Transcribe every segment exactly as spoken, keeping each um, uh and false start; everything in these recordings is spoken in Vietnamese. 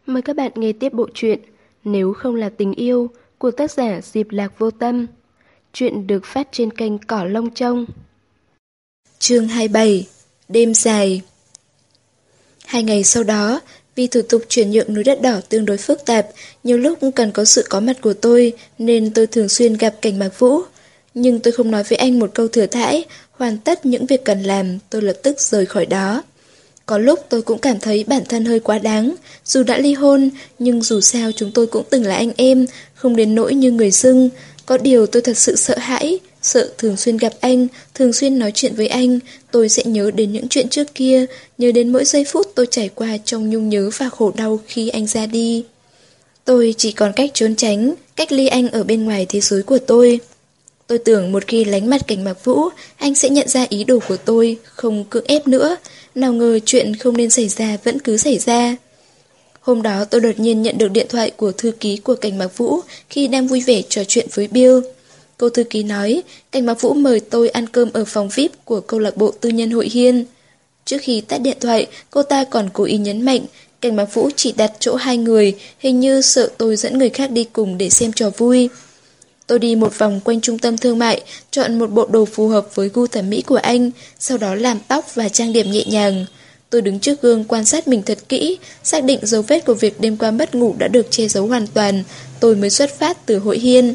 Mời các bạn nghe tiếp bộ truyện Nếu không là tình yêu của tác giả Diệp Lạc Vô Tâm. Truyện được phát trên kênh Cỏ Lông Trông. Chương hai mươi bảy. Đêm dài. Hai ngày sau đó, vì thủ tục chuyển nhượng núi đất đỏ tương đối phức tạp, nhiều lúc cần có sự có mặt của tôi nên tôi thường xuyên gặp Cảnh Mạc Vũ. Nhưng tôi không nói với anh một câu thừa thãi, hoàn tất những việc cần làm, tôi lập tức rời khỏi đó. Có lúc tôi cũng cảm thấy bản thân hơi quá đáng, dù đã ly hôn, nhưng dù sao chúng tôi cũng từng là anh em, không đến nỗi như người dưng. Có điều tôi thật sự sợ hãi, sợ thường xuyên gặp anh, thường xuyên nói chuyện với anh, tôi sẽ nhớ đến những chuyện trước kia, nhớ đến mỗi giây phút tôi trải qua trong nhung nhớ và khổ đau khi anh ra đi. Tôi chỉ còn cách trốn tránh, cách ly anh ở bên ngoài thế giới của tôi. Tôi tưởng một khi lánh mặt Cảnh Mạc Vũ, anh sẽ nhận ra ý đồ của tôi, không cưỡng ép nữa. Nào ngờ chuyện không nên xảy ra vẫn cứ xảy ra. Hôm đó tôi đột nhiên nhận được điện thoại của thư ký của Cảnh Mạc Vũ khi đang vui vẻ trò chuyện với Bill. Cô thư ký nói, Cảnh Mạc Vũ mời tôi ăn cơm ở phòng vi ai pi của câu lạc bộ tư nhân Hội Hiên. Trước khi tắt điện thoại, cô ta còn cố ý nhấn mạnh, Cảnh Mạc Vũ chỉ đặt chỗ hai người, hình như sợ tôi dẫn người khác đi cùng để xem trò vui. Tôi đi một vòng quanh trung tâm thương mại, chọn một bộ đồ phù hợp với gu thẩm mỹ của anh, sau đó làm tóc và trang điểm nhẹ nhàng. Tôi đứng trước gương quan sát mình thật kỹ, xác định dấu vết của việc đêm qua mất ngủ đã được che giấu hoàn toàn, tôi mới xuất phát từ Hội Hiên.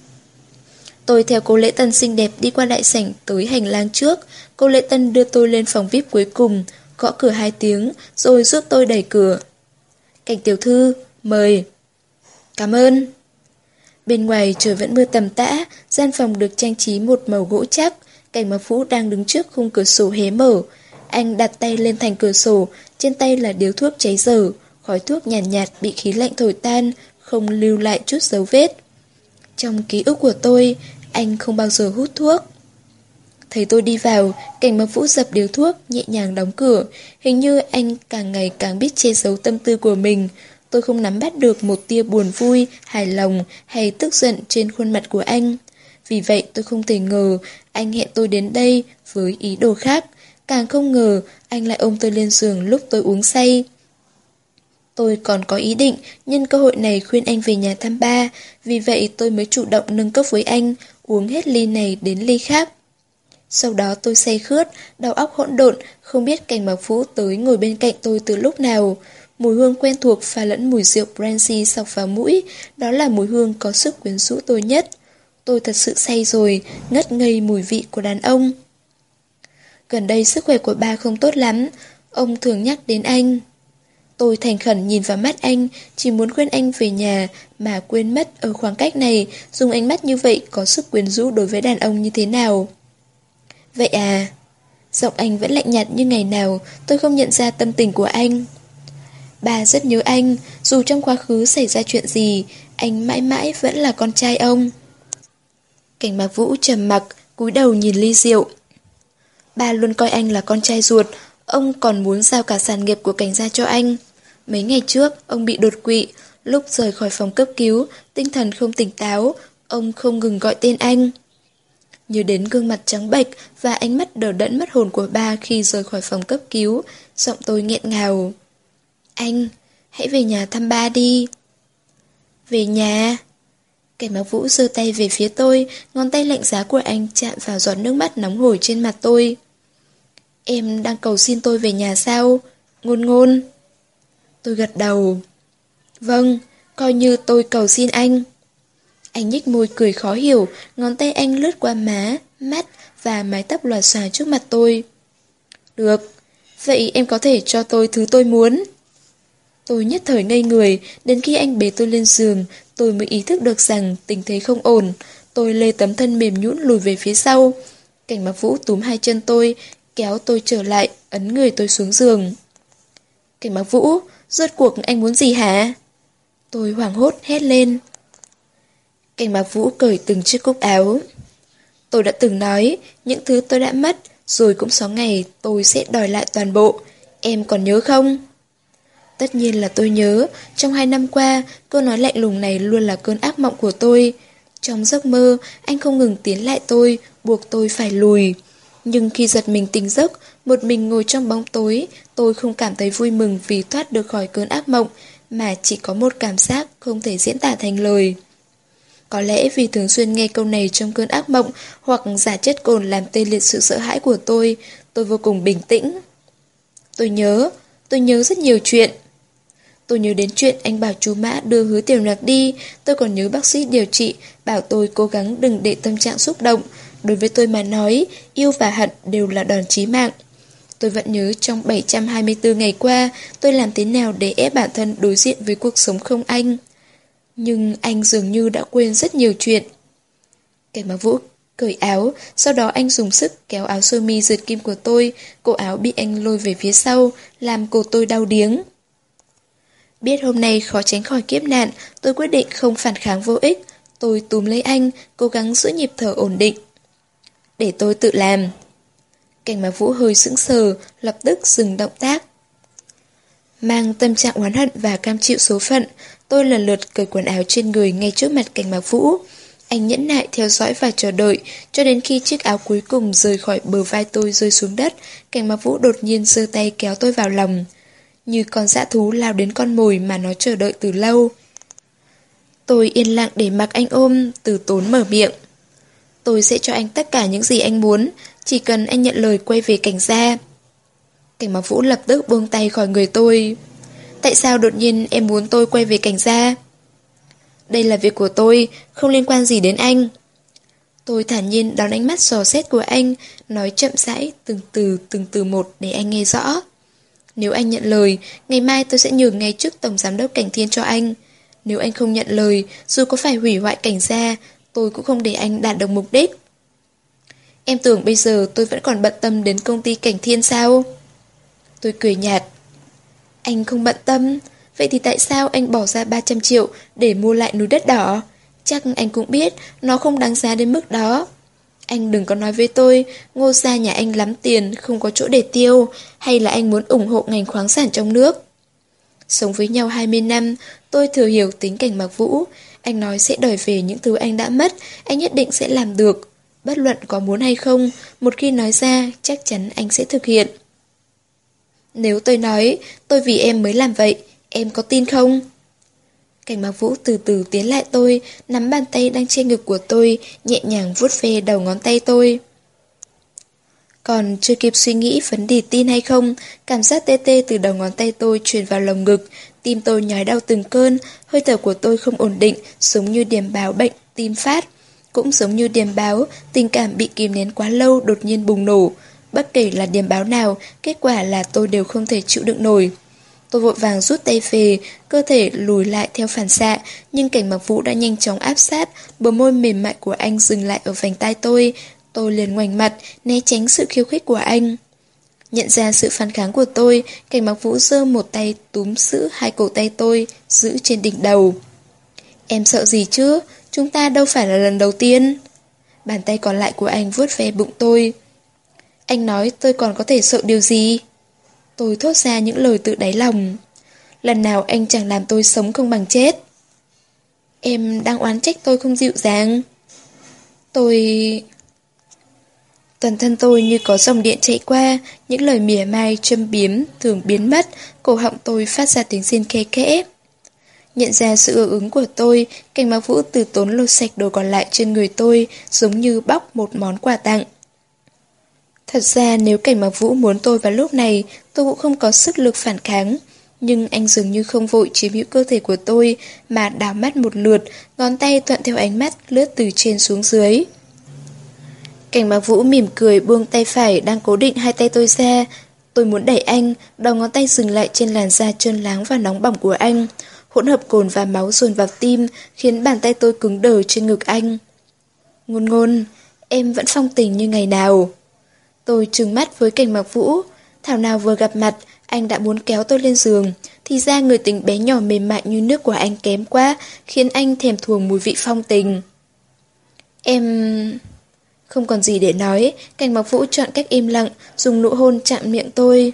Tôi theo cô Lễ Tân xinh đẹp đi qua đại sảnh tới hành lang trước, cô Lễ Tân đưa tôi lên phòng vi ai pi cuối cùng, gõ cửa hai tiếng, rồi giúp tôi đẩy cửa. Cảnh tiểu thư, mời. Cảm ơn. Bên ngoài trời vẫn mưa tầm tã, gian phòng được trang trí một màu gỗ chắc. Cảnh Mạc Vũ đang đứng trước khung cửa sổ hé mở. Anh đặt tay lên thành cửa sổ, trên tay là điếu thuốc cháy dở, khói thuốc nhàn nhạt, nhạt bị khí lạnh thổi tan, không lưu lại chút dấu vết. Trong ký ức của tôi, anh không bao giờ hút thuốc. Thấy tôi đi vào, Cảnh Mạc Vũ dập điếu thuốc, nhẹ nhàng đóng cửa. Hình như anh càng ngày càng biết che giấu tâm tư của mình. Tôi không nắm bắt được một tia buồn vui, hài lòng hay tức giận trên khuôn mặt của anh. Vì vậy tôi không thể ngờ anh hẹn tôi đến đây với ý đồ khác. Càng không ngờ anh lại ôm tôi lên giường lúc tôi uống say. Tôi còn có ý định nhân cơ hội này khuyên anh về nhà thăm ba. Vì vậy tôi mới chủ động nâng cốc với anh, uống hết ly này đến ly khác. Sau đó tôi say khướt, đầu óc hỗn độn, không biết Cảnh Mạc Vũ tới ngồi bên cạnh tôi từ lúc nào. Mùi hương quen thuộc pha lẫn mùi rượu brandy xộc vào mũi, đó là mùi hương có sức quyến rũ tôi nhất. Tôi thật sự say rồi, ngất ngây mùi vị của đàn ông. Gần đây sức khỏe của ba không tốt lắm, ông thường nhắc đến anh. Tôi thành khẩn nhìn vào mắt anh, chỉ muốn khuyên anh về nhà mà quên mất ở khoảng cách này, dùng ánh mắt như vậy có sức quyến rũ đối với đàn ông như thế nào. Vậy à? Giọng anh vẫn lạnh nhạt như ngày nào, tôi không nhận ra tâm tình của anh. Ba rất nhớ anh, dù trong quá khứ xảy ra chuyện gì, anh mãi mãi vẫn là con trai ông. Cảnh Mạc Vũ trầm mặc, cúi đầu nhìn ly rượu. Ba luôn coi anh là con trai ruột, ông còn muốn giao cả sản nghiệp của Cảnh gia cho anh. Mấy ngày trước, ông bị đột quỵ, lúc rời khỏi phòng cấp cứu, tinh thần không tỉnh táo, ông không ngừng gọi tên anh. Nhớ đến gương mặt trắng bệch và ánh mắt đờ đẫn mất hồn của ba khi rời khỏi phòng cấp cứu, giọng tôi nghẹn ngào. Anh, hãy về nhà thăm ba đi. Về nhà? Cảnh Mạc Vũ giơ tay về phía tôi, ngón tay lạnh giá của anh chạm vào giọt nước mắt nóng hổi trên mặt tôi. Em đang cầu xin tôi về nhà sao? Ngôn ngôn. Tôi gật đầu. Vâng, coi như tôi cầu xin anh. Anh nhếch môi cười khó hiểu, ngón tay anh lướt qua má, mắt và mái tóc lòa xòa trước mặt tôi. Được, vậy em có thể cho tôi thứ tôi muốn. Tôi nhất thời ngây người, đến khi anh bế tôi lên giường, tôi mới ý thức được rằng tình thế không ổn. Tôi lê tấm thân mềm nhũn lùi về phía sau. Cảnh Mạc Vũ túm hai chân tôi, kéo tôi trở lại, ấn người tôi xuống giường. Cảnh Mạc Vũ, rốt cuộc anh muốn gì hả? Tôi hoảng hốt hét lên. Cảnh Mạc Vũ cởi từng chiếc cúc áo. Tôi đã từng nói, những thứ tôi đã mất, rồi cũng có ngày tôi sẽ đòi lại toàn bộ. Em còn nhớ không? Tất nhiên là tôi nhớ, trong hai năm qua, câu nói lạnh lùng này luôn là cơn ác mộng của tôi. Trong giấc mơ, anh không ngừng tiến lại tôi, buộc tôi phải lùi. Nhưng khi giật mình tỉnh giấc, một mình ngồi trong bóng tối, tôi không cảm thấy vui mừng vì thoát được khỏi cơn ác mộng. mà chỉ có một cảm giác không thể diễn tả thành lời. Có lẽ vì thường xuyên nghe câu này trong cơn ác mộng hoặc giả chất cồn làm tê liệt sự sợ hãi của tôi, tôi vô cùng bình tĩnh. Tôi nhớ, tôi nhớ rất nhiều chuyện. Tôi nhớ đến chuyện anh bảo chú Mã đưa Hứa Tiểu Nặc đi, tôi còn nhớ bác sĩ điều trị, bảo tôi cố gắng đừng để tâm trạng xúc động. Đối với tôi mà nói, yêu và hận đều là đòn chí mạng. Tôi vẫn nhớ trong bảy trăm hai mươi tư ngày qua, tôi làm thế nào để ép bản thân đối diện với cuộc sống không anh. Nhưng anh dường như đã quên rất nhiều chuyện. Cảnh Mặc Vũ cởi áo, sau đó anh dùng sức kéo áo sơ mi rượt kim của tôi, cổ áo bị anh lôi về phía sau, làm cổ tôi đau điếng. Biết hôm nay khó tránh khỏi kiếp nạn, tôi quyết định không phản kháng vô ích. Tôi túm lấy anh, cố gắng giữ nhịp thở ổn định. Để tôi tự làm. Cảnh Mặc Vũ hơi sững sờ, lập tức dừng động tác. Mang tâm trạng oán hận và cam chịu số phận, tôi lần lượt cởi quần áo trên người ngay trước mặt Cảnh Mặc Vũ. Anh nhẫn nại theo dõi và chờ đợi, cho đến khi chiếc áo cuối cùng rời khỏi bờ vai tôi rơi xuống đất, Cảnh Mặc Vũ đột nhiên giơ tay kéo tôi vào lòng. Như con dã thú lao đến con mồi mà nó chờ đợi từ lâu. Tôi yên lặng để mặc anh ôm, từ tốn mở miệng. Tôi sẽ cho anh tất cả những gì anh muốn, chỉ cần anh nhận lời quay về Cảnh gia. Cảnh Mặc Vũ lập tức buông tay khỏi người tôi. Tại sao đột nhiên em muốn tôi quay về Cảnh gia? Đây là việc của tôi, không liên quan gì đến anh. Tôi thản nhiên đón ánh mắt dò xét của anh, nói chậm rãi, từng từ, từng từ một để anh nghe rõ. Nếu anh nhận lời, ngày mai tôi sẽ nhường ngay chức tổng giám đốc Cảnh Thiên cho anh. Nếu anh không nhận lời, dù có phải hủy hoại Cảnh gia, tôi cũng không để anh đạt được mục đích. Em tưởng bây giờ tôi vẫn còn bận tâm đến công ty Cảnh Thiên sao? Tôi cười nhạt. Anh không bận tâm, vậy thì tại sao anh bỏ ra ba trăm triệu để mua lại núi đất đỏ? Chắc anh cũng biết nó không đáng giá đến mức đó. Anh đừng có nói với tôi, Ngô gia nhà anh lắm tiền, không có chỗ để tiêu, hay là anh muốn ủng hộ ngành khoáng sản trong nước. Sống với nhau hai mươi năm, tôi thừa hiểu tính Cảnh Mặc Vũ. Anh nói sẽ đòi về những thứ anh đã mất, anh nhất định sẽ làm được. Bất luận có muốn hay không, một khi nói ra, chắc chắn anh sẽ thực hiện. Nếu tôi nói, tôi vì em mới làm vậy, em có tin không? Cảnh Mặc Vũ từ từ tiến lại tôi, nắm bàn tay đang trên ngực của tôi, nhẹ nhàng vuốt ve đầu ngón tay tôi. Còn chưa kịp suy nghĩ vấn đề tin hay không, cảm giác tê tê từ đầu ngón tay tôi truyền vào lồng ngực, tim tôi nhói đau từng cơn, hơi thở của tôi không ổn định, giống như điềm báo bệnh tim phát. Cũng giống như điềm báo, tình cảm bị kìm nén quá lâu đột nhiên bùng nổ. Bất kể là điềm báo nào, kết quả là tôi đều không thể chịu đựng nổi. Tôi vội vàng rút tay về, cơ thể lùi lại theo phản xạ, nhưng Cảnh Mặc Vũ đã nhanh chóng áp sát, bờ môi mềm mại của anh dừng lại ở vành tai tôi. Tôi liền ngoảnh mặt, né tránh sự khiêu khích của anh. Nhận ra sự phản kháng của tôi, Cảnh Mặc Vũ giơ một tay túm giữ hai cổ tay tôi, giữ trên đỉnh đầu. Em sợ gì chứ? Chúng ta đâu phải là lần đầu tiên. Bàn tay còn lại của anh vuốt ve bụng tôi. Anh nói tôi còn có thể sợ điều gì? Tôi thốt ra những lời tự đáy lòng. Lần nào anh chẳng làm tôi sống không bằng chết. Em đang oán trách tôi không dịu dàng. Tôi... Toàn thân tôi như có dòng điện chạy qua, những lời mỉa mai châm biếm thường biến mất, cổ họng tôi phát ra tiếng rên khe khẽ. Nhận ra sự ưa ứng của tôi, Cảnh Mặc Vũ từ tốn lột sạch đồ còn lại trên người tôi, giống như bóc một món quà tặng. Thật ra nếu Cảnh Mặc Vũ muốn tôi vào lúc này, tôi cũng không có sức lực phản kháng. Nhưng anh dường như không vội chiếm hữu cơ thể của tôi, mà đảo mắt một lượt, ngón tay thuận theo ánh mắt lướt từ trên xuống dưới. Cảnh Mặc Vũ mỉm cười buông tay phải đang cố định hai tay tôi ra. Tôi muốn đẩy anh, đầu ngón tay dừng lại trên làn da trơn láng và nóng bỏng của anh. Hỗn hợp cồn và máu dồn vào tim, khiến bàn tay tôi cứng đờ trên ngực anh. Ngôn Ngôn, em vẫn phong tình như ngày nào. Tôi trừng mắt với Cảnh Mặc Vũ. Thảo nào vừa gặp mặt, anh đã muốn kéo tôi lên giường. Thì ra người tình bé nhỏ mềm mại như nước của anh kém quá, khiến anh thèm thuồng mùi vị phong tình. Em... Không còn gì để nói, Cảnh Mặc Vũ chọn cách im lặng, dùng nụ hôn chạm miệng tôi.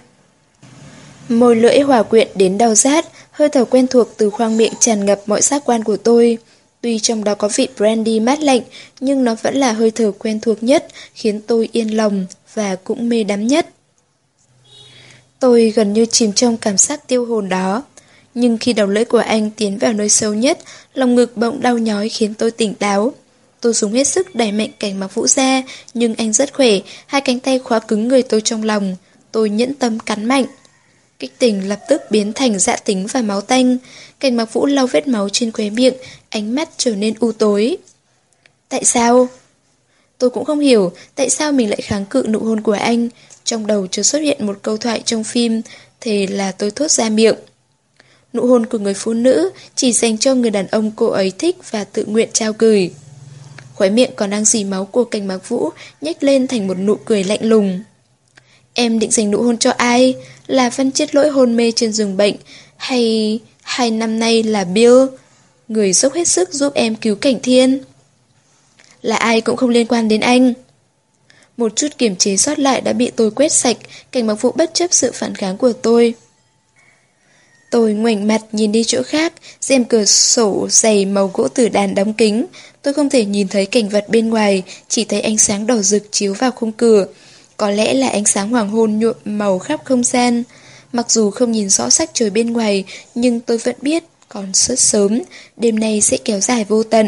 Môi lưỡi hòa quyện đến đau rát, hơi thở quen thuộc từ khoang miệng tràn ngập mọi giác quan của tôi. Tuy trong đó có vị brandy mát lạnh, nhưng nó vẫn là hơi thở quen thuộc nhất, khiến tôi yên lòng và cũng mê đắm nhất. Tôi gần như chìm trong cảm giác tiêu hồn đó. Nhưng khi đầu lưỡi của anh tiến vào nơi sâu nhất, lòng ngực bỗng đau nhói khiến tôi tỉnh táo. Tôi dùng hết sức đẩy mạnh Cảnh Mặc Vũ ra, nhưng anh rất khỏe, hai cánh tay khóa cứng người tôi trong lòng. Tôi nhẫn tâm cắn mạnh. Kích tình lập tức biến thành dạ tính và máu tanh. Cảnh Mặc Vũ lau vết máu trên khóe miệng, ánh mắt trở nên u tối. Tại sao? Tôi cũng không hiểu tại sao mình lại kháng cự nụ hôn của anh. Trong đầu chợt xuất hiện một câu thoại trong phim, thế là tôi thốt ra miệng. Nụ hôn của người phụ nữ chỉ dành cho người đàn ông cô ấy thích và tự nguyện trao gửi. Khóe miệng còn đang dì máu của Cảnh Mặc Vũ nhếch lên thành một nụ cười lạnh lùng. Em định dành nụ hôn cho ai? Là Văn Chết Lỗi hôn mê trên giường bệnh? Hay... hai năm nay là Bill, người dốc hết sức giúp em cứu Cảnh Thiên? Là ai cũng không liên quan đến anh. Một chút kiềm chế sót lại đã bị tôi quét sạch. Cảnh Mặc Vũ bất chấp sự phản kháng của tôi. Tôi ngoảnh mặt nhìn đi chỗ khác, rèm cửa sổ dày màu gỗ tử đàn đóng kính. Tôi không thể nhìn thấy cảnh vật bên ngoài, chỉ thấy ánh sáng đỏ rực chiếu vào khung cửa. Có lẽ là ánh sáng hoàng hôn nhuộm màu khắp không gian. Mặc dù không nhìn rõ sắc trời bên ngoài, nhưng tôi vẫn biết còn rất sớm, đêm nay sẽ kéo dài vô tận.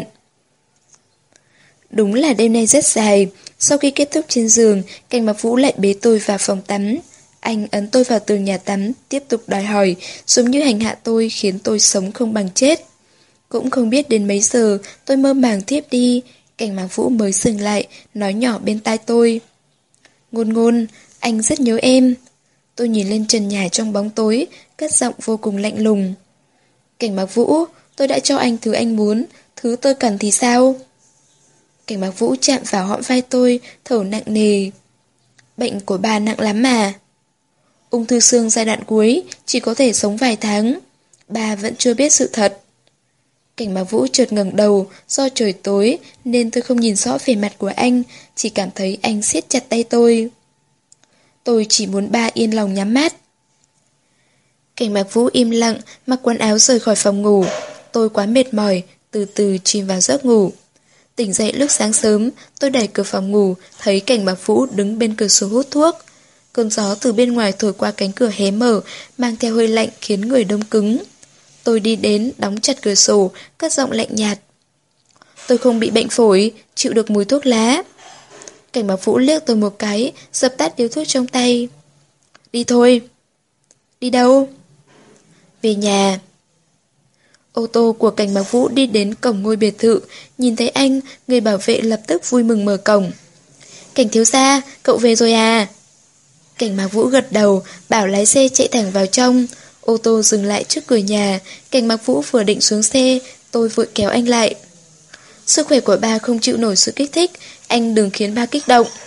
Đúng là đêm nay rất dài. Sau khi kết thúc trên giường, Cảnh Mặc Vũ lại bế tôi vào phòng tắm. Anh ấn tôi vào tường nhà tắm, tiếp tục đòi hỏi, giống như hành hạ tôi khiến tôi sống không bằng chết. Cũng không biết đến mấy giờ, tôi mơ màng thiếp đi. Cảnh Mặc Vũ mới dừng lại, nói nhỏ bên tai tôi. Ngôn Ngôn, anh rất nhớ em. Tôi nhìn lên trần nhà trong bóng tối, cất giọng vô cùng lạnh lùng. Cảnh Mặc Vũ, tôi đã cho anh thứ anh muốn, thứ tôi cần thì sao? Cảnh Mặc Vũ chạm vào hõm vai tôi, thở nặng nề. Bệnh của bà nặng lắm mà. Ung thư xương giai đoạn cuối, chỉ có thể sống vài tháng. Bà vẫn chưa biết sự thật. Cảnh Mặc Vũ chợt ngẩng đầu, do trời tối nên tôi không nhìn rõ vẻ mặt của anh, chỉ cảm thấy anh siết chặt tay tôi. Tôi chỉ muốn ba yên lòng nhắm mắt. Cảnh Mặc Vũ im lặng, mặc quần áo rời khỏi phòng ngủ. Tôi quá mệt mỏi, từ từ chìm vào giấc ngủ. Tỉnh dậy lúc sáng sớm, tôi đẩy cửa phòng ngủ, thấy Cảnh Mặc Vũ đứng bên cửa sổ hút thuốc. Cơn gió từ bên ngoài thổi qua cánh cửa hé mở, mang theo hơi lạnh khiến người đông cứng. Tôi đi đến, đóng chặt cửa sổ, cất giọng lạnh nhạt. Tôi không bị bệnh phổi, chịu được mùi thuốc lá. Cảnh Mặc Vũ liếc tôi một cái, dập tắt điếu thuốc trong tay. Đi thôi. Đi đâu? Về nhà. Ô tô của Cảnh Mặc Vũ đi đến cổng ngôi biệt thự, nhìn thấy anh, người bảo vệ lập tức vui mừng mở cổng. Cảnh thiếu gia, cậu về rồi à? Cảnh Mặc Vũ gật đầu, bảo lái xe chạy thẳng vào trong. Ô tô dừng lại trước cửa nhà. Cảnh Mặc Vũ vừa định xuống xe, tôi vội kéo anh lại. Sức khỏe của ba không chịu nổi sự kích thích, anh đừng khiến ba kích động.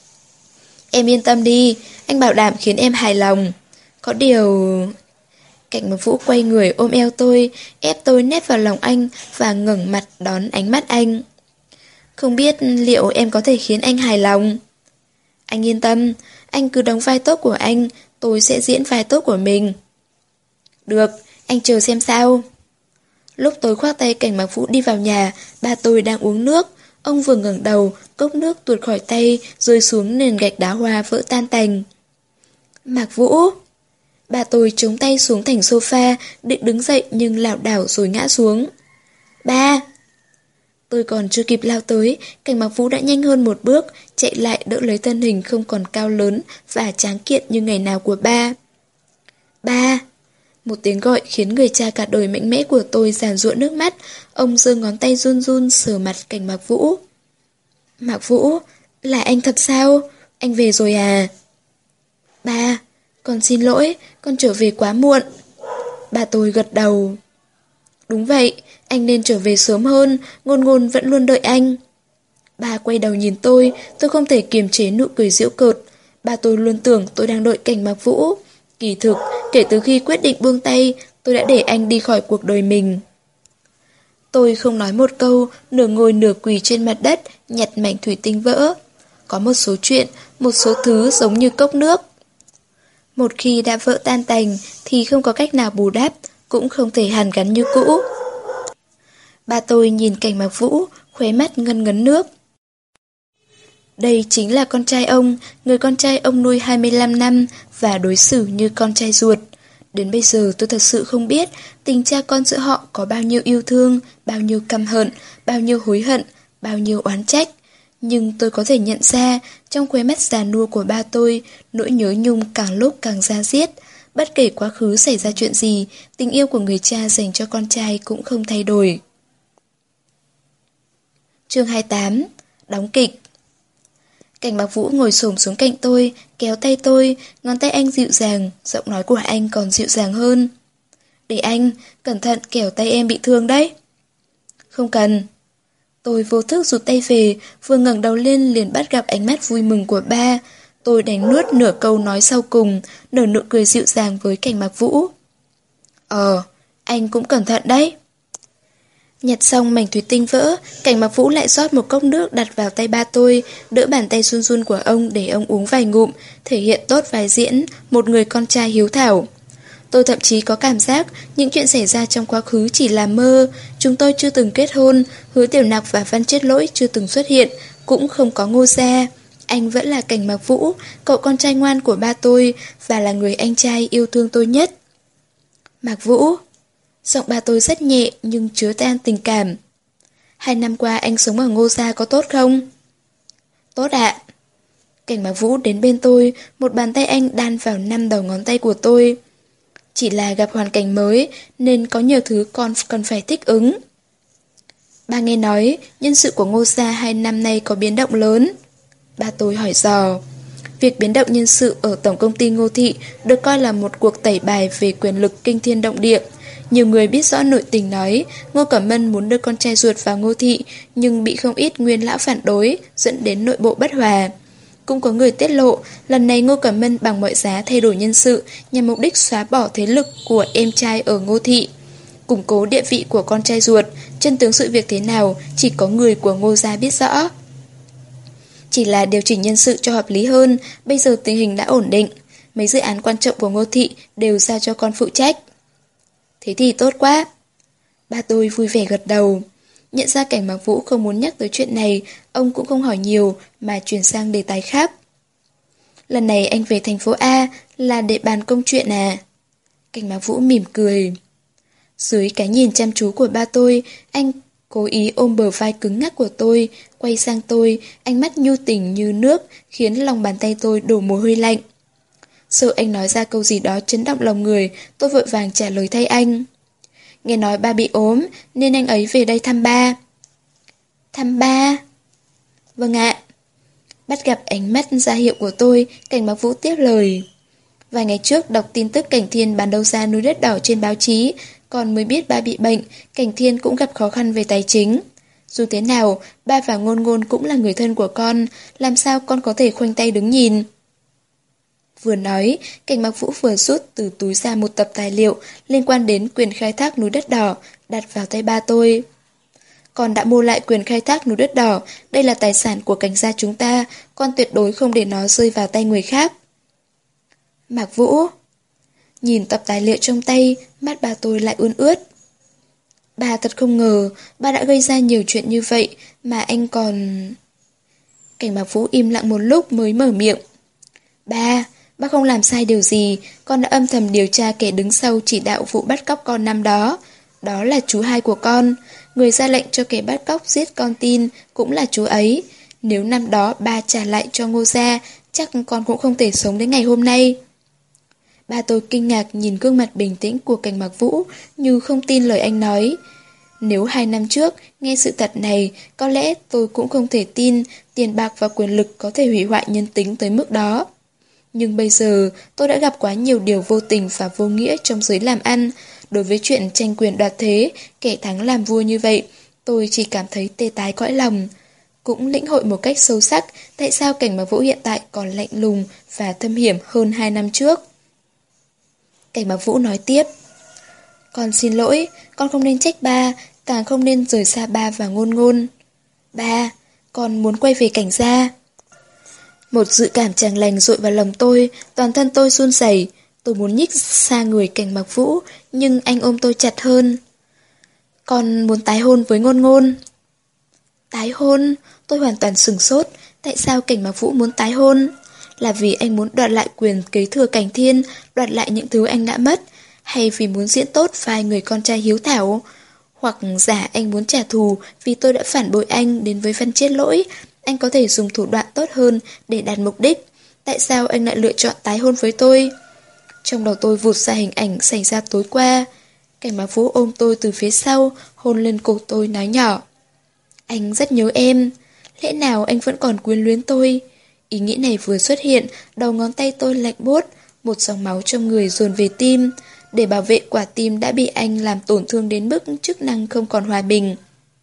Em yên tâm đi, anh bảo đảm khiến em hài lòng. Có điều... Cảnh Mặc Vũ quay người ôm eo tôi, ép tôi nép vào lòng anh và ngẩng mặt đón ánh mắt anh. Không biết liệu em có thể khiến anh hài lòng. Anh yên tâm, anh cứ đóng vai tốt của anh, tôi sẽ diễn vai tốt của mình. Được, anh chờ xem sao. Lúc tôi khoác tay Cảnh Mặc Vũ đi vào nhà, ba tôi đang uống nước. Ông vừa ngẩng đầu, cốc nước tuột khỏi tay, rơi xuống nền gạch đá hoa vỡ tan tành. Mặc Vũ! Ba tôi chống tay xuống thành sofa, định đứng dậy nhưng lảo đảo rồi ngã xuống. Ba! Tôi còn chưa kịp lao tới, Cảnh Mặc Vũ đã nhanh hơn một bước, chạy lại đỡ lấy thân hình không còn cao lớn và tráng kiện như ngày nào của ba. Ba! Một tiếng gọi khiến người cha cả đời mạnh mẽ của tôi giàn giụa nước mắt. Ông giơ ngón tay run run sờ mặt Cảnh Mặc Vũ. Mặc Vũ, là anh thật sao? Anh về rồi à? Ba, con xin lỗi, con trở về quá muộn. Ba tôi gật đầu. Đúng vậy, anh nên trở về sớm hơn, Ngôn Ngôn vẫn luôn đợi anh. Ba quay đầu nhìn tôi, tôi không thể kiềm chế nụ cười giễu cợt. Ba tôi luôn tưởng tôi đang đợi Cảnh Mặc Vũ. Kỳ thực, kể từ khi quyết định buông tay, tôi đã để anh đi khỏi cuộc đời mình. Tôi không nói một câu, nửa ngồi nửa quỳ trên mặt đất, nhặt mảnh thủy tinh vỡ. Có một số chuyện, một số thứ giống như cốc nước. Một khi đã vỡ tan tành thì không có cách nào bù đắp, cũng không thể hàn gắn như cũ. Ba tôi nhìn Cảnh Mặc Vũ, khóe mắt ngân ngấn nước. Đây chính là con trai ông, người con trai ông nuôi hai mươi lăm năm và đối xử như con trai ruột. Đến bây giờ tôi thật sự không biết tình cha con giữa họ có bao nhiêu yêu thương, bao nhiêu căm hận, bao nhiêu hối hận, bao nhiêu oán trách. Nhưng tôi có thể nhận ra, trong khóe mắt già nua của ba tôi, nỗi nhớ nhung càng lúc càng da diết. Bất kể quá khứ xảy ra chuyện gì, tình yêu của người cha dành cho con trai cũng không thay đổi. Chương hai mươi tám. Đóng kịch. Cảnh Bạc Vũ ngồi xổm xuống cạnh tôi, kéo tay tôi, ngón tay anh dịu dàng, giọng nói của anh còn dịu dàng hơn. Để anh, cẩn thận kẻo tay em bị thương đấy. Không cần. Tôi vô thức rụt tay về, vừa ngẩng đầu lên liền bắt gặp ánh mắt vui mừng của ba. Tôi đánh nuốt nửa câu nói sau cùng, nở nụ cười dịu dàng với Cảnh Bạc Vũ. Ờ, anh cũng cẩn thận đấy. Nhặt xong mảnh thủy tinh vỡ, Cảnh Bạc Vũ lại rót một cốc nước đặt vào tay ba tôi, đỡ bàn tay run run của ông để ông uống vài ngụm, thể hiện tốt vai diễn một người con trai hiếu thảo. Tôi thậm chí có cảm giác những chuyện xảy ra trong quá khứ chỉ là mơ. Chúng tôi chưa từng kết hôn, Hứa Tiểu Nặc và Văn Chết Lỗi chưa từng xuất hiện, cũng không có Ngô Gia. Anh vẫn là Cảnh Bạc Vũ, cậu con trai ngoan của ba tôi, và là người anh trai yêu thương tôi nhất. Mạc Vũ. Giọng ba tôi rất nhẹ nhưng chứa tan tình cảm. Hai năm qua anh sống ở Ngô Gia có tốt không? Tốt ạ. Cảnh Bạc Vũ đến bên tôi, một bàn tay anh đan vào năm đầu ngón tay của tôi. Chỉ là gặp hoàn cảnh mới nên có nhiều thứ con cần phải thích ứng. Ba nghe nói nhân sự của Ngô Gia hai năm nay có biến động lớn. Ba tôi hỏi dò. Việc biến động nhân sự ở tổng công ty Ngô Thị được coi là một cuộc tẩy bài về quyền lực kinh thiên động địa. Nhiều người biết rõ nội tình nói Ngô Cẩm Mân muốn đưa con trai ruột vào Ngô Thị, nhưng bị không ít nguyên lão phản đối, dẫn đến nội bộ bất hòa. Cũng có người tiết lộ, lần này Ngô Cẩm Mân bằng mọi giá thay đổi nhân sự nhằm mục đích xóa bỏ thế lực của em trai ở Ngô Thị, củng cố địa vị của con trai ruột. Chân tướng sự việc thế nào chỉ có người của Ngô Gia biết rõ. Chỉ là điều chỉnh nhân sự cho hợp lý hơn, bây giờ tình hình đã ổn định. Mấy dự án quan trọng của Ngô Thị đều giao cho con phụ trách. Thế thì tốt quá. Ba tôi vui vẻ gật đầu. Nhận ra Cảnh Bạc Vũ không muốn nhắc tới chuyện này, ông cũng không hỏi nhiều mà chuyển sang đề tài khác. Lần này anh về thành phố A là để bàn công chuyện à? Cảnh Bạc Vũ mỉm cười. Dưới cái nhìn chăm chú của ba tôi, anh cố ý ôm bờ vai cứng ngắc của tôi, quay sang tôi, ánh mắt nhu tình như nước, khiến lòng bàn tay tôi đổ mồ hôi lạnh. Sợ anh nói ra câu gì đó chấn động lòng người, tôi vội vàng trả lời thay anh. Nghe nói ba bị ốm, nên anh ấy về đây thăm ba. Thăm ba? Vâng ạ. Bắt gặp ánh mắt ra hiệu của tôi, Cảnh Bạc Vũ tiếp lời. Vài ngày trước đọc tin tức Cảnh Thiên bán đấu giá núi đất đỏ trên báo chí, còn mới biết ba bị bệnh, Cảnh Thiên cũng gặp khó khăn về tài chính. Dù thế nào, ba và Ngôn Ngôn cũng là người thân của con, làm sao con có thể khoanh tay đứng nhìn? Vừa nói, Cảnh Bạc Vũ vừa rút từ túi ra một tập tài liệu liên quan đến quyền khai thác núi đất đỏ, đặt vào tay ba tôi. Con đã mua lại quyền khai thác núi đất đỏ, đây là tài sản của Cảnh gia chúng ta, con tuyệt đối không để nó rơi vào tay người khác. Mạc Vũ. Nhìn tập tài liệu trong tay, mắt ba tôi lại ươn ướt. Ba thật không ngờ, ba đã gây ra nhiều chuyện như vậy, mà anh còn... Cảnh Bạc Vũ im lặng một lúc mới mở miệng. Ba, ba không làm sai điều gì, con đã âm thầm điều tra kẻ đứng sau chỉ đạo vụ bắt cóc con năm đó. Đó là chú hai của con, người ra lệnh cho kẻ bắt cóc giết con tin cũng là chú ấy. Nếu năm đó ba trả lại cho Ngô Gia, chắc con cũng không thể sống đến ngày hôm nay. Ba tôi kinh ngạc nhìn gương mặt bình tĩnh của Cảnh Bạc Vũ như không tin lời anh nói. Nếu hai năm trước nghe sự thật này, có lẽ tôi cũng không thể tin tiền bạc và quyền lực có thể hủy hoại nhân tính tới mức đó. Nhưng bây giờ tôi đã gặp quá nhiều điều vô tình và vô nghĩa trong giới làm ăn. Đối với chuyện tranh quyền đoạt thế, kẻ thắng làm vua như vậy, tôi chỉ cảm thấy tê tái cõi lòng. Cũng lĩnh hội một cách sâu sắc tại sao Cảnh Bạc Vũ hiện tại còn lạnh lùng và thâm hiểm hơn hai năm trước. Cảnh Bạc Vũ nói tiếp. Con xin lỗi, con không nên trách ba, càng không nên rời xa ba và Ngôn Ngôn. Ba, con muốn quay về Cảnh gia. Một dự cảm chàng lành dội vào lòng tôi, toàn thân tôi run rẩy. Tôi muốn nhích xa người Cảnh Bạc Vũ, nhưng anh ôm tôi chặt hơn. Con muốn tái hôn với Ngôn Ngôn. Tái hôn? Tôi hoàn toàn sửng sốt. Tại sao Cảnh Bạc Vũ muốn tái hôn? Là vì anh muốn đoạt lại quyền kế thừa Cảnh Thiên, đoạt lại những thứ anh đã mất. Hay vì muốn diễn tốt vai người con trai hiếu thảo? Hoặc giả anh muốn trả thù vì tôi đã phản bội anh đến với Văn Chết Lỗi, anh có thể dùng thủ đoạn tốt hơn để đạt mục đích. Tại sao anh lại lựa chọn tái hôn với tôi? Trong đầu tôi vụt ra hình ảnh xảy ra tối qua. Cảnh Mạc Vũ ôm tôi từ phía sau, hôn lên cổ tôi nói nhỏ. Anh rất nhớ em. Lẽ nào anh vẫn còn quyến luyến tôi? Ý nghĩ này vừa xuất hiện, đầu ngón tay tôi lạnh buốt, một dòng máu trong người dồn về tim. Để bảo vệ quả tim đã bị anh làm tổn thương đến mức chức năng không còn hòa bình.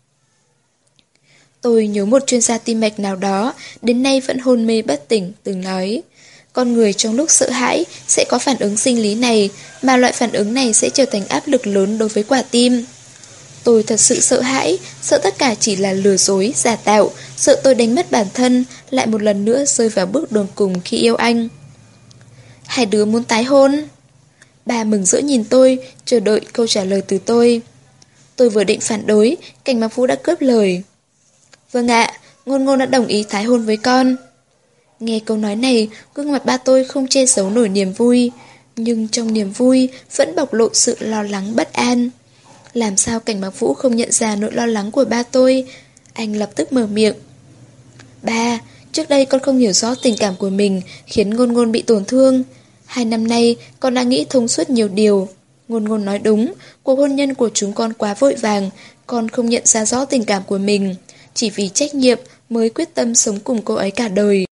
Tôi nhớ một chuyên gia tim mạch nào đó, đến nay vẫn hôn mê bất tỉnh, từng nói. Con người trong lúc sợ hãi sẽ có phản ứng sinh lý này, mà loại phản ứng này sẽ trở thành áp lực lớn đối với quả tim. Tôi thật sự sợ hãi, sợ tất cả chỉ là lừa dối, giả tạo, sợ tôi đánh mất bản thân, lại một lần nữa rơi vào bước đường cùng khi yêu anh. Hai đứa muốn tái hôn? Bà mừng rỡ nhìn tôi, chờ đợi câu trả lời từ tôi. Tôi vừa định phản đối, Cảnh Mạc Vũ đã cướp lời. Vâng ạ, Ngôn Ngôn đã đồng ý tái hôn với con. Nghe câu nói này, gương mặt ba tôi không che giấu nổi niềm vui, nhưng trong niềm vui vẫn bộc lộ sự lo lắng bất an. Làm sao Cảnh Mạc Vũ không nhận ra nỗi lo lắng của ba tôi? Anh lập tức mở miệng. Ba, trước đây con không hiểu rõ tình cảm của mình, khiến Ngôn Ngôn bị tổn thương. Hai năm nay, con đã nghĩ thông suốt nhiều điều. Ngôn Ngôn nói đúng, cuộc hôn nhân của chúng con quá vội vàng, con không nhận ra rõ tình cảm của mình. Chỉ vì trách nhiệm mới quyết tâm sống cùng cô ấy cả đời.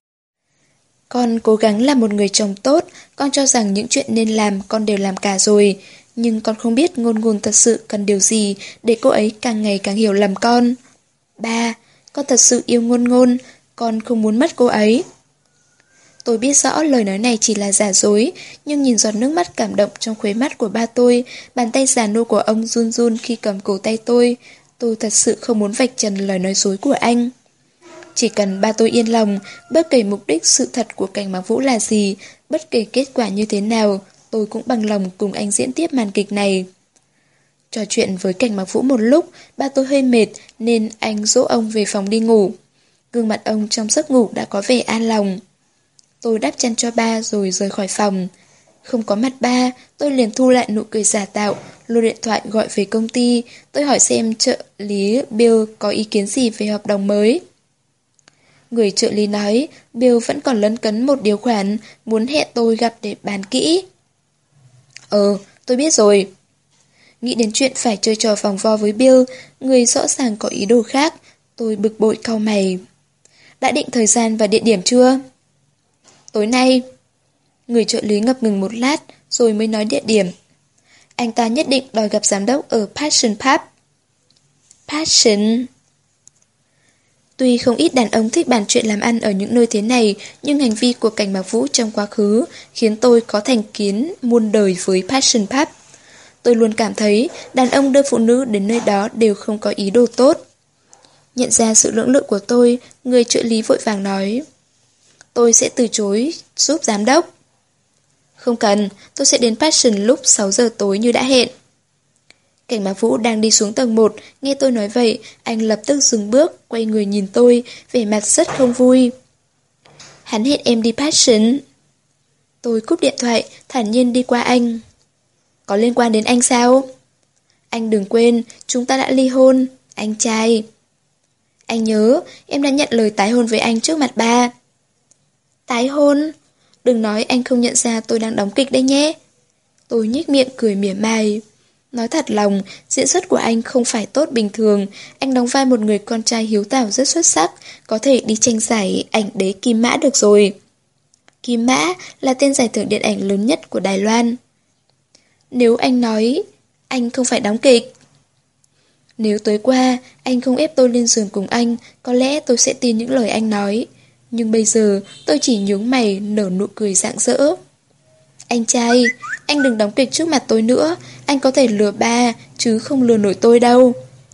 Con cố gắng làm một người chồng tốt, con cho rằng những chuyện nên làm con đều làm cả rồi. Nhưng con không biết Ngôn Ngôn thật sự cần điều gì để cô ấy càng ngày càng hiểu lầm con. Ba, con thật sự yêu Ngôn Ngôn, con không muốn mất cô ấy. Tôi biết rõ lời nói này chỉ là giả dối, nhưng nhìn giọt nước mắt cảm động trong khuế mắt của ba tôi, bàn tay già nua của ông run run khi cầm cổ tay tôi. Tôi thật sự không muốn vạch trần lời nói dối của anh. Chỉ cần ba tôi yên lòng, bất kể mục đích sự thật của Cảnh Mạc Vũ là gì, bất kể kết quả như thế nào, tôi cũng bằng lòng cùng anh diễn tiếp màn kịch này. Trò chuyện với Cảnh Mạc Vũ một lúc, ba tôi hơi mệt nên anh dỗ ông về phòng đi ngủ. Gương mặt ông trong giấc ngủ đã có vẻ an lòng. Tôi đắp chăn cho ba rồi rời khỏi phòng. Không có mặt ba, tôi liền thu lại nụ cười giả tạo, lôi điện thoại gọi về công ty. Tôi hỏi xem trợ lý Bill có ý kiến gì về hợp đồng mới. Người trợ lý nói, Bill vẫn còn lấn cấn một điều khoản, muốn hẹn tôi gặp để bàn kỹ. Ờ, tôi biết rồi. Nghĩ đến chuyện phải chơi trò vòng vo với Bill, người rõ ràng có ý đồ khác, tôi bực bội cau mày. Đã định thời gian và địa điểm chưa? Tối nay. Người trợ lý ngập ngừng một lát, rồi mới nói địa điểm. Anh ta nhất định đòi gặp giám đốc ở Passion Pub. Passion... Tuy không ít đàn ông thích bàn chuyện làm ăn ở những nơi thế này, nhưng hành vi của Cảnh Mạc Vũ trong quá khứ khiến tôi có thành kiến muôn đời với Passion Pub. Tôi luôn cảm thấy đàn ông đưa phụ nữ đến nơi đó đều không có ý đồ tốt. Nhận ra sự lưỡng lự của tôi, người trợ lý vội vàng nói. Tôi sẽ từ chối giúp giám đốc. Không cần, tôi sẽ đến Passion lúc sáu giờ tối như đã hẹn. Cảnh Mạc Vũ đang đi xuống tầng một, nghe tôi nói vậy, anh lập tức dừng bước, quay người nhìn tôi, vẻ mặt rất không vui. Hắn hẹn em đi Passion. Tôi cúp điện thoại, thản nhiên đi qua anh. Có liên quan đến anh sao? Anh đừng quên, chúng ta đã ly hôn, anh trai. Anh nhớ, em đã nhận lời tái hôn với anh trước mặt ba. Tái hôn? Đừng nói anh không nhận ra tôi đang đóng kịch đấy nhé. Tôi nhếch miệng cười mỉa mai. Nói thật lòng, diễn xuất của anh không phải tốt bình thường. Anh đóng vai một người con trai hiếu thảo rất xuất sắc, có thể đi tranh giải ảnh đế Kim Mã được rồi. Kim Mã là tên giải thưởng điện ảnh lớn nhất của Đài Loan. Nếu anh nói, anh không phải đóng kịch. Nếu tối qua, anh không ép tôi lên giường cùng anh, có lẽ tôi sẽ tin những lời anh nói. Nhưng bây giờ, tôi chỉ nhướng mày nở nụ cười rạng rỡ. Anh trai, anh đừng đóng kịch trước mặt tôi nữa. Anh có thể lừa ba, chứ không lừa nổi tôi đâu.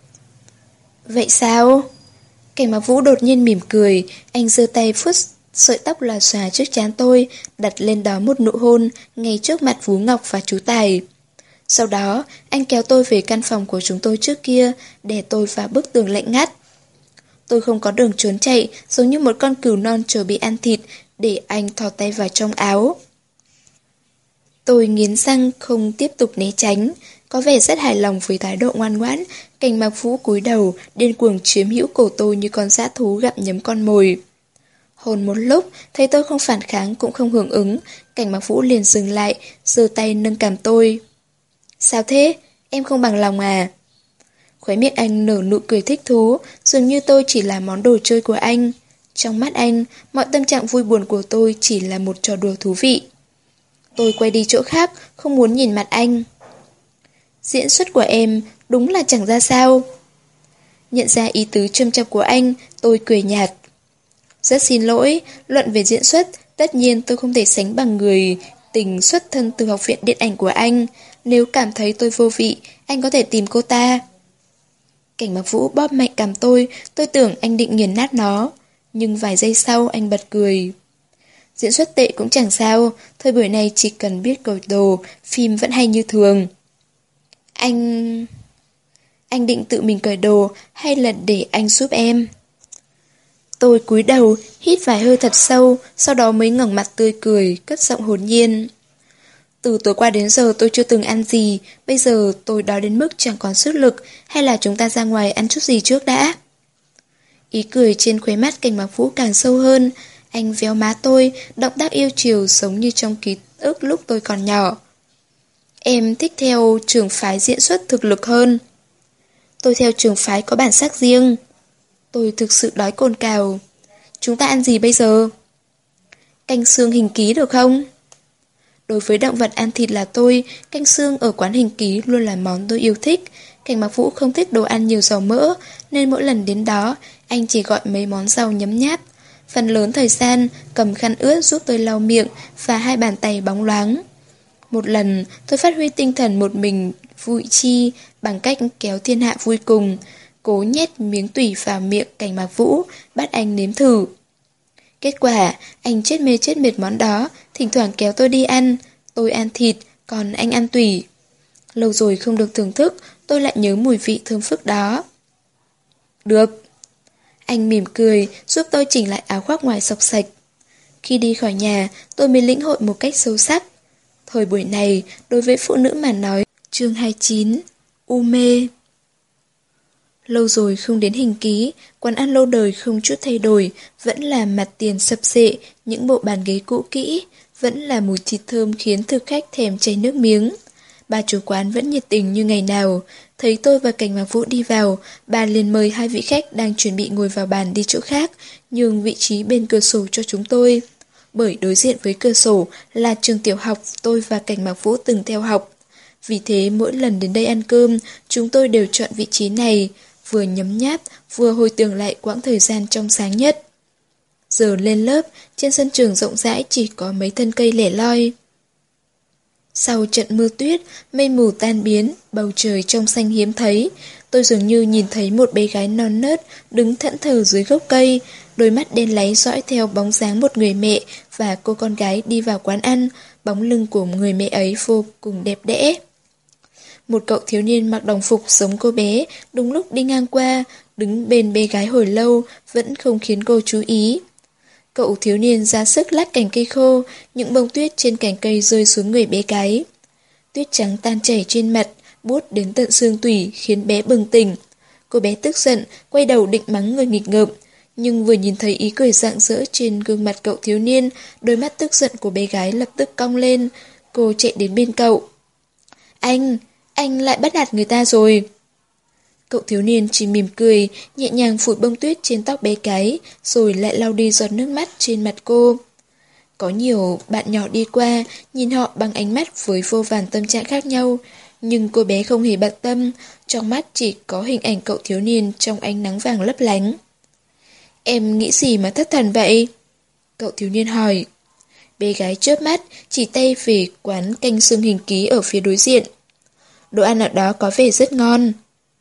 Vậy sao? Cảnh Mạc Vũ đột nhiên mỉm cười. Anh giơ tay phút sợi tóc lòa xòa trước trán tôi, đặt lên đó một nụ hôn ngay trước mặt Phú Ngọc và chú Tài. Sau đó, anh kéo tôi về căn phòng của chúng tôi trước kia, đè tôi vào bức tường lạnh ngắt. Tôi không có đường trốn chạy, giống như một con cừu non chờ bị ăn thịt, để anh thò tay vào trong áo. Tôi nghiến răng không tiếp tục né tránh. Có vẻ rất hài lòng với thái độ ngoan ngoãn. Cảnh Mạc Vũ cúi đầu, điên cuồng chiếm hữu cổ tôi như con dã thú gặm nhấm con mồi. Hôn một lúc, thấy tôi không phản kháng cũng không hưởng ứng, Cảnh Mạc Vũ liền dừng lại, giơ tay nâng cằm tôi. Sao thế? Em không bằng lòng à? Khóe miệng anh nở nụ cười thích thú, dường như tôi chỉ là món đồ chơi của anh. Trong mắt anh, mọi tâm trạng vui buồn của tôi chỉ là một trò đùa thú vị. Tôi quay đi chỗ khác, không muốn nhìn mặt anh. Diễn xuất của em đúng là chẳng ra sao. Nhận ra ý tứ châm chọc của anh, tôi cười nhạt. Rất xin lỗi, luận về diễn xuất, tất nhiên tôi không thể sánh bằng người tình xuất thân từ học viện điện ảnh của anh. Nếu cảm thấy tôi vô vị, anh có thể tìm cô ta. Cảnh Mạc Vũ bóp mạnh cằm tôi, tôi tưởng anh định nghiền nát nó. Nhưng vài giây sau anh bật cười. Diễn xuất tệ cũng chẳng sao, thời buổi này chỉ cần biết cởi đồ, phim vẫn hay như thường. Anh... Anh định tự mình cởi đồ hay là để anh giúp em? Tôi cúi đầu, hít vài hơi thật sâu, sau đó mới ngẩng mặt tươi cười, cất giọng hồn nhiên. Từ tối qua đến giờ tôi chưa từng ăn gì, bây giờ tôi đói đến mức chẳng còn sức lực, hay là chúng ta ra ngoài ăn chút gì trước đã? Ý cười trên khóe mắt Cảnh Mạc Vũ càng sâu hơn, anh véo má tôi, động tác yêu chiều giống như trong ký ức lúc tôi còn nhỏ. Em thích theo trường phái diễn xuất thực lực hơn. Tôi theo trường phái có bản sắc riêng. Tôi thực sự đói cồn cào. Chúng ta ăn gì bây giờ? Canh xương hình ký được không? Đối với động vật ăn thịt là tôi, canh xương ở quán hình ký luôn là món tôi yêu thích. Cảnh Mạc Vũ không thích đồ ăn nhiều dầu mỡ, nên mỗi lần đến đó, anh chỉ gọi mấy món rau nhấm nháp. Phần lớn thời gian, cầm khăn ướt giúp tôi lau miệng và hai bàn tay bóng loáng. Một lần, tôi phát huy tinh thần một mình vui chi bằng cách kéo thiên hạ vui cùng, cố nhét miếng tủy vào miệng Cảnh Mạc Vũ, bắt anh nếm thử. Kết quả, anh chết mê chết mệt món đó, thỉnh thoảng kéo tôi đi ăn, tôi ăn thịt, còn anh ăn tủy. Lâu rồi không được thưởng thức, tôi lại nhớ mùi vị thơm phức đó. Được. Anh mỉm cười, giúp tôi chỉnh lại áo khoác ngoài xộc xạch. Khi đi khỏi nhà, tôi mới lĩnh hội một cách sâu sắc. Thời buổi này, đối với phụ nữ mà nói, chương hai mươi chín, u mê. Lâu rồi không đến hình ký, quán ăn lâu đời không chút thay đổi, vẫn là mặt tiền sập xệ, những bộ bàn ghế cũ kỹ, vẫn là mùi thịt thơm khiến thực khách thèm chảy nước miếng. Bà chủ quán vẫn nhiệt tình như ngày nào, thấy tôi và Cảnh Mạc Vũ đi vào, bà liền mời hai vị khách đang chuẩn bị ngồi vào bàn đi chỗ khác, nhường vị trí bên cửa sổ cho chúng tôi. Bởi đối diện với cửa sổ là trường tiểu học tôi và Cảnh Mạc Vũ từng theo học. Vì thế mỗi lần đến đây ăn cơm, chúng tôi đều chọn vị trí này, vừa nhấm nháp, vừa hồi tưởng lại quãng thời gian trong sáng nhất. Giờ lên lớp, trên sân trường rộng rãi chỉ có mấy thân cây lẻ loi. Sau trận mưa tuyết, mây mù tan biến, bầu trời trong xanh hiếm thấy. Tôi dường như nhìn thấy một bé gái non nớt đứng thẫn thờ dưới gốc cây, đôi mắt đen láy dõi theo bóng dáng một người mẹ và cô con gái đi vào quán ăn, bóng lưng của người mẹ ấy vô cùng đẹp đẽ. Một cậu thiếu niên mặc đồng phục giống cô bé, đúng lúc đi ngang qua, đứng bên bé gái hồi lâu, vẫn không khiến cô chú ý. Cậu thiếu niên ra sức lắc cành cây khô, những bông tuyết trên cành cây rơi xuống người bé gái. Tuyết trắng tan chảy trên mặt, buốt đến tận xương tủy khiến bé bừng tỉnh. Cô bé tức giận, quay đầu định mắng người nghịch ngợm, nhưng vừa nhìn thấy ý cười rạng rỡ trên gương mặt cậu thiếu niên, đôi mắt tức giận của bé gái lập tức cong lên. Cô chạy đến bên cậu. Anh, anh lại bắt nạt người ta rồi. Cậu thiếu niên chỉ mỉm cười, nhẹ nhàng phủi bông tuyết trên tóc bé gái, rồi lại lau đi giọt nước mắt trên mặt cô. Có nhiều bạn nhỏ đi qua, nhìn họ bằng ánh mắt với vô vàn tâm trạng khác nhau, nhưng cô bé không hề bận tâm, trong mắt chỉ có hình ảnh cậu thiếu niên trong ánh nắng vàng lấp lánh. Em nghĩ gì mà thất thần vậy? Cậu thiếu niên hỏi. Bé gái chớp mắt, chỉ tay về quán canh xương hình ký ở phía đối diện. Đồ ăn ở đó có vẻ rất ngon.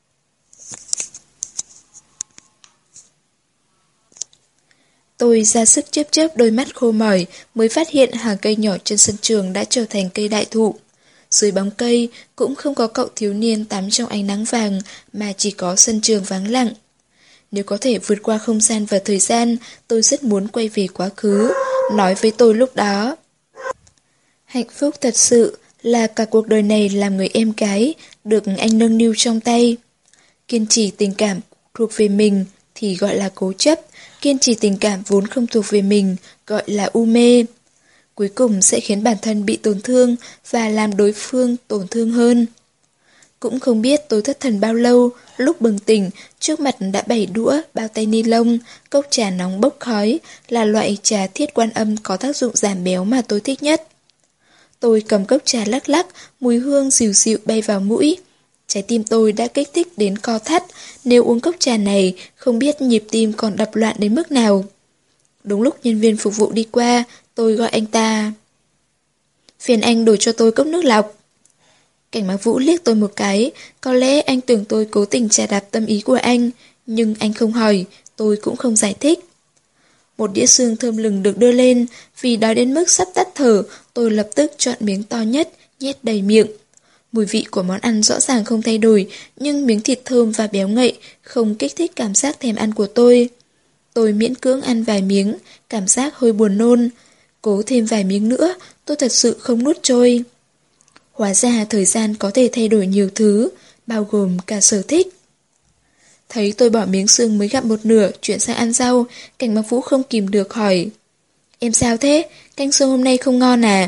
Tôi ra sức chớp chớp đôi mắt khô mỏi, mới phát hiện hàng cây nhỏ trên sân trường đã trở thành cây đại thụ. Dưới bóng cây cũng không có cậu thiếu niên tắm trong ánh nắng vàng, mà chỉ có sân trường vắng lặng. Nếu có thể vượt qua không gian và thời gian, tôi rất muốn quay về quá khứ, nói với tôi lúc đó. Hạnh phúc thật sự là cả cuộc đời này làm người em gái, được anh nâng niu trong tay. Kiên trì tình cảm thuộc về mình thì gọi là cố chấp, kiên trì tình cảm vốn không thuộc về mình gọi là u mê. Cuối cùng sẽ khiến bản thân bị tổn thương và làm đối phương tổn thương hơn. Cũng không biết tôi thất thần bao lâu, lúc bừng tỉnh, trước mặt đã bày đũa, bao tay ni lông, cốc trà nóng bốc khói, là loại trà thiết quan âm có tác dụng giảm béo mà tôi thích nhất. Tôi cầm cốc trà lắc lắc, mùi hương dịu dịu bay vào mũi. Trái tim tôi đã kích thích đến co thắt, nếu uống cốc trà này, không biết nhịp tim còn đập loạn đến mức nào. Đúng lúc nhân viên phục vụ đi qua, tôi gọi anh ta. Phiền anh đổ cho tôi cốc nước lọc. Cảnh Mạc Vũ liếc tôi một cái, có lẽ anh tưởng tôi cố tình trà đạp tâm ý của anh, nhưng anh không hỏi, tôi cũng không giải thích. Một đĩa xương thơm lừng được đưa lên, vì đói đến mức sắp tắt thở, tôi lập tức chọn miếng to nhất, nhét đầy miệng. Mùi vị của món ăn rõ ràng không thay đổi, nhưng miếng thịt thơm và béo ngậy không kích thích cảm giác thèm ăn của tôi. Tôi miễn cưỡng ăn vài miếng, cảm giác hơi buồn nôn. Cố thêm vài miếng nữa, tôi thật sự không nuốt trôi. Hóa ra thời gian có thể thay đổi nhiều thứ, bao gồm cả sở thích. Thấy tôi bỏ miếng xương mới gặm một nửa, chuyển sang ăn rau, Cảnh Mạc Vũ không kìm được hỏi. Em sao thế? Canh xương hôm nay không ngon à?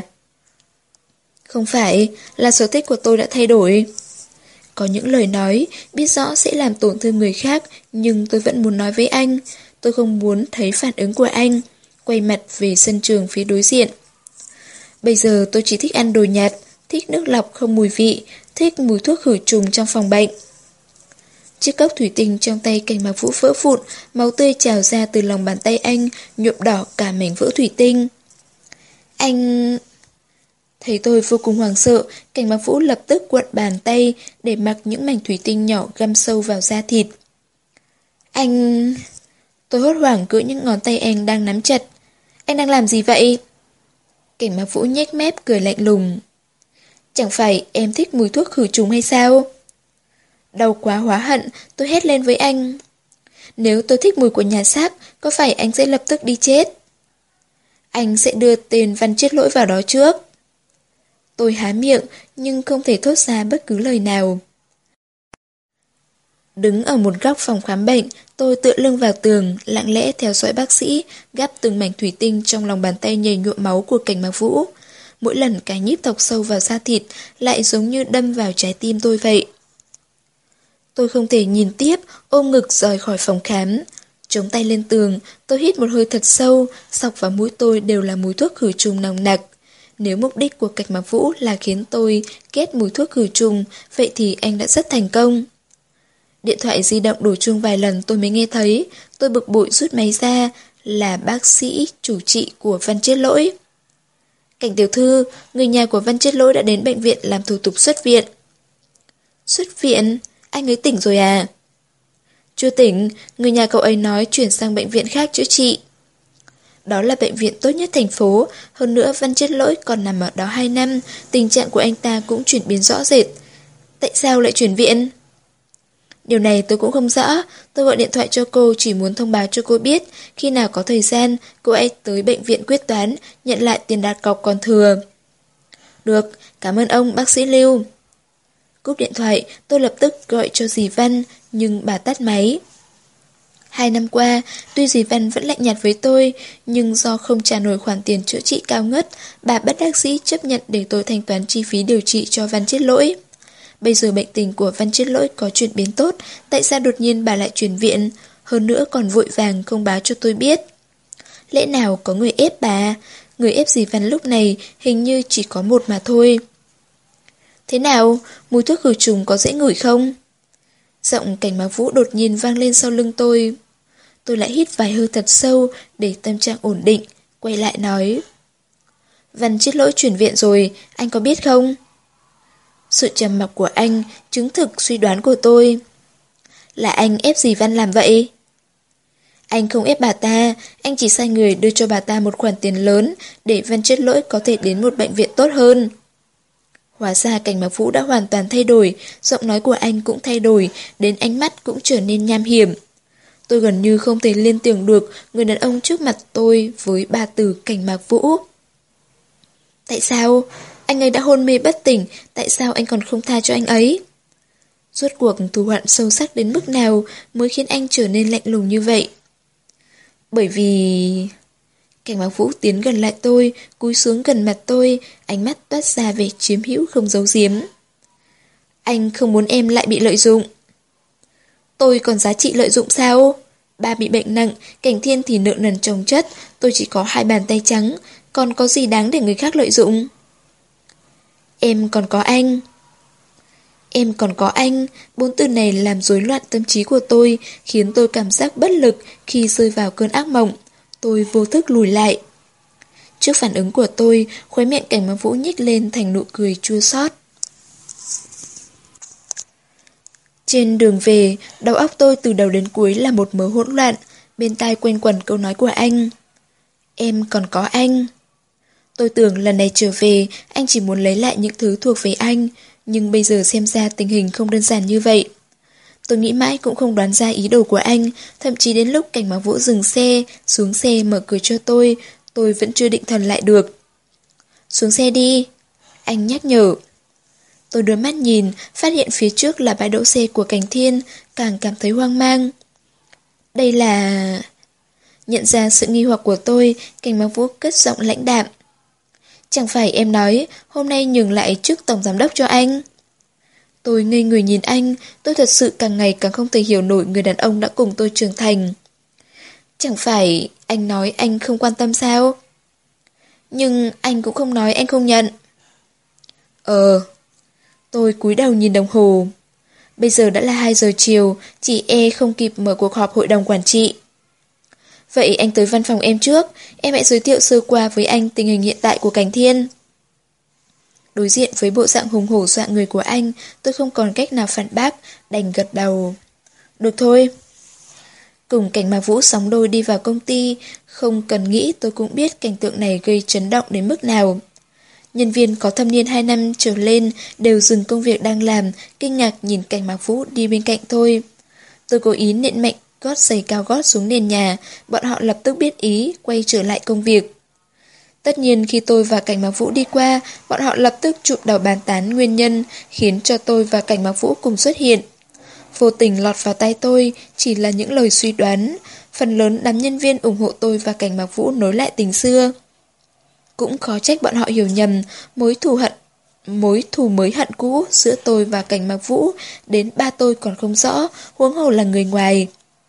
Không phải, là sở thích của tôi đã thay đổi. Có những lời nói, biết rõ sẽ làm tổn thương người khác, nhưng tôi vẫn muốn nói với anh. Tôi không muốn thấy phản ứng của anh. Quay mặt về sân trường phía đối diện. Bây giờ tôi chỉ thích ăn đồ nhạt, thích nước lọc không mùi vị, thích mùi thuốc khử trùng trong phòng bệnh. Chiếc cốc thủy tinh trong tay Cảnh Mạc Vũ vỡ vụn, máu tươi trào ra từ lòng bàn tay anh, nhuộm đỏ cả mảnh vỡ thủy tinh. Anh... Thấy tôi vô cùng hoảng sợ, Cảnh Mạc Vũ lập tức cuộn bàn tay để mặc những mảnh thủy tinh nhỏ găm sâu vào da thịt. Anh... Tôi hốt hoảng cựa những ngón tay anh đang nắm chặt. Anh đang làm gì vậy? Cảnh Mạc Vũ nhếch mép cười lạnh lùng. Chẳng phải em thích mùi thuốc khử trùng hay sao? Đau quá hóa hận, tôi hét lên với anh. Nếu tôi thích mùi của nhà xác, có phải anh sẽ lập tức đi chết? Anh sẽ đưa tên Văn Chết Lỗi vào đó trước. Tôi há miệng, nhưng không thể thốt ra bất cứ lời nào. Đứng ở một góc phòng khám bệnh, tôi tựa lưng vào tường, lặng lẽ theo dõi bác sĩ, gắp từng mảnh thủy tinh trong lòng bàn tay nhầy nhuộm máu của Cảnh Mạc Vũ. Mỗi lần cái nhíp thọc sâu vào da thịt, lại giống như đâm vào trái tim tôi vậy. Tôi không thể nhìn tiếp, ôm ngực rời khỏi phòng khám. Chống tay lên tường, tôi hít một hơi thật sâu, xộc vào mũi tôi đều là mùi thuốc khử trùng nồng nặc. Nếu mục đích của Cảnh Mạc Vũ là khiến tôi ghét mùi thuốc khử trùng, vậy thì anh đã rất thành công. Điện thoại di động đổ chuông vài lần tôi mới nghe thấy, tôi bực bội rút máy ra, là bác sĩ chủ trị của Văn Chết Lỗi. Cảnh tiểu thư, người nhà của Văn Chết Lỗi đã đến bệnh viện làm thủ tục xuất viện. Xuất viện? Anh ấy tỉnh rồi à? Chưa tỉnh, người nhà cậu ấy nói chuyển sang bệnh viện khác chữa trị. Đó là bệnh viện tốt nhất thành phố, hơn nữa Văn Chết Lỗi còn nằm ở đó hai năm, tình trạng của anh ta cũng chuyển biến rõ rệt. Tại sao lại chuyển viện? Điều này tôi cũng không rõ, tôi gọi điện thoại cho cô chỉ muốn thông báo cho cô biết, khi nào có thời gian, cô ấy tới bệnh viện quyết toán, nhận lại tiền đặt cọc còn thừa. Được, cảm ơn ông bác sĩ Lưu. Cúp điện thoại, tôi lập tức gọi cho dì Văn, nhưng bà tắt máy. Hai năm qua, tuy dì Văn vẫn lạnh nhạt với tôi, nhưng do không trả nổi khoản tiền chữa trị cao ngất, bà bất đắc dĩ chấp nhận để tôi thanh toán chi phí điều trị cho Văn Chết Lỗi. Bây giờ bệnh tình của Văn Chết Lỗi có chuyển biến tốt, tại sao đột nhiên bà lại chuyển viện, hơn nữa còn vội vàng không báo cho tôi biết. Lẽ nào có người ép bà? Người ép dì Văn lúc này hình như chỉ có một mà thôi. Thế nào? Mùi thuốc khử trùng có dễ ngửi không? Giọng Cảnh Mạc Vũ đột nhiên vang lên sau lưng tôi. Tôi lại hít vài hơi thật sâu để tâm trạng ổn định, quay lại nói. Văn Chết Lỗi chuyển viện rồi, anh có biết không? Sự trầm mặc của anh chứng thực suy đoán của tôi. Là anh ép dì Văn làm vậy? Anh không ép bà ta, anh chỉ sai người đưa cho bà ta một khoản tiền lớn để Văn Chết Lỗi có thể đến một bệnh viện tốt hơn. Hóa ra Cảnh Mạc Vũ đã hoàn toàn thay đổi, giọng nói của anh cũng thay đổi, đến ánh mắt cũng trở nên nham hiểm. Tôi gần như không thể liên tưởng được người đàn ông trước mặt tôi với ba từ Cảnh Mạc Vũ. Tại sao? Anh ấy đã hôn mê bất tỉnh, tại sao anh còn không tha cho anh ấy? Rốt cuộc thù hận sâu sắc đến mức nào mới khiến anh trở nên lạnh lùng như vậy? Bởi vì... Cảnh Mạc Vũ tiến gần lại tôi, cúi xuống gần mặt tôi, ánh mắt toát ra vẻ chiếm hữu không giấu giếm. Anh không muốn em lại bị lợi dụng. Tôi còn giá trị lợi dụng sao? Ba bị bệnh nặng, Cảnh Thiên thì nợ nần chồng chất, tôi chỉ có hai bàn tay trắng, còn có gì đáng để người khác lợi dụng? Em còn có anh. Em còn có anh, bốn từ này làm rối loạn tâm trí của tôi, khiến tôi cảm giác bất lực khi rơi vào cơn ác mộng. Tôi vô thức lùi lại. Trước phản ứng của tôi, khóe miệng Cảnh Mạc Vũ nhếch lên thành nụ cười chua xót. Trên đường về, đầu óc tôi từ đầu đến cuối là một mớ hỗn loạn, bên tai quanh quẩn câu nói của anh. Em còn có anh. Tôi tưởng lần này trở về, anh chỉ muốn lấy lại những thứ thuộc về anh, nhưng bây giờ xem ra tình hình không đơn giản như vậy. Tôi nghĩ mãi cũng không đoán ra ý đồ của anh, thậm chí đến lúc Cảnh Mạc Vũ dừng xe, xuống xe mở cửa cho tôi, tôi vẫn chưa định thần lại được. Xuống xe đi, anh nhắc nhở. Tôi đưa mắt nhìn, phát hiện phía trước là bãi đỗ xe của Cảnh Thiên, càng cảm thấy hoang mang. Đây là... Nhận ra sự nghi hoặc của tôi, Cảnh Mạc Vũ cất giọng lãnh đạm. Chẳng phải em nói hôm nay nhường lại chức tổng giám đốc cho anh? Tôi ngây người nhìn anh, tôi thật sự càng ngày càng không thể hiểu nổi người đàn ông đã cùng tôi trưởng thành. Chẳng phải anh nói anh không quan tâm sao? Nhưng anh cũng không nói anh không nhận. Ờ... Tôi cúi đầu nhìn đồng hồ. Bây giờ đã là hai giờ chiều, chị e không kịp mở cuộc họp hội đồng quản trị. Vậy anh tới văn phòng em trước, em hãy giới thiệu sơ qua với anh tình hình hiện tại của Cảnh Thiên. Đối diện với bộ dạng hùng hổ dọa người của anh, tôi không còn cách nào phản bác, đành gật đầu. Được thôi. Cùng Cảnh Mạc Vũ sóng đôi đi vào công ty, không cần nghĩ tôi cũng biết cảnh tượng này gây chấn động đến mức nào. Nhân viên có thâm niên hai năm trở lên đều dừng công việc đang làm, kinh ngạc nhìn Cảnh Mạc Vũ đi bên cạnh tôi. Tôi cố ý nện mạnh gót giày cao gót xuống nền nhà, bọn họ lập tức biết ý, quay trở lại công việc. Tất nhiên khi tôi và Cảnh Mạc Vũ đi qua, bọn họ lập tức chụp đầu bàn tán nguyên nhân, khiến cho tôi và Cảnh Mạc Vũ cùng xuất hiện. Vô tình lọt vào tay tôi chỉ là những lời suy đoán, phần lớn đám nhân viên ủng hộ tôi và Cảnh Mạc Vũ nối lại tình xưa. Cũng khó trách bọn họ hiểu nhầm mối thù hận, mối thù mới hận cũ giữa tôi và Cảnh Mạc Vũ, đến ba tôi còn không rõ, huống hồ là người ngoài.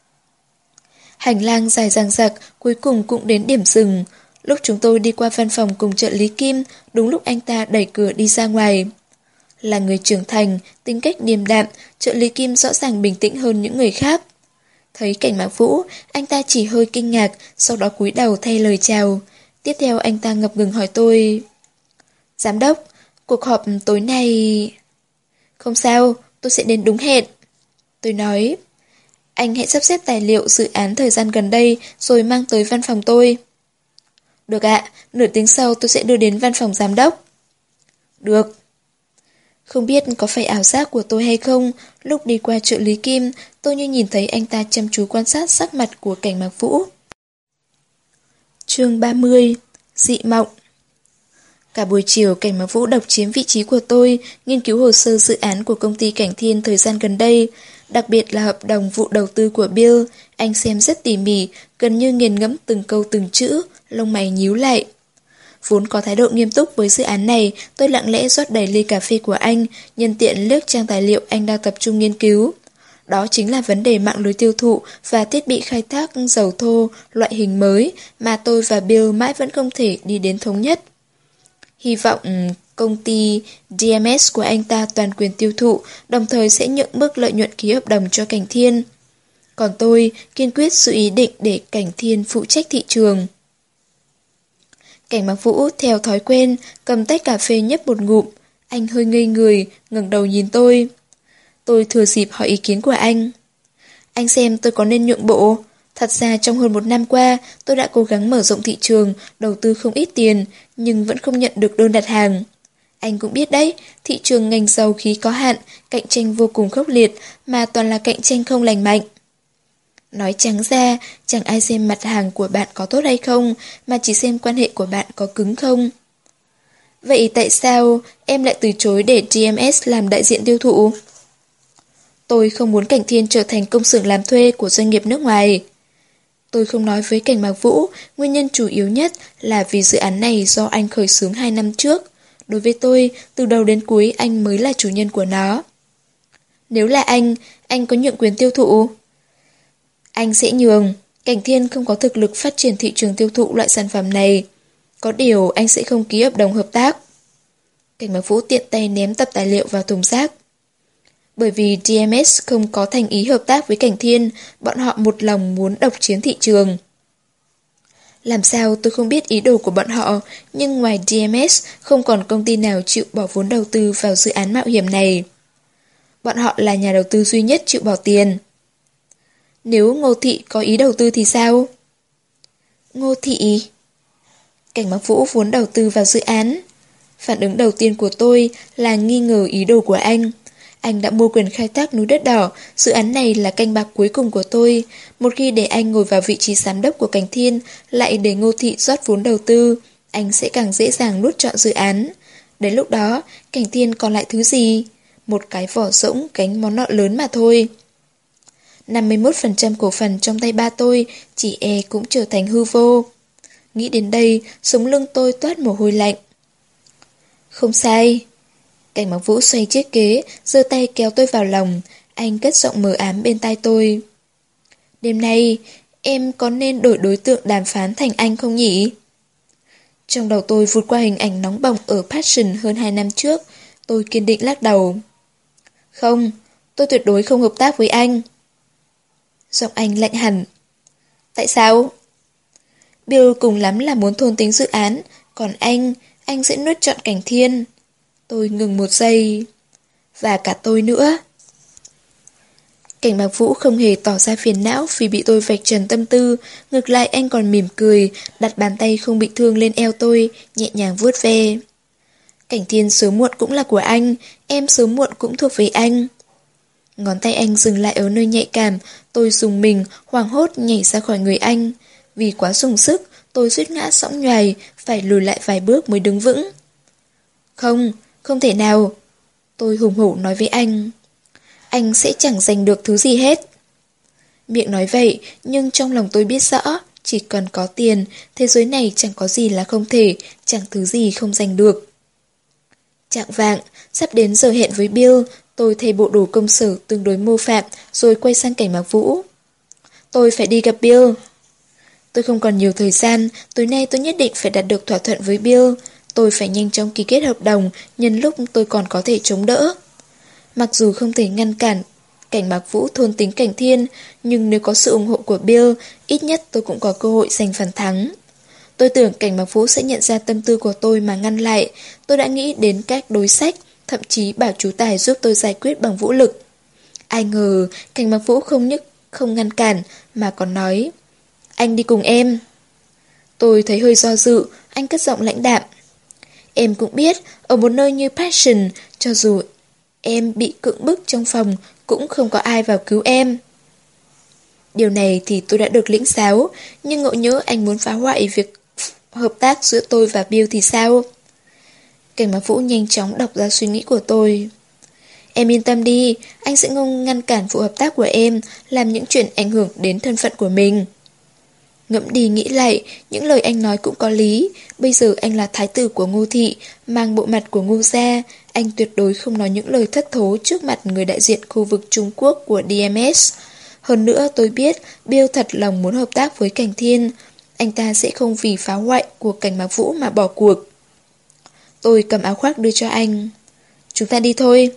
Hành lang dài dằng dặc, cuối cùng cũng đến điểm dừng. Lúc chúng tôi đi qua văn phòng cùng trợ lý Kim, đúng lúc anh ta đẩy cửa đi ra ngoài. Là người trưởng thành, tính cách điềm đạm, trợ lý Kim rõ ràng bình tĩnh hơn những người khác. Thấy Cảnh Mạc Vũ, anh ta chỉ hơi kinh ngạc, sau đó cúi đầu thay lời chào. Tiếp theo anh ta ngập ngừng hỏi tôi. Giám đốc, cuộc họp tối nay... Không sao, tôi sẽ đến đúng hẹn. Tôi nói, anh hãy sắp xếp tài liệu dự án thời gian gần đây rồi mang tới văn phòng tôi. Được ạ, nửa tiếng sau tôi sẽ đưa đến văn phòng giám đốc. Được. Không biết có phải ảo giác của tôi hay không, lúc đi qua trợ lý Kim, tôi như nhìn thấy anh ta chăm chú quan sát sắc mặt của Cảnh Mạc Vũ. Chương ba mươi. Dị mộng. Cả buổi chiều Cảnh Mạc Vũ độc chiếm vị trí của tôi, nghiên cứu hồ sơ dự án của công ty Cảnh Thiên thời gian gần đây, đặc biệt là hợp đồng vụ đầu tư của Bill. Anh xem rất tỉ mỉ, gần như nghiền ngẫm từng câu từng chữ, lông mày nhíu lại. Vốn có thái độ nghiêm túc với dự án này, tôi lặng lẽ rót đầy ly cà phê của anh, nhân tiện liếc trang tài liệu anh đang tập trung nghiên cứu. Đó chính là vấn đề mạng lưới tiêu thụ và thiết bị khai thác dầu thô loại hình mới mà tôi và Bill mãi vẫn không thể đi đến thống nhất. Hy vọng công ty đê em ét của anh ta toàn quyền tiêu thụ, đồng thời sẽ nhượng mức lợi nhuận ký hợp đồng cho Cảnh Thiên. Còn tôi kiên quyết giữ ý định để Cảnh Thiên phụ trách thị trường. Cảnh Mạc Vũ theo thói quen cầm tách cà phê nhấp một ngụm, anh hơi ngây người, ngẩng đầu nhìn tôi. Tôi thừa dịp hỏi ý kiến của anh. Anh xem tôi có nên nhượng bộ? Thật ra trong hơn một năm qua, tôi đã cố gắng mở rộng thị trường, đầu tư không ít tiền, nhưng vẫn không nhận được đơn đặt hàng. Anh cũng biết đấy, thị trường ngành dầu khí có hạn, cạnh tranh vô cùng khốc liệt, mà toàn là cạnh tranh không lành mạnh. Nói trắng ra, chẳng ai xem mặt hàng của bạn có tốt hay không, mà chỉ xem quan hệ của bạn có cứng không. Vậy tại sao em lại từ chối để đê em ét làm đại diện tiêu thụ? Tôi không muốn Cảnh Thiên trở thành công xưởng làm thuê của doanh nghiệp nước ngoài. Tôi không nói với Cảnh Mạc Vũ, nguyên nhân chủ yếu nhất là vì dự án này do anh khởi xướng hai năm trước. Đối với tôi, từ đầu đến cuối anh mới là chủ nhân của nó. Nếu là anh, anh có nhượng quyền tiêu thụ? Anh sẽ nhường. Cảnh Thiên không có thực lực phát triển thị trường tiêu thụ loại sản phẩm này. Có điều anh sẽ không ký hợp đồng hợp tác. Cảnh Mạc Vũ tiện tay ném tập tài liệu vào thùng rác. Bởi vì đê em ét không có thành ý hợp tác với Cảnh Thiên, bọn họ một lòng muốn độc chiếm thị trường. Làm sao tôi không biết ý đồ của bọn họ, nhưng ngoài đê em ét không còn công ty nào chịu bỏ vốn đầu tư vào dự án mạo hiểm này. Bọn họ là nhà đầu tư duy nhất chịu bỏ tiền. Nếu Ngô Thị có ý đầu tư thì sao? Ngô Thị? Cảnh Mạc Vũ vốn đầu tư vào dự án. Phản ứng đầu tiên của tôi là nghi ngờ ý đồ của anh. Anh đã mua quyền khai thác núi đất đỏ, dự án này là canh bạc cuối cùng của tôi. Một khi để anh ngồi vào vị trí giám đốc của Cảnh Thiên, lại để Ngô Thị rót vốn đầu tư, anh sẽ càng dễ dàng nuốt trọn dự án. Đến lúc đó, Cảnh Thiên còn lại thứ gì? Một cái vỏ rỗng gánh món nợ lớn mà thôi. năm mươi mốt phần trăm cổ phần trong tay ba tôi, chỉ e cũng trở thành hư vô. Nghĩ đến đây, sống lưng tôi toát mồ hôi lạnh. Không sai. Cảnh Mạc Vũ xoay chiếc ghế, giơ tay kéo tôi vào lòng. Anh cất giọng mờ ám bên tai tôi. Đêm nay, em có nên đổi đối tượng đàm phán thành anh không nhỉ? Trong đầu tôi vụt qua hình ảnh nóng bỏng ở Passion hơn hai năm trước. Tôi kiên định lắc đầu. Không, tôi tuyệt đối không hợp tác với anh. Giọng anh lạnh hẳn. Tại sao? Bill cùng lắm là muốn thôn tính dự án, còn anh, anh sẽ nuốt trọn Cảnh Thiên. Tôi ngừng một giây. Và cả tôi nữa. Cảnh Mạc Vũ không hề tỏ ra phiền não vì bị tôi vạch trần tâm tư, ngược lại anh còn mỉm cười, đặt bàn tay không bị thương lên eo tôi, nhẹ nhàng vuốt ve. Cảnh Thiên sớm muộn cũng là của anh, em sớm muộn cũng thuộc về anh. Ngón tay anh dừng lại ở nơi nhạy cảm, tôi dùng mình, hoảng hốt nhảy ra khỏi người anh. Vì quá dùng sức, tôi suýt ngã sõng nhoài, phải lùi lại vài bước mới đứng vững. Không, không thể nào. Tôi hùng hổ nói với anh. Anh sẽ chẳng giành được thứ gì hết. Miệng nói vậy, nhưng trong lòng tôi biết rõ, chỉ cần có tiền, thế giới này chẳng có gì là không thể, chẳng thứ gì không giành được. Chạng vạng, sắp đến giờ hẹn với Bill, tôi thay bộ đồ công sở tương đối mô phạm, rồi quay sang Cảnh Mạc Vũ. Tôi phải đi gặp Bill. Tôi không còn nhiều thời gian, tối nay tôi nhất định phải đạt được thỏa thuận với Bill. Tôi phải nhanh chóng ký kết hợp đồng, nhân lúc tôi còn có thể chống đỡ. Mặc dù không thể ngăn cản Cảnh Mạc Vũ thôn tính Cảnh Thiên, nhưng nếu có sự ủng hộ của Bill, ít nhất tôi cũng có cơ hội giành phần thắng. Tôi tưởng Cảnh Mạc Vũ sẽ nhận ra tâm tư của tôi mà ngăn lại. Tôi đã nghĩ đến cách đối sách, thậm chí bảo chú tài giúp tôi giải quyết bằng vũ lực. Ai ngờ Cảnh Mạc Vũ không nhất không ngăn cản mà còn nói: Anh đi cùng em. Tôi thấy hơi do dự, anh cất giọng lãnh đạm. Em cũng biết, ở một nơi như Passion, cho dù em bị cưỡng bức trong phòng, cũng không có ai vào cứu em. Điều này thì tôi đã được lĩnh giáo, nhưng ngộ nhỡ anh muốn phá hoại việc hợp tác giữa tôi và Bill thì sao? Cảnh Mạc Vũ nhanh chóng đọc ra suy nghĩ của tôi. Em yên tâm đi, anh sẽ không ngăn cản vụ hợp tác của em, làm những chuyện ảnh hưởng đến thân phận của mình. Ngẫm đi nghĩ lại, những lời anh nói cũng có lý. Bây giờ anh là thái tử của Ngô Thị, mang bộ mặt của Ngô gia. Anh tuyệt đối không nói những lời thất thố trước mặt người đại diện khu vực Trung Quốc của đê em ét. Hơn nữa tôi biết Bill thật lòng muốn hợp tác với Cảnh Thiên. Anh ta sẽ không vì phá hoại của Cảnh Mạc Vũ mà bỏ cuộc. Tôi cầm áo khoác đưa cho anh. Chúng ta đi thôi.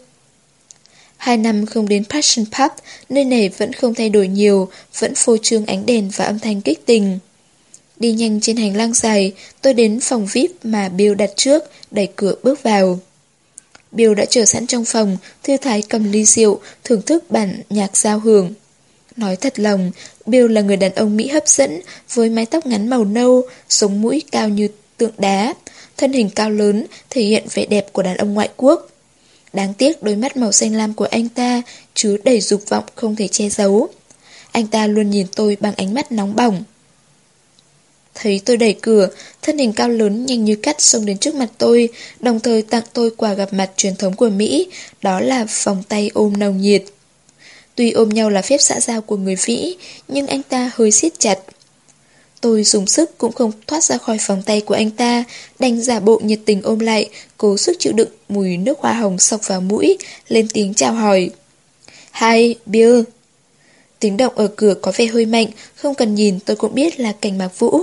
Hai năm không đến Passion Pub, nơi này vẫn không thay đổi nhiều, vẫn phô trương ánh đèn và âm thanh kích tình. Đi nhanh trên hành lang dài, tôi đến phòng vi ai pi mà Bill đặt trước, đẩy cửa bước vào. Bill đã chờ sẵn trong phòng, thư thái cầm ly rượu, thưởng thức bản nhạc giao hưởng. Nói thật lòng, Bill là người đàn ông Mỹ hấp dẫn, với mái tóc ngắn màu nâu, sống mũi cao như tượng đá, thân hình cao lớn, thể hiện vẻ đẹp của đàn ông ngoại quốc. Đáng tiếc đôi mắt màu xanh lam của anh ta chứa đầy dục vọng không thể che giấu. Anh ta luôn nhìn tôi bằng ánh mắt nóng bỏng. thấy tôi đẩy cửa, thân hình cao lớn nhanh như cắt xông đến trước mặt tôi, đồng thời tặng tôi quà gặp mặt truyền thống của Mỹ, đó là vòng tay ôm nồng nhiệt. Tuy ôm nhau là phép xã giao của người Mỹ, nhưng anh ta hơi siết chặt. Tôi dùng sức cũng không thoát ra khỏi vòng tay của anh ta, đành giả bộ nhiệt tình ôm lại, cố sức chịu đựng mùi nước hoa hồng xộc vào mũi, lên tiếng chào hỏi. Hi, Bill. Tiếng động ở cửa có vẻ hơi mạnh, không cần nhìn tôi cũng biết là Cảnh Mạc Vũ.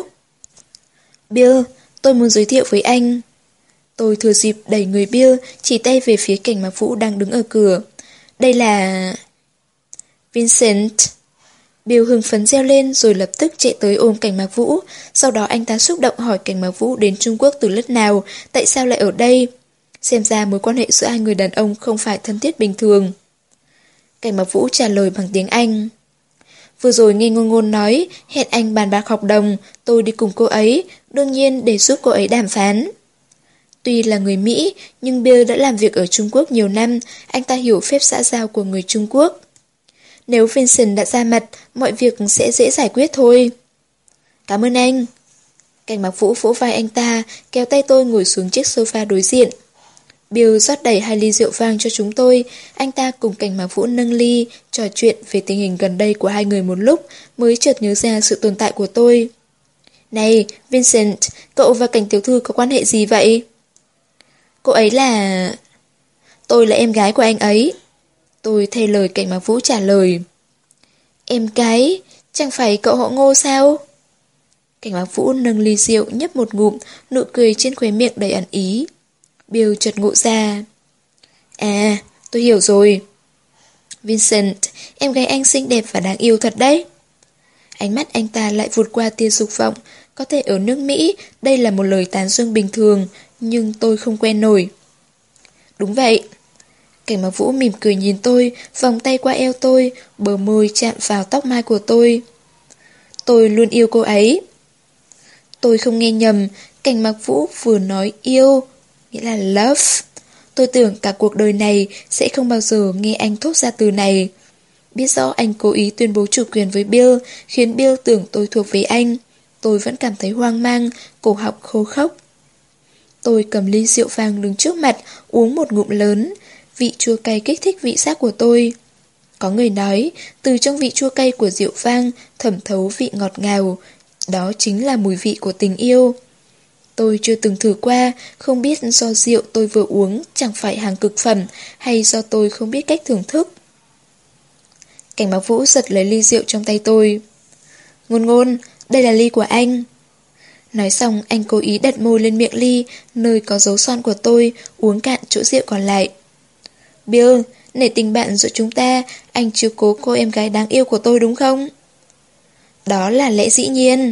Bill, tôi muốn giới thiệu với anh. Tôi thừa dịp đẩy người Bill, chỉ tay về phía Cảnh Mạc Vũ đang đứng ở cửa. Đây là... Vincent. Bill hưng phấn reo lên rồi lập tức chạy tới ôm Cảnh Mạc Vũ. Sau đó anh ta xúc động hỏi Cảnh Mạc Vũ đến Trung Quốc từ lúc nào, tại sao lại ở đây. Xem ra mối quan hệ giữa hai người đàn ông không phải thân thiết bình thường. Cảnh Mạc Vũ trả lời bằng tiếng Anh. Vừa rồi nghe Ngôn Ngôn nói, hẹn anh bàn bạc hợp đồng, tôi đi cùng cô ấy, đương nhiên để giúp cô ấy đàm phán. Tuy là người Mỹ, nhưng Bill đã làm việc ở Trung Quốc nhiều năm, anh ta hiểu phép xã giao của người Trung Quốc. Nếu Vincent đã ra mặt, mọi việc sẽ dễ giải quyết thôi. Cảm ơn anh. Cảnh Mạc Vũ vỗ vai anh ta, kéo tay tôi ngồi xuống chiếc sofa đối diện. Bill rót đầy hai ly rượu vang cho chúng tôi, anh ta cùng Cảnh Mạc Vũ nâng ly, trò chuyện về tình hình gần đây của hai người một lúc, mới chợt nhớ ra sự tồn tại của tôi. Này, Vincent, cậu và Cảnh tiểu thư có quan hệ gì vậy? Cô ấy là... Tôi là em gái của anh ấy. Tôi thay lời Cảnh Mạc Vũ trả lời. Em gái? Chẳng phải cậu họ Ngô sao? Cảnh Mạc Vũ nâng ly rượu nhấp một ngụm, nụ cười trên khóe miệng đầy ẩn ý. Bill chợt ngộ ra. À, tôi hiểu rồi. Vincent, em gái anh xinh đẹp và đáng yêu thật đấy. Ánh mắt anh ta lại vụt qua tia dục vọng. Có thể ở nước Mỹ, đây là một lời tán dương bình thường, nhưng tôi không quen nổi. Đúng vậy. Cảnh Mạc Vũ mỉm cười nhìn tôi, vòng tay qua eo tôi, bờ môi chạm vào tóc mai của tôi. Tôi luôn yêu cô ấy. Tôi không nghe nhầm, Cảnh Mạc Vũ vừa nói yêu, nghĩa là love. Tôi tưởng cả cuộc đời này sẽ không bao giờ nghe anh thốt ra từ này. Biết rõ anh cố ý tuyên bố chủ quyền với Bill, khiến Bill tưởng tôi thuộc về anh. Tôi vẫn cảm thấy hoang mang, cổ họng khô khốc. Tôi cầm ly rượu vang đứng trước mặt, uống một ngụm lớn. Vị chua cay kích thích vị giác của tôi. Có người nói, từ trong vị chua cay của rượu vang thẩm thấu vị ngọt ngào. Đó chính là mùi vị của tình yêu. Tôi chưa từng thử qua, không biết do rượu tôi vừa uống chẳng phải hàng cực phẩm, hay do tôi không biết cách thưởng thức. Cảnh Mạc Vũ giật lấy ly rượu trong tay tôi. Ngôn Ngôn, đây là ly của anh. Nói xong anh cố ý đặt môi lên miệng ly, nơi có dấu son của tôi, uống cạn chỗ rượu còn lại. Bill, nể tình bạn giữa chúng ta, anh chiếu cố cô em gái đáng yêu của tôi đúng không? Đó là lẽ dĩ nhiên.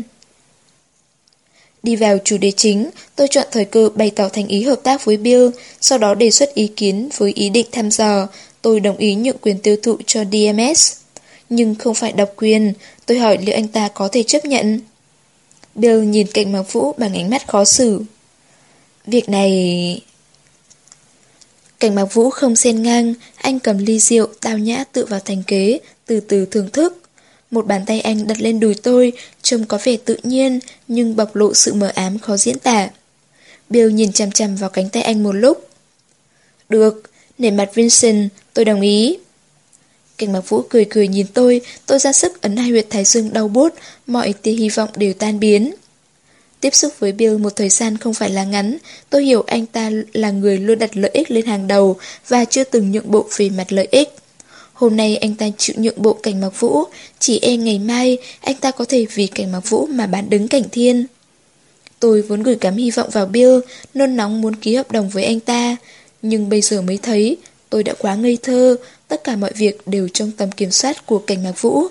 Đi vào chủ đề chính, tôi chọn thời cơ bày tỏ thành ý hợp tác với Bill, sau đó đề xuất ý kiến với ý định thăm dò, tôi đồng ý nhượng quyền tiêu thụ cho đê em ét. Nhưng không phải độc quyền, tôi hỏi liệu anh ta có thể chấp nhận. Bill nhìn Cảnh Mạc Vũ bằng ánh mắt khó xử. Việc này... Cảnh Mạc Vũ không xen ngang, anh cầm ly rượu, tao nhã tựa vào thành kế, từ từ thưởng thức. Một bàn tay anh đặt lên đùi tôi, trông có vẻ tự nhiên, nhưng bộc lộ sự mờ ám khó diễn tả. Bill nhìn chằm chằm vào cánh tay anh một lúc. Được, nể mặt Vincent, tôi đồng ý. Cảnh Mạc Vũ cười cười nhìn tôi, tôi ra sức ấn hai huyệt thái dương đau buốt, mọi tia hy vọng đều tan biến. Tiếp xúc với Bill một thời gian không phải là ngắn, tôi hiểu anh ta là người luôn đặt lợi ích lên hàng đầu và chưa từng nhượng bộ về mặt lợi ích. Hôm nay anh ta chịu nhượng bộ Cảnh Mạc Vũ, chỉ e ngày mai anh ta có thể vì Cảnh Mạc Vũ mà bán đứng Cảnh Thiên. Tôi vốn gửi gắm hy vọng vào Bill, nôn nóng muốn ký hợp đồng với anh ta, nhưng bây giờ mới thấy tôi đã quá ngây thơ, tất cả mọi việc đều trong tầm kiểm soát của Cảnh Mạc Vũ.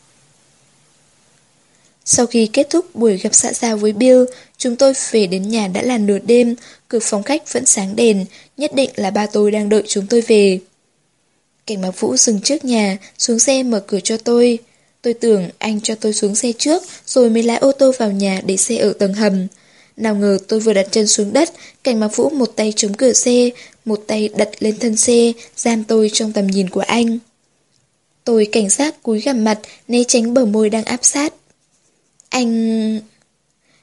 Sau khi kết thúc buổi gặp xã giao với Bill, chúng tôi về đến nhà đã là nửa đêm, cửa phòng khách vẫn sáng đèn, nhất định là ba tôi đang đợi chúng tôi về. Cảnh Mạc Vũ dừng trước nhà, xuống xe mở cửa cho tôi. Tôi tưởng anh cho tôi xuống xe trước, rồi mới lái ô tô vào nhà để xe ở tầng hầm. Nào ngờ tôi vừa đặt chân xuống đất, Cảnh Mạc Vũ một tay chống cửa xe, một tay đặt lên thân xe, giam tôi trong tầm nhìn của anh. Tôi cảnh giác cúi gằm mặt, né tránh bờ môi đang áp sát. Anh...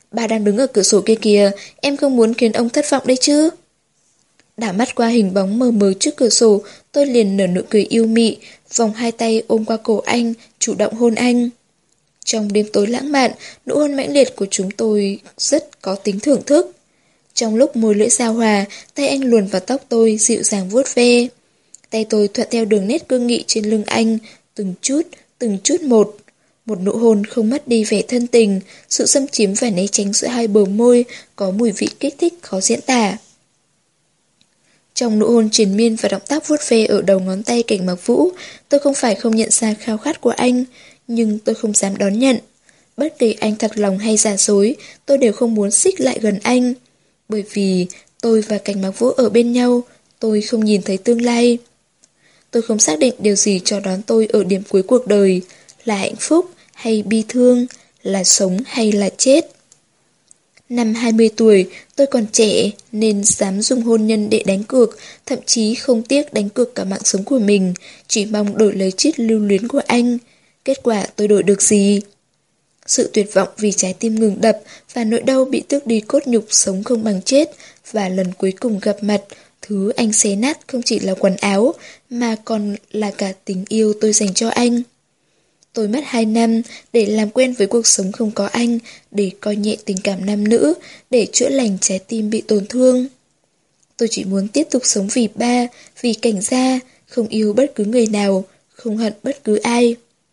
Ba đang đứng ở cửa sổ kia kìa, em không muốn khiến ông thất vọng đấy chứ. Đảo mắt qua hình bóng mờ mờ trước cửa sổ, tôi liền nở nụ cười yêu mị, vòng hai tay ôm qua cổ anh, chủ động hôn anh. Trong đêm tối lãng mạn, nụ hôn mãnh liệt của chúng tôi rất có tính thưởng thức. Trong lúc môi lưỡi giao hòa, tay anh luồn vào tóc tôi, dịu dàng vuốt ve. Tay tôi thuận theo đường nét cương nghị trên lưng anh, từng chút, từng chút một. Một nụ hôn không mất đi vẻ thân tình, sự xâm chiếm và né tránh giữa hai bờ môi, có mùi vị kích thích khó diễn tả. Trong nụ hôn triền miên và động tác vuốt ve ở đầu ngón tay Cảnh Mặc Vũ, tôi không phải không nhận ra khao khát của anh, nhưng tôi không dám đón nhận. Bất kể anh thật lòng hay giả dối, tôi đều không muốn xích lại gần anh. Bởi vì tôi và Cảnh Mặc Vũ ở bên nhau, tôi không nhìn thấy tương lai. Tôi không xác định điều gì cho đón tôi ở điểm cuối cuộc đời, là hạnh phúc hay bi thương, là sống hay là chết. Năm hai mươi tuổi, tôi còn trẻ nên dám dùng hôn nhân để đánh cược, thậm chí không tiếc đánh cược cả mạng sống của mình, chỉ mong đổi lấy chiếc lưu luyến của anh. Kết quả tôi đổi được gì? Sự tuyệt vọng vì trái tim ngừng đập và nỗi đau bị tước đi cốt nhục sống không bằng chết, và lần cuối cùng gặp mặt, thứ anh xé nát không chỉ là quần áo mà còn là cả tình yêu tôi dành cho anh. Tôi mất hai năm để làm quen với cuộc sống không có anh, để coi nhẹ tình cảm nam nữ, để chữa lành trái tim bị tổn thương. Tôi chỉ muốn tiếp tục sống vì ba, vì Cảnh gia, không yêu bất cứ người nào, không hận bất cứ ai.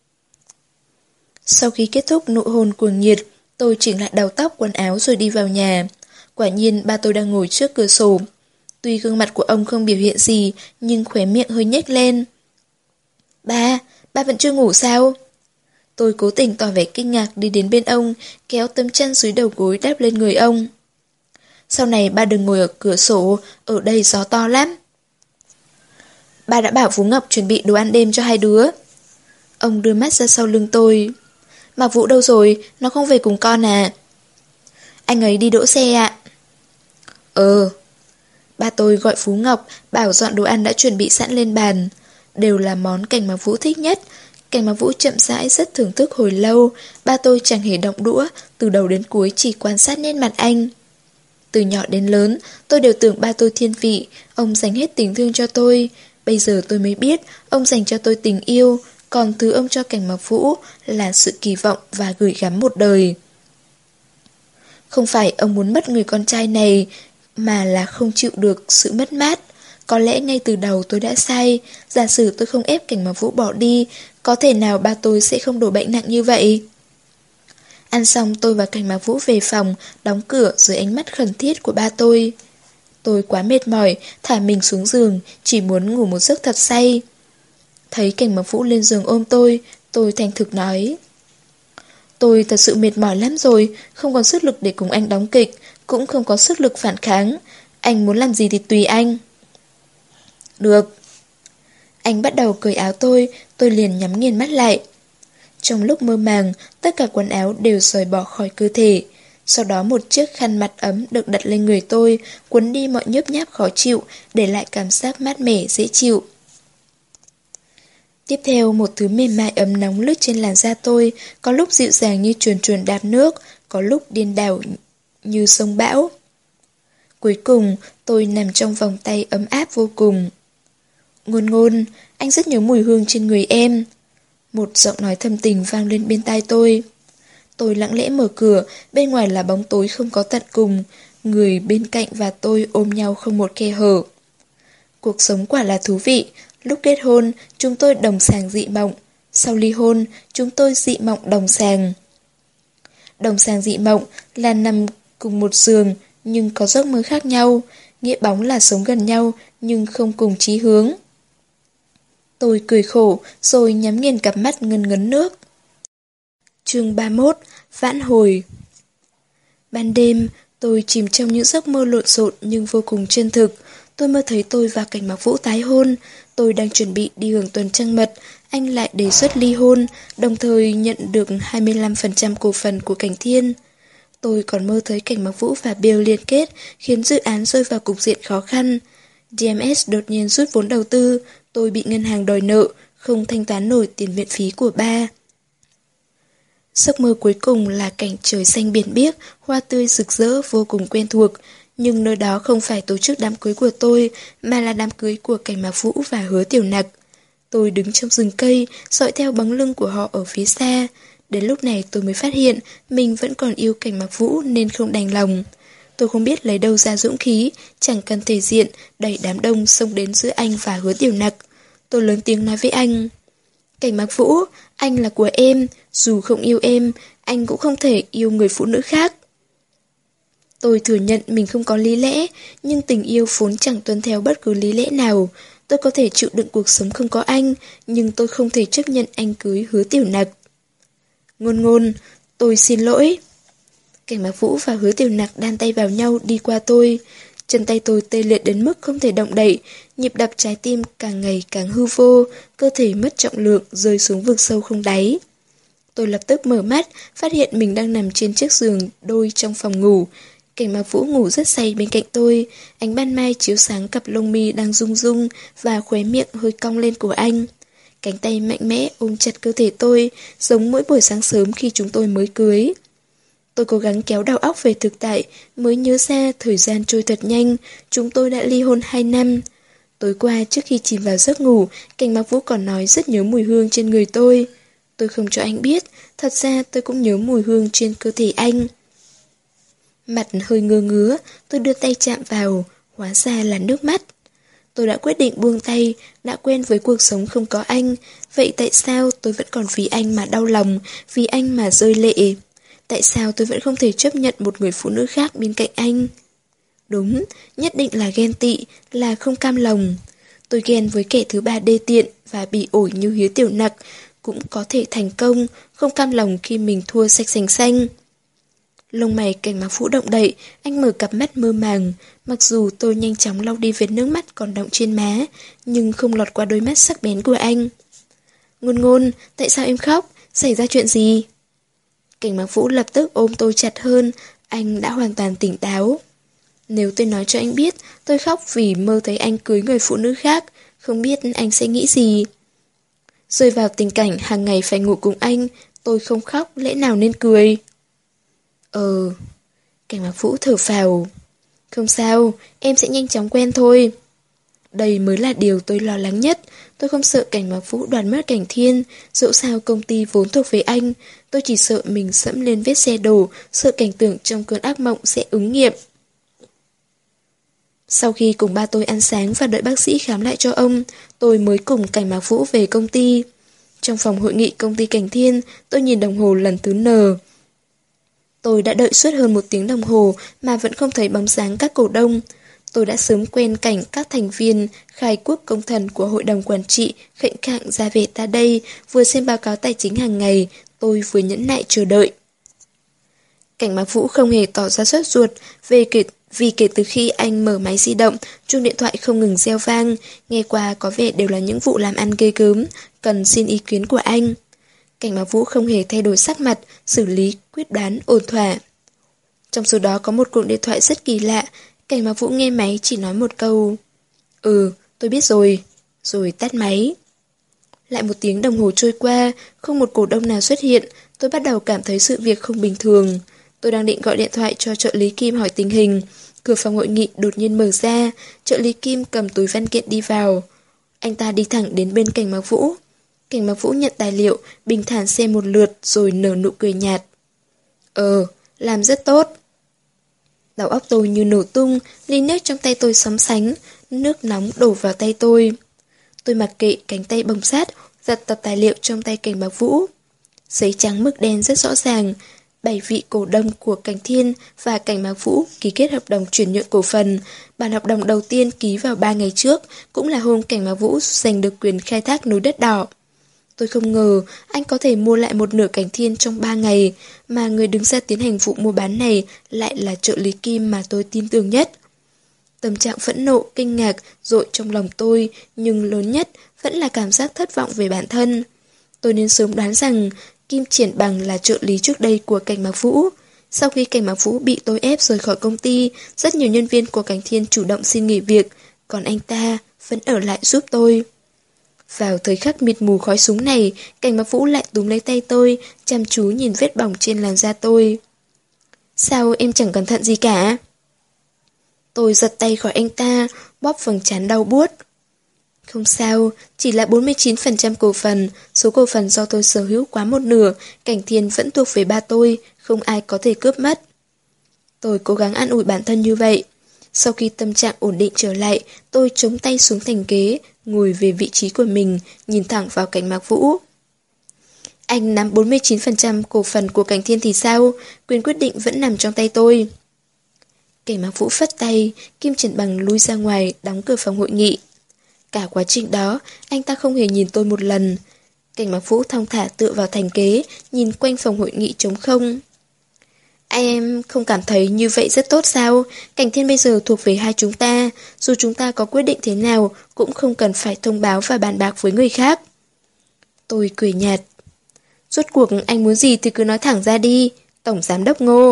Sau khi kết thúc nụ hôn cuồng nhiệt, tôi chỉnh lại đầu tóc quần áo rồi đi vào nhà. Quả nhiên ba tôi đang ngồi trước cửa sổ. Tuy gương mặt của ông không biểu hiện gì, nhưng khóe miệng hơi nhếch lên. Ba, ba vẫn chưa ngủ sao? Tôi cố tình tỏ vẻ kinh ngạc đi đến bên ông, kéo tấm chăn dưới đầu gối đáp lên người ông. Sau này ba đừng ngồi ở cửa sổ, ở đây gió to lắm. Ba đã bảo Phú Ngọc chuẩn bị đồ ăn đêm cho hai đứa. Ông đưa mắt ra sau lưng tôi. Mạc Vũ đâu rồi, nó không về cùng con à? Anh ấy đi đỗ xe ạ. Ờ. Ba tôi gọi Phú Ngọc, bảo dọn đồ ăn đã chuẩn bị sẵn lên bàn. Đều là món Cảnh Mạc Vũ thích nhất. Cảnh Mạc Vũ chậm rãi rất thưởng thức hồi lâu. Ba tôi chẳng hề động đũa, từ đầu đến cuối chỉ quan sát nét mặt anh. Từ nhỏ đến lớn, tôi đều tưởng ba tôi thiên vị, ông dành hết tình thương cho tôi. Bây giờ tôi mới biết, ông dành cho tôi tình yêu, còn thứ ông cho Cảnh Mạc Vũ là sự kỳ vọng và gửi gắm một đời. Không phải ông muốn mất người con trai này, mà là không chịu được sự mất mát. Có lẽ ngay từ đầu tôi đã sai, giả sử tôi không ép Cảnh Mạc Vũ bỏ đi, có thể nào ba tôi sẽ không đổ bệnh nặng như vậy. Ăn xong tôi và Cảnh Mạc Vũ về phòng, đóng cửa dưới ánh mắt khẩn thiết của ba tôi. Tôi quá mệt mỏi, thả mình xuống giường, chỉ muốn ngủ một giấc thật say. Thấy Cảnh Mạc Vũ lên giường ôm tôi, tôi thành thực nói. Tôi thật sự mệt mỏi lắm rồi, không còn sức lực để cùng anh đóng kịch, cũng không có sức lực phản kháng. Anh muốn làm gì thì tùy anh. Được. Anh bắt đầu cởi áo tôi, tôi liền nhắm nghiền mắt lại. Trong lúc mơ màng, tất cả quần áo đều rời bỏ khỏi cơ thể. Sau đó một chiếc khăn mặt ấm được đặt lên người tôi, cuốn đi mọi nhớp nháp khó chịu, để lại cảm giác mát mẻ dễ chịu. Tiếp theo, một thứ mềm mại ấm nóng lướt trên làn da tôi, có lúc dịu dàng như chuồn chuồn đạp nước, có lúc điên đảo như sông bão. Cuối cùng, tôi nằm trong vòng tay ấm áp vô cùng. Ngôn ngôn, anh rất nhớ mùi hương trên người em. Một giọng nói thâm tình vang lên bên tai tôi. Tôi lặng lẽ mở cửa, bên ngoài là bóng tối không có tận cùng, người bên cạnh và tôi ôm nhau không một khe hở. Cuộc sống quả là thú vị. Lúc kết hôn, chúng tôi đồng sàng dị mộng. Sau ly hôn, chúng tôi dị mộng đồng sàng. Đồng sàng dị mộng là nằm cùng một giường nhưng có giấc mơ khác nhau. Nghĩa bóng là sống gần nhau nhưng không cùng chí hướng. Tôi cười khổ rồi nhắm nghiền cặp mắt ngân ngấn nước. Chương ba mươi mốt. Vãn hồi. Ban đêm, tôi chìm trong những giấc mơ lộn xộn nhưng vô cùng chân thực. Tôi mơ thấy tôi và Cảnh Mạc Vũ tái hôn. Tôi đang chuẩn bị đi hưởng tuần trăng mật. Anh lại đề xuất ly hôn, đồng thời nhận được hai mươi lăm phần trăm cổ phần của Cảnh Thiên. Tôi còn mơ thấy Cảnh Mạc Vũ và Bill liên kết, khiến dự án rơi vào cục diện khó khăn. đê em ét đột nhiên rút vốn đầu tư, tôi bị ngân hàng đòi nợ, không thanh toán nổi tiền viện phí của ba. Giấc mơ cuối cùng là cảnh trời xanh biển biếc, hoa tươi rực rỡ vô cùng quen thuộc. Nhưng nơi đó không phải tổ chức đám cưới của tôi, mà là đám cưới của Cảnh Mạc Vũ và Hứa Tiểu Nặc. Tôi đứng trong rừng cây, dõi theo bóng lưng của họ ở phía xa. Đến lúc này tôi mới phát hiện mình vẫn còn yêu Cảnh Mạc Vũ nên không đành lòng. Tôi không biết lấy đâu ra dũng khí, chẳng cần thể diện, đẩy đám đông xông đến giữa anh và Hứa Tiểu Nặc. Tôi lớn tiếng nói với anh: Cảnh Mạc Vũ, anh là của em, dù không yêu em, anh cũng không thể yêu người phụ nữ khác. Tôi thừa nhận mình không có lý lẽ, nhưng tình yêu vốn chẳng tuân theo bất cứ lý lẽ nào. Tôi có thể chịu đựng cuộc sống không có anh, nhưng tôi không thể chấp nhận anh cưới Hứa Tiểu Nặc. Ngôn Ngôn, tôi xin lỗi. Cảnh Mạc Vũ và Hứa Tiểu Nặc đan tay vào nhau đi qua tôi. Chân tay tôi tê liệt đến mức không thể động đậy, nhịp đập trái tim càng ngày càng hư vô, cơ thể mất trọng lượng rơi xuống vực sâu không đáy. Tôi lập tức mở mắt, phát hiện mình đang nằm trên chiếc giường đôi trong phòng ngủ. Cảnh Mạc Vũ ngủ rất say bên cạnh tôi, ánh ban mai chiếu sáng cặp lông mi đang rung rung và khóe miệng hơi cong lên của anh. Cánh tay mạnh mẽ ôm chặt cơ thể tôi, giống mỗi buổi sáng sớm khi chúng tôi mới cưới. Tôi cố gắng kéo đầu óc về thực tại, mới nhớ ra thời gian trôi thật nhanh, chúng tôi đã ly hôn hai năm. Tối qua trước khi chìm vào giấc ngủ, Cảnh Mạc Vũ còn nói rất nhớ mùi hương trên người tôi. Tôi không cho anh biết, thật ra tôi cũng nhớ mùi hương trên cơ thể anh. Mặt hơi ngơ ngứa, tôi đưa tay chạm vào, hóa ra là nước mắt. Tôi đã quyết định buông tay, đã quen với cuộc sống không có anh, vậy tại sao tôi vẫn còn vì anh mà đau lòng, vì anh mà rơi lệ? Tại sao tôi vẫn không thể chấp nhận một người phụ nữ khác bên cạnh anh? Đúng, nhất định là ghen tị, là không cam lòng. Tôi ghen với kẻ thứ ba đê tiện và bị ổi như Hứa Tiểu Nặc, cũng có thể thành công, không cam lòng khi mình thua sạch sành xanh. Lông mày Cảnh Mạc Vũ động đậy, anh mở cặp mắt mơ màng. Mặc dù tôi nhanh chóng lau đi vết nước mắt còn đọng trên má, nhưng không lọt qua đôi mắt sắc bén của anh. Ngôn Ngôn, tại sao em khóc? Xảy ra chuyện gì? Cảnh Mạc Vũ lập tức ôm tôi chặt hơn, anh đã hoàn toàn tỉnh táo. Nếu tôi nói cho anh biết, tôi khóc vì mơ thấy anh cưới người phụ nữ khác, không biết anh sẽ nghĩ gì. Rơi vào tình cảnh hàng ngày phải ngủ cùng anh, tôi không khóc, lẽ nào nên cười? Ờ... Cảnh Mạc Vũ thở phào. Không sao, em sẽ nhanh chóng quen thôi. Đây mới là điều tôi lo lắng nhất. Tôi không sợ Cảnh Mạc Vũ đoạt mất Cảnh Thiên, dẫu sao công ty vốn thuộc về anh. Tôi chỉ sợ mình sẫm lên vết xe đổ, sợ cảnh tượng trong cơn ác mộng sẽ ứng nghiệm. Sau khi cùng ba tôi ăn sáng và đợi bác sĩ khám lại cho ông, tôi mới cùng Cảnh Mạc Vũ về công ty. Trong phòng hội nghị công ty Cảnh Thiên, tôi nhìn đồng hồ lần thứ N. Tôi đã đợi suốt hơn một tiếng đồng hồ mà vẫn không thấy bóng dáng các cổ đông. Tôi đã sớm quen cảnh các thành viên khai quốc công thần của hội đồng quản trị khệnh khạng ra về ta đây, vừa xem báo cáo tài chính hàng ngày, tôi vừa nhẫn nại chờ đợi. Cảnh Mạc Vũ không hề tỏ ra sốt ruột về kể, vì kể từ khi anh mở máy di động, chuông điện thoại không ngừng reo vang, nghe qua có vẻ đều là những vụ làm ăn ghê gớm, cần xin ý kiến của anh. Cảnh Mạc Vũ không hề thay đổi sắc mặt, xử lý, quyết đoán, ổn thỏa. Trong số đó có một cuộc điện thoại rất kỳ lạ, Cảnh Mạc Vũ nghe máy chỉ nói một câu: Ừ, tôi biết rồi, rồi tắt máy. Lại một tiếng đồng hồ trôi qua, không một cổ đông nào xuất hiện, tôi bắt đầu cảm thấy sự việc không bình thường. Tôi đang định gọi điện thoại cho trợ lý Kim hỏi tình hình. Cửa phòng hội nghị đột nhiên mở ra, trợ lý Kim cầm túi văn kiện đi vào. Anh ta đi thẳng đến bên Cảnh Mạc Vũ. Cảnh Mạc Vũ nhận tài liệu, bình thản xem một lượt rồi nở nụ cười nhạt. Ờ, làm rất tốt. Đầu óc tôi như nổ tung, ly nước trong tay tôi sóng sánh, nước nóng đổ vào tay tôi. Tôi mặc kệ cánh tay bồng sát, giật tập tài liệu trong tay Cảnh Mạc Vũ. Giấy trắng mực đen rất rõ ràng, bảy vị cổ đông của Cảnh Thiên và Cảnh Mạc Vũ ký kết hợp đồng chuyển nhượng cổ phần. Bản hợp đồng đầu tiên ký vào ba ngày trước, cũng là hôm Cảnh Mạc Vũ giành được quyền khai thác núi đất đỏ. Tôi không ngờ anh có thể mua lại một nửa Cảnh Thiên trong ba ngày, mà người đứng ra tiến hành vụ mua bán này lại là trợ lý Kim mà tôi tin tưởng nhất. Tâm trạng phẫn nộ, kinh ngạc dội trong lòng tôi, nhưng lớn nhất vẫn là cảm giác thất vọng về bản thân. Tôi nên sớm đoán rằng Kim Triển Bằng là trợ lý trước đây của Cảnh Mạc Vũ. Sau khi Cảnh Mạc Vũ bị tôi ép rời khỏi công ty, rất nhiều nhân viên của Cảnh Thiên chủ động xin nghỉ việc, còn anh ta vẫn ở lại giúp tôi. Vào thời khắc mịt mù khói súng này, Cảnh Mặc Vũ lại túm lấy tay tôi, chăm chú nhìn vết bỏng trên làn da tôi. Sao em chẳng cẩn thận gì cả? Tôi giật tay khỏi anh ta, bóp phần trán đau buốt. Không sao, chỉ là bốn mươi chín phần trăm cổ phần, số cổ phần do tôi sở hữu quá một nửa, Cảnh Thiên vẫn thuộc về ba tôi, không ai có thể cướp mất. Tôi cố gắng an ủi bản thân như vậy. Sau khi tâm trạng ổn định trở lại, tôi chống tay xuống thành ghế, ngồi về vị trí của mình, nhìn thẳng vào Cảnh Mạc Vũ. Anh nắm bốn mươi chín phần trăm cổ phần của Cảnh Thiên thì sao? Quyền quyết định vẫn nằm trong tay tôi. Cảnh Mạc Vũ phất tay, Kim Triển Bằng lui ra ngoài, đóng cửa phòng hội nghị. Cả quá trình đó, anh ta không hề nhìn tôi một lần. Cảnh Mạc Vũ thong thả tựa vào thành ghế, nhìn quanh phòng hội nghị trống không. Em không cảm thấy như vậy rất tốt sao? Cảnh Thiên bây giờ thuộc về hai chúng ta, dù chúng ta có quyết định thế nào cũng không cần phải thông báo và bàn bạc với người khác. Tôi cười nhạt. Rốt cuộc anh muốn gì thì cứ nói thẳng ra đi, Tổng Giám đốc Ngô.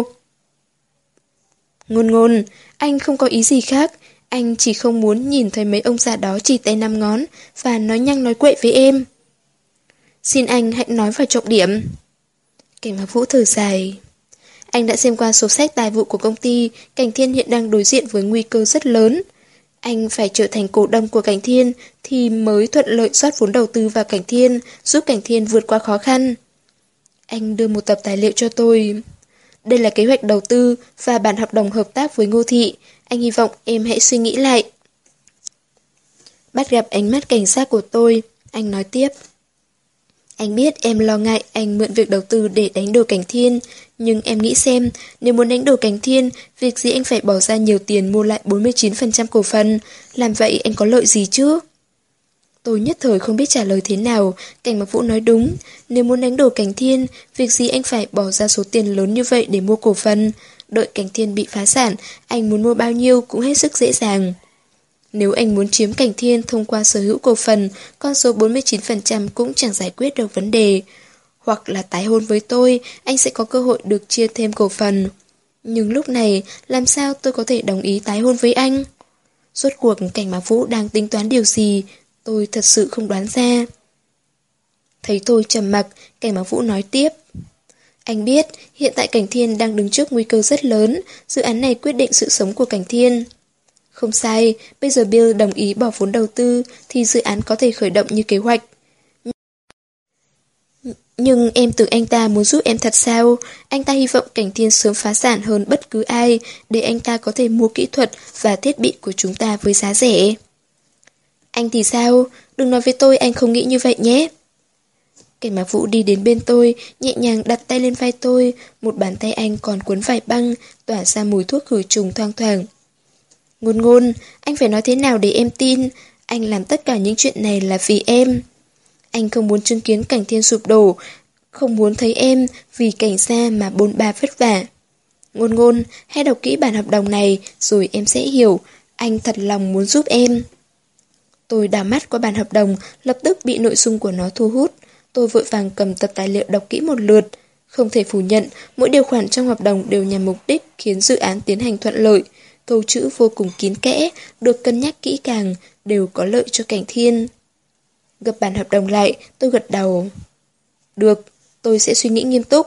Ngôn ngôn, anh không có ý gì khác, anh chỉ không muốn nhìn thấy mấy ông già đó chỉ tay năm ngón và nói nhăng nói quậy với em. Xin anh hãy nói vào trọng điểm. Cảnh Mạc Vũ thở dài. Anh đã xem qua sổ sách tài vụ của công ty, Cảnh Thiên hiện đang đối diện với nguy cơ rất lớn. Anh phải trở thành cổ đông của Cảnh Thiên thì mới thuận lợi rót vốn đầu tư vào Cảnh Thiên, giúp Cảnh Thiên vượt qua khó khăn. Anh đưa một tập tài liệu cho tôi. Đây là kế hoạch đầu tư và bản hợp đồng hợp tác với Ngô Thị. Anh hy vọng em hãy suy nghĩ lại. Bắt gặp ánh mắt cảnh giác của tôi, anh nói tiếp. Anh biết em lo ngại anh mượn việc đầu tư để đánh đổ Cảnh Thiên, nhưng em nghĩ xem, nếu muốn đánh đổ Cảnh Thiên, việc gì anh phải bỏ ra nhiều tiền mua lại bốn mươi chín phần trăm cổ phần, làm vậy anh có lợi gì chứ? Tôi nhất thời không biết trả lời thế nào, Cảnh Mạc Vũ nói đúng, nếu muốn đánh đổ Cảnh Thiên, việc gì anh phải bỏ ra số tiền lớn như vậy để mua cổ phần, đợi Cảnh Thiên bị phá sản, anh muốn mua bao nhiêu cũng hết sức dễ dàng. Nếu anh muốn chiếm Cảnh Thiên thông qua sở hữu cổ phần, con số bốn mươi chín phần trăm cũng chẳng giải quyết được vấn đề. Hoặc là tái hôn với tôi, anh sẽ có cơ hội được chia thêm cổ phần. Nhưng lúc này, làm sao tôi có thể đồng ý tái hôn với anh? Rốt cuộc Cảnh Mạc Vũ đang tính toán điều gì? Tôi thật sự không đoán ra. Thấy tôi trầm mặc, Cảnh Mạc Vũ nói tiếp. Anh biết, hiện tại Cảnh Thiên đang đứng trước nguy cơ rất lớn, dự án này quyết định sự sống của Cảnh Thiên. Không sai, bây giờ Bill đồng ý bỏ vốn đầu tư thì dự án có thể khởi động như kế hoạch. Nhưng em tưởng anh ta muốn giúp em thật sao? Anh ta hy vọng Cảnh Thiên sớm phá sản hơn bất cứ ai để anh ta có thể mua kỹ thuật và thiết bị của chúng ta với giá rẻ. Anh thì sao? Đừng nói với tôi anh không nghĩ như vậy nhé. Cảnh Mạc Vũ đi đến bên tôi, nhẹ nhàng đặt tay lên vai tôi, một bàn tay anh còn cuốn vải băng, tỏa ra mùi thuốc khử trùng thoang thoảng. Ngôn ngôn, anh phải nói thế nào để em tin? Anh làm tất cả những chuyện này là vì em. Anh không muốn chứng kiến Cảnh Thiên sụp đổ, không muốn thấy em vì cảnh gia mà bôn ba vất vả. Ngôn ngôn, hãy đọc kỹ bản hợp đồng này rồi em sẽ hiểu, anh thật lòng muốn giúp em. Tôi đảo mắt qua bản hợp đồng, lập tức bị nội dung của nó thu hút. Tôi vội vàng cầm tập tài liệu đọc kỹ một lượt. Không thể phủ nhận, mỗi điều khoản trong hợp đồng đều nhằm mục đích khiến dự án tiến hành thuận lợi. Câu chữ vô cùng kín kẽ, được cân nhắc kỹ càng, đều có lợi cho Cảnh Thiên. Gập bản hợp đồng lại, tôi gật đầu. Được, tôi sẽ suy nghĩ nghiêm túc.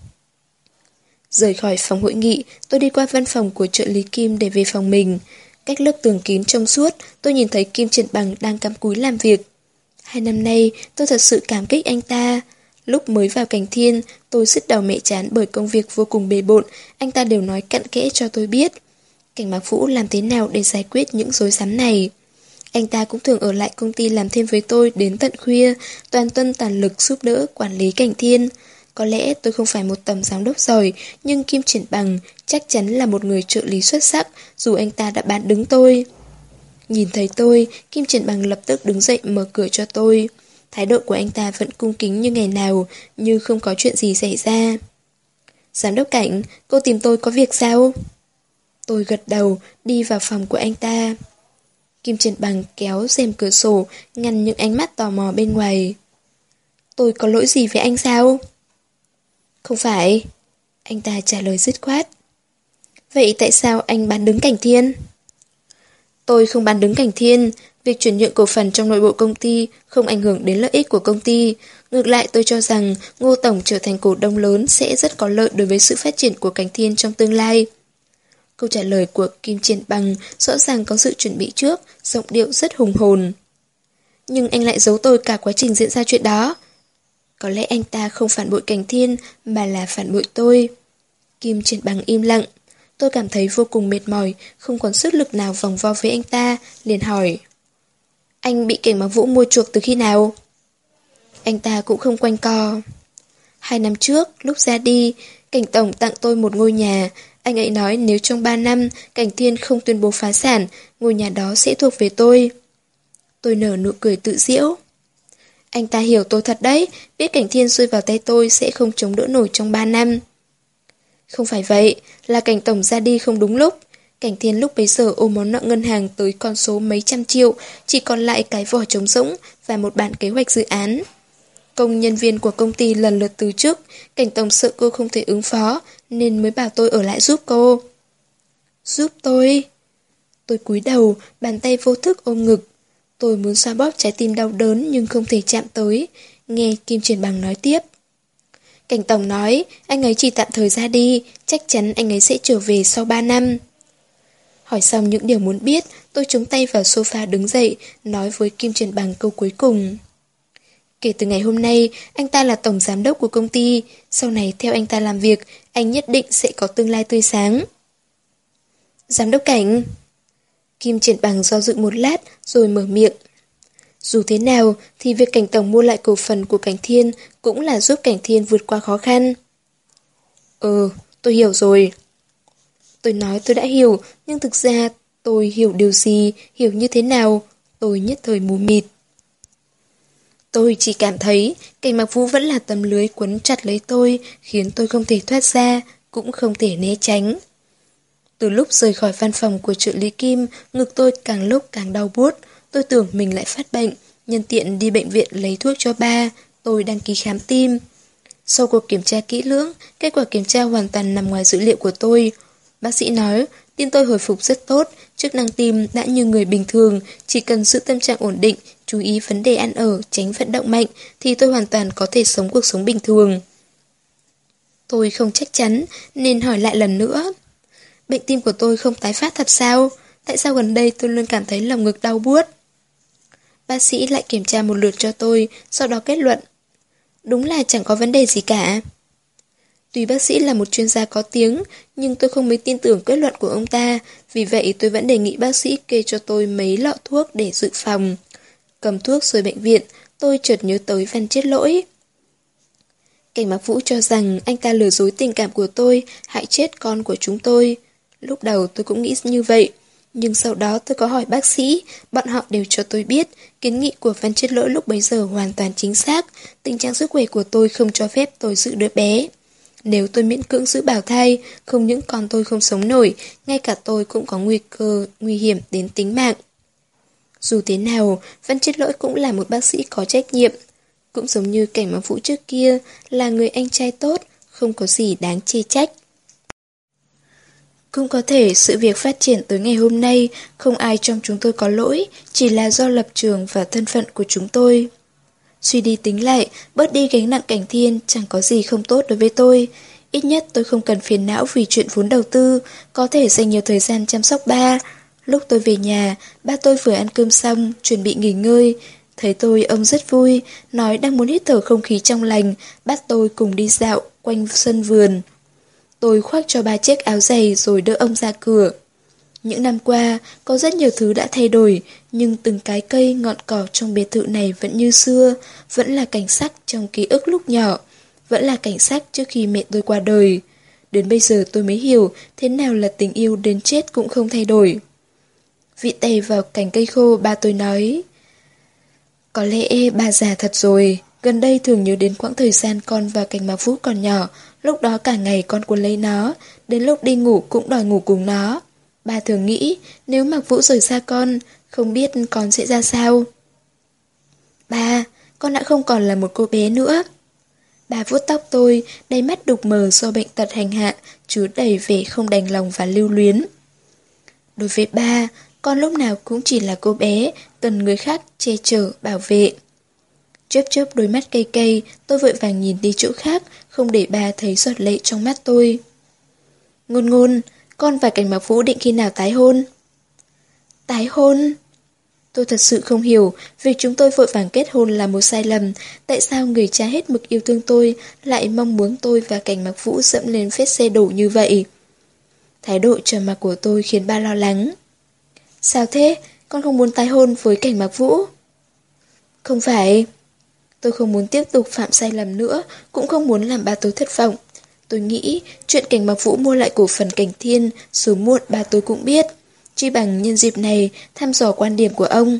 Rời khỏi phòng hội nghị, tôi đi qua văn phòng của trợ lý Kim để về phòng mình. Cách lớp tường kín trong suốt, tôi nhìn thấy Kim Triển Bằng đang cắm cúi làm việc. Hai năm nay, tôi thật sự cảm kích anh ta. Lúc mới vào Cảnh Thiên, tôi sứt đầu mẹ chán bởi công việc vô cùng bề bộn, anh ta đều nói cặn kẽ cho tôi biết. Cảnh Mạc Vũ làm thế nào để giải quyết những rối rắm này. Anh ta cũng thường ở lại công ty làm thêm với tôi đến tận khuya, toàn tâm toàn lực giúp đỡ quản lý Cảnh Thiên. Có lẽ tôi không phải một tầm giám đốc giỏi, nhưng Kim Triển Bằng chắc chắn là một người trợ lý xuất sắc, dù anh ta đã bán đứng tôi. Nhìn thấy tôi, Kim Triển Bằng lập tức đứng dậy mở cửa cho tôi. Thái độ của anh ta vẫn cung kính như ngày nào, như không có chuyện gì xảy ra. Giám đốc Cảnh, cô tìm tôi có việc sao? Tôi gật đầu, đi vào phòng của anh ta. Kim Triển Bằng kéo rèm cửa sổ, ngăn những ánh mắt tò mò bên ngoài. Tôi có lỗi gì với anh sao? Không phải. Anh ta trả lời dứt khoát. Vậy tại sao anh bán đứng Cảnh Thiên? Tôi không bán đứng Cảnh Thiên, Việc chuyển nhượng cổ phần trong nội bộ công ty không ảnh hưởng đến lợi ích của công ty. Ngược lại, tôi cho rằng Ngô Tổng trở thành cổ đông lớn sẽ rất có lợi đối với sự phát triển của Cảnh Thiên trong tương lai. Câu trả lời của Kim Triển Bằng rõ ràng có sự chuẩn bị trước, giọng điệu rất hùng hồn. Nhưng anh lại giấu tôi cả quá trình diễn ra chuyện đó. Có lẽ anh ta không phản bội Cảnh Thiên mà là phản bội tôi. Kim Triển Bằng im lặng. Tôi cảm thấy vô cùng mệt mỏi, không còn sức lực nào vòng vo với anh ta, liền hỏi. Anh bị Cảnh Mặc Vũ mua chuộc từ khi nào? Anh ta cũng không quanh co. Hai năm trước, lúc ra đi, Cảnh Tổng tặng tôi một ngôi nhà. Anh ấy nói nếu trong ba năm Cảnh Thiên không tuyên bố phá sản, ngôi nhà đó sẽ thuộc về tôi. Tôi nở nụ cười tự giễu. Anh ta hiểu tôi thật đấy, biết Cảnh Thiên rơi vào tay tôi sẽ không chống đỡ nổi trong ba năm. Không phải vậy, là Cảnh Tổng ra đi không đúng lúc. Cảnh Thiên lúc bấy giờ ôm món nợ ngân hàng tới con số mấy trăm triệu, chỉ còn lại cái vỏ trống rỗng và một bản kế hoạch dự án. Công nhân viên của công ty lần lượt từ chức, Cảnh Tổng sợ cô không thể ứng phó, nên mới bảo tôi ở lại giúp cô. Giúp tôi? Tôi cúi đầu, bàn tay vô thức ôm ngực. Tôi muốn xoa bóp trái tim đau đớn nhưng không thể chạm tới. Nghe Kim Triển Bằng nói tiếp. Cảnh Tổng nói, anh ấy chỉ tạm thời ra đi, chắc chắn anh ấy sẽ trở về sau ba năm. Hỏi xong những điều muốn biết, tôi chống tay vào sofa đứng dậy, nói với Kim Triển Bằng câu cuối cùng. Kể từ ngày hôm nay, anh ta là tổng giám đốc của công ty, sau này theo anh ta làm việc, anh nhất định sẽ có tương lai tươi sáng. Giám đốc Cảnh. Kim Triển Bằng do dự một lát, rồi mở miệng. Dù thế nào, thì việc Cảnh Tổng mua lại cổ phần của Cảnh Thiên cũng là giúp Cảnh Thiên vượt qua khó khăn. Ừ, tôi hiểu rồi. Tôi nói tôi đã hiểu, nhưng thực ra tôi hiểu điều gì, hiểu như thế nào, tôi nhất thời mù mịt. Tôi chỉ cảm thấy Cảnh Mặc Vũ vẫn là tấm lưới quấn chặt lấy tôi, khiến tôi không thể thoát ra, cũng không thể né tránh. Từ lúc rời khỏi văn phòng của trợ lý Kim, ngực tôi càng lúc càng đau buốt. Tôi tưởng mình lại phát bệnh, nhân tiện đi bệnh viện lấy thuốc cho ba, tôi đăng ký khám tim. Sau cuộc kiểm tra kỹ lưỡng, kết quả kiểm tra hoàn toàn nằm ngoài dữ liệu của tôi. Bác sĩ nói, tim tôi hồi phục rất tốt, chức năng tim đã như người bình thường, chỉ cần giữ tâm trạng ổn định, chú ý vấn đề ăn ở, tránh vận động mạnh, thì tôi hoàn toàn có thể sống cuộc sống bình thường. Tôi không chắc chắn, nên hỏi lại lần nữa. Bệnh tim của tôi không tái phát thật sao? Tại sao gần đây tôi luôn cảm thấy lòng ngực đau buốt? Bác sĩ lại kiểm tra một lượt cho tôi, sau đó kết luận. Đúng là chẳng có vấn đề gì cả. Tuy bác sĩ là một chuyên gia có tiếng, nhưng tôi không mấy tin tưởng kết luận của ông ta, vì vậy tôi vẫn đề nghị bác sĩ kê cho tôi mấy lọ thuốc để dự phòng. Cầm thuốc rời bệnh viện, tôi chợt nhớ tới Văn Chết Lỗi. Cảnh Mặc Vũ cho rằng anh ta lừa dối tình cảm của tôi, hại chết con của chúng tôi. Lúc đầu tôi cũng nghĩ như vậy, nhưng sau đó tôi có hỏi bác sĩ, bọn họ đều cho tôi biết kiến nghị của Văn Chết Lỗi lúc bấy giờ hoàn toàn chính xác, tình trạng sức khỏe của tôi không cho phép tôi giữ đứa bé. Nếu tôi miễn cưỡng giữ bào thai, không những con tôi không sống nổi, ngay cả tôi cũng có nguy cơ, nguy hiểm đến tính mạng. Dù thế nào, Văn Chết Lỗi cũng là một bác sĩ có trách nhiệm. Cũng giống như Cảnh Mặc Vũ trước kia, là người anh trai tốt, không có gì đáng chê trách. Cũng có thể sự việc phát triển tới ngày hôm nay, không ai trong chúng tôi có lỗi, chỉ là do lập trường và thân phận của chúng tôi. Suy đi tính lại, bớt đi gánh nặng Cảnh Thiên chẳng có gì không tốt đối với tôi. Ít nhất tôi không cần phiền não vì chuyện vốn đầu tư, có thể dành nhiều thời gian chăm sóc ba. Lúc tôi về nhà, ba tôi vừa ăn cơm xong, chuẩn bị nghỉ ngơi. Thấy tôi, ông rất vui, nói đang muốn hít thở không khí trong lành, bắt tôi cùng đi dạo quanh sân vườn. Tôi khoác cho ba chiếc áo giày rồi đỡ ông ra cửa. Những năm qua, có rất nhiều thứ đã thay đổi, nhưng từng cái cây, ngọn cỏ trong biệt thự này vẫn như xưa, vẫn là cảnh sắc trong ký ức lúc nhỏ, vẫn là cảnh sắc trước khi mẹ tôi qua đời. Đến bây giờ tôi mới hiểu thế nào là tình yêu đến chết cũng không thay đổi. Vĩ tay vào cành cây khô, ba tôi nói. Có lẽ ba già thật rồi, gần đây thường nhớ đến quãng thời gian con và Cảnh Mặc Vũ còn nhỏ, lúc đó cả ngày con cuốn lấy nó, đến lúc đi ngủ cũng đòi ngủ cùng nó. Ba thường nghĩ, nếu Mặc Vũ rời xa con, không biết con sẽ ra sao. Ba, con đã không còn là một cô bé nữa. Ba vuốt tóc tôi, đầy mắt đục mờ do bệnh tật hành hạ, chứa đầy vẻ không đành lòng và lưu luyến. Đối với ba, con lúc nào cũng chỉ là cô bé, cần người khác che chở, bảo vệ. Chớp chớp đôi mắt cay cay, tôi vội vàng nhìn đi chỗ khác, không để bà thấy giọt lệ trong mắt tôi. Ngôn ngôn, con và Cảnh Mạc Vũ định khi nào tái hôn? Tái hôn? Tôi thật sự không hiểu, việc chúng tôi vội vàng kết hôn là một sai lầm. Tại sao người cha hết mực yêu thương tôi lại mong muốn tôi và Cảnh Mạc Vũ dẫm lên vết xe đổ như vậy? Thái độ trầm mặc của tôi khiến ba lo lắng. Sao thế? Con không muốn tái hôn với Cảnh Mạc Vũ? Không phải. Tôi không muốn tiếp tục phạm sai lầm nữa, cũng không muốn làm ba tôi thất vọng. Tôi nghĩ chuyện Cảnh Mạc Vũ mua lại cổ phần Cảnh Thiên sớm muộn ba tôi cũng biết. Chỉ bằng nhân dịp này thăm dò quan điểm của ông.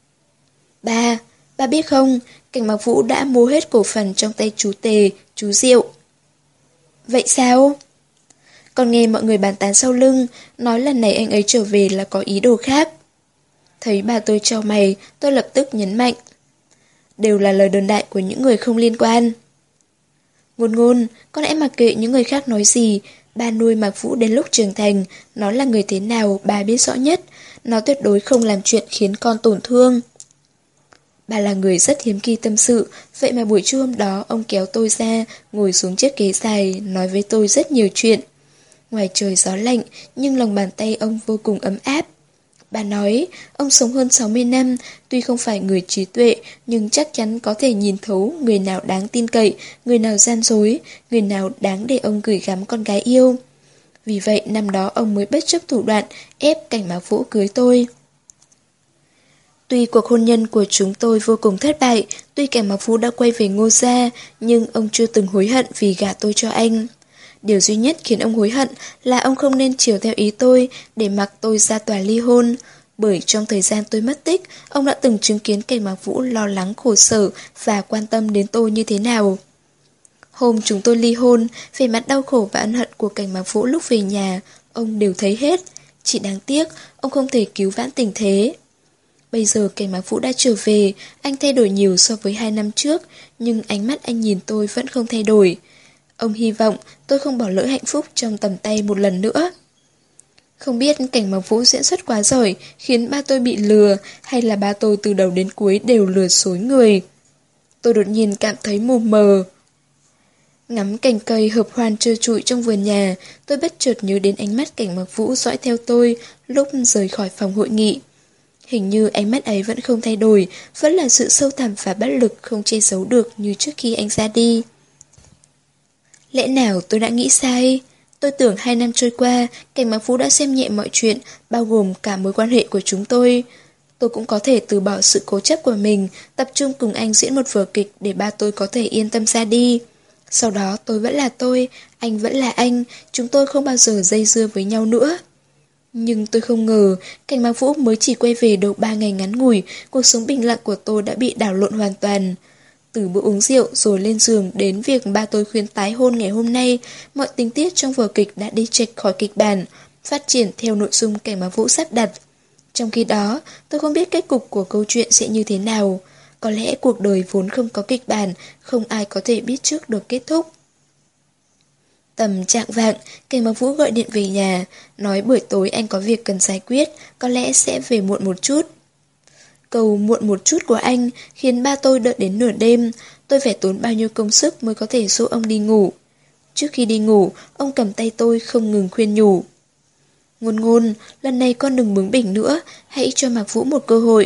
Ba, ba biết không, Cảnh Mạc Vũ đã mua hết cổ phần trong tay chú Tề, chú Diệu. Vậy sao? Còn nghe mọi người bàn tán sau lưng, nói lần này anh ấy trở về là có ý đồ khác. Thấy bà tôi trao mày, tôi lập tức nhấn mạnh. Đều là lời đồn đại của những người không liên quan. Ngôn ngôn, con hãy mặc kệ những người khác nói gì. Ba nuôi Mạc Vũ đến lúc trưởng thành, nó là người thế nào bà biết rõ nhất. Nó tuyệt đối không làm chuyện khiến con tổn thương. Bà là người rất hiếm khi tâm sự, vậy mà buổi trưa hôm đó ông kéo tôi ra, ngồi xuống chiếc ghế dài, nói với tôi rất nhiều chuyện. Ngoài trời gió lạnh, nhưng lòng bàn tay ông vô cùng ấm áp. Bà nói, ông sống hơn sáu mươi năm, tuy không phải người trí tuệ, nhưng chắc chắn có thể nhìn thấu người nào đáng tin cậy, người nào gian dối, người nào đáng để ông gửi gắm con gái yêu. Vì vậy năm đó ông mới bất chấp thủ đoạn, ép Cảnh Mạc Vũ cưới tôi. Tuy cuộc hôn nhân của chúng tôi vô cùng thất bại, tuy Cảnh Mạc Vũ đã quay về Ngô gia, nhưng ông chưa từng hối hận vì gả tôi cho anh. Điều duy nhất khiến ông hối hận là ông không nên chiều theo ý tôi để mặc tôi ra tòa ly hôn. Bởi trong thời gian tôi mất tích, ông đã từng chứng kiến Cảnh Mạc Vũ lo lắng khổ sở và quan tâm đến tôi như thế nào. Hôm chúng tôi ly hôn, về mặt đau khổ và ân hận của Cảnh Mạc Vũ lúc về nhà, ông đều thấy hết. Chỉ đáng tiếc, ông không thể cứu vãn tình thế. Bây giờ Cảnh Mạc Vũ đã trở về, anh thay đổi nhiều so với hai năm trước, nhưng ánh mắt anh nhìn tôi vẫn không thay đổi. Ông hy vọng tôi không bỏ lỡ hạnh phúc trong tầm tay một lần nữa. Không biết Cảnh Mạc Vũ diễn xuất quá giỏi khiến ba tôi bị lừa, hay là ba tôi từ đầu đến cuối đều lừa dối người. Tôi đột nhiên cảm thấy mù mờ. Ngắm cành cây hợp hoan trơ trụi trong vườn nhà, tôi bất chợt nhớ đến ánh mắt Cảnh Mạc Vũ dõi theo tôi lúc rời khỏi phòng hội nghị. Hình như ánh mắt ấy vẫn không thay đổi, vẫn là sự sâu thẳm và bất lực không che giấu được như trước khi anh ra đi. Lẽ nào tôi đã nghĩ sai? Tôi tưởng hai năm trôi qua, Cảnh Mạc Vũ đã xem nhẹ mọi chuyện, bao gồm cả mối quan hệ của chúng tôi. Tôi cũng có thể từ bỏ sự cố chấp của mình, tập trung cùng anh diễn một vở kịch để ba tôi có thể yên tâm ra đi. Sau đó tôi vẫn là tôi, anh vẫn là anh, chúng tôi không bao giờ dây dưa với nhau nữa. Nhưng tôi không ngờ, Cảnh Mạc Vũ mới chỉ quay về được ba ngày ngắn ngủi, cuộc sống bình lặng của tôi đã bị đảo lộn hoàn toàn. Từ bữa uống rượu rồi lên giường đến việc ba tôi khuyên tái hôn ngày hôm nay, mọi tình tiết trong vở kịch đã đi chệch khỏi kịch bản, phát triển theo nội dung Cảnh Mạc Vũ sắp đặt. Trong khi đó, tôi không biết kết cục của câu chuyện sẽ như thế nào. Có lẽ cuộc đời vốn không có kịch bản, không ai có thể biết trước được kết thúc. Tầm chạng vạng, Cảnh Mạc Vũ gọi điện về nhà, nói buổi tối anh có việc cần giải quyết, có lẽ sẽ về muộn một chút. Câu muộn một chút của anh khiến ba tôi đợi đến nửa đêm, tôi phải tốn bao nhiêu công sức mới có thể dỗ ông đi ngủ. Trước khi đi ngủ, ông cầm tay tôi không ngừng khuyên nhủ. Ngôn ngôn, lần này con đừng bướng bỉnh nữa, hãy cho Mạc Vũ một cơ hội.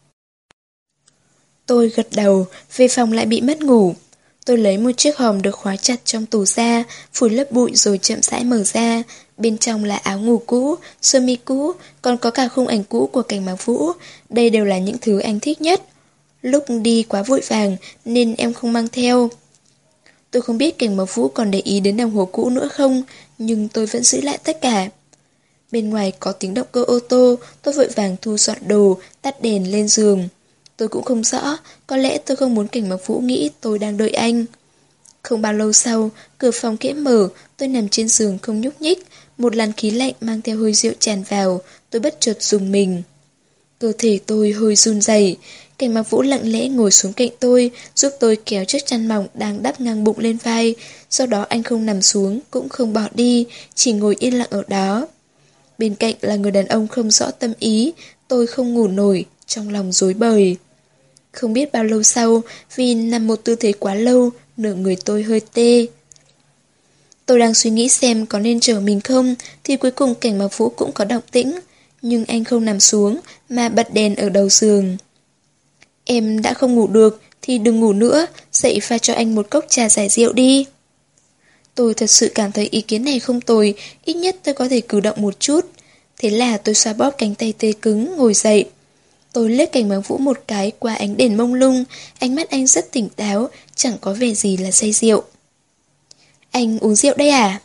Tôi gật đầu, về phòng lại bị mất ngủ. Tôi lấy một chiếc hòm được khóa chặt trong tủ ra, phủi lớp bụi rồi chậm rãi mở ra. Bên trong là áo ngủ cũ, sơ mi cũ, còn có cả khung ảnh cũ của Cảnh Mạc Vũ. Đây đều là những thứ anh thích nhất. Lúc đi quá vội vàng nên em không mang theo. Tôi không biết Cảnh Mạc Vũ còn để ý đến đồng hồ cũ nữa không, nhưng tôi vẫn giữ lại tất cả. Bên ngoài có tiếng động cơ ô tô, tôi vội vàng thu dọn đồ, tắt đèn lên giường. Tôi cũng không rõ, có lẽ tôi không muốn Cảnh Mạc Vũ nghĩ tôi đang đợi anh. Không bao lâu sau, cửa phòng khẽ mở, tôi nằm trên giường không nhúc nhích. Một làn khí lạnh mang theo hơi rượu tràn vào, tôi bất chợt rùng mình. Cơ thể tôi hơi run rẩy. Cảnh Mạc Vũ lặng lẽ ngồi xuống cạnh tôi, giúp tôi kéo chiếc chăn mỏng đang đắp ngang bụng lên vai. Sau đó anh không nằm xuống, cũng không bỏ đi, chỉ ngồi yên lặng ở đó. Bên cạnh là người đàn ông không rõ tâm ý, tôi không ngủ nổi, trong lòng rối bời. Không biết bao lâu sau, vì nằm một tư thế quá lâu, nửa người tôi hơi tê. Tôi đang suy nghĩ xem có nên chờ mình không, thì cuối cùng Cảnh Mặc Vũ cũng có động tĩnh. Nhưng anh không nằm xuống, mà bật đèn ở đầu giường. Em đã không ngủ được, thì đừng ngủ nữa, dậy pha cho anh một cốc trà giải rượu đi. Tôi thật sự cảm thấy ý kiến này không tồi, ít nhất tôi có thể cử động một chút. Thế là tôi xoa bóp cánh tay tê cứng, ngồi dậy. Tôi liếc Cảnh Mặc Vũ một cái qua ánh đèn mông lung, ánh mắt anh rất tỉnh táo, chẳng có vẻ gì là say rượu. Anh uống rượu đây à?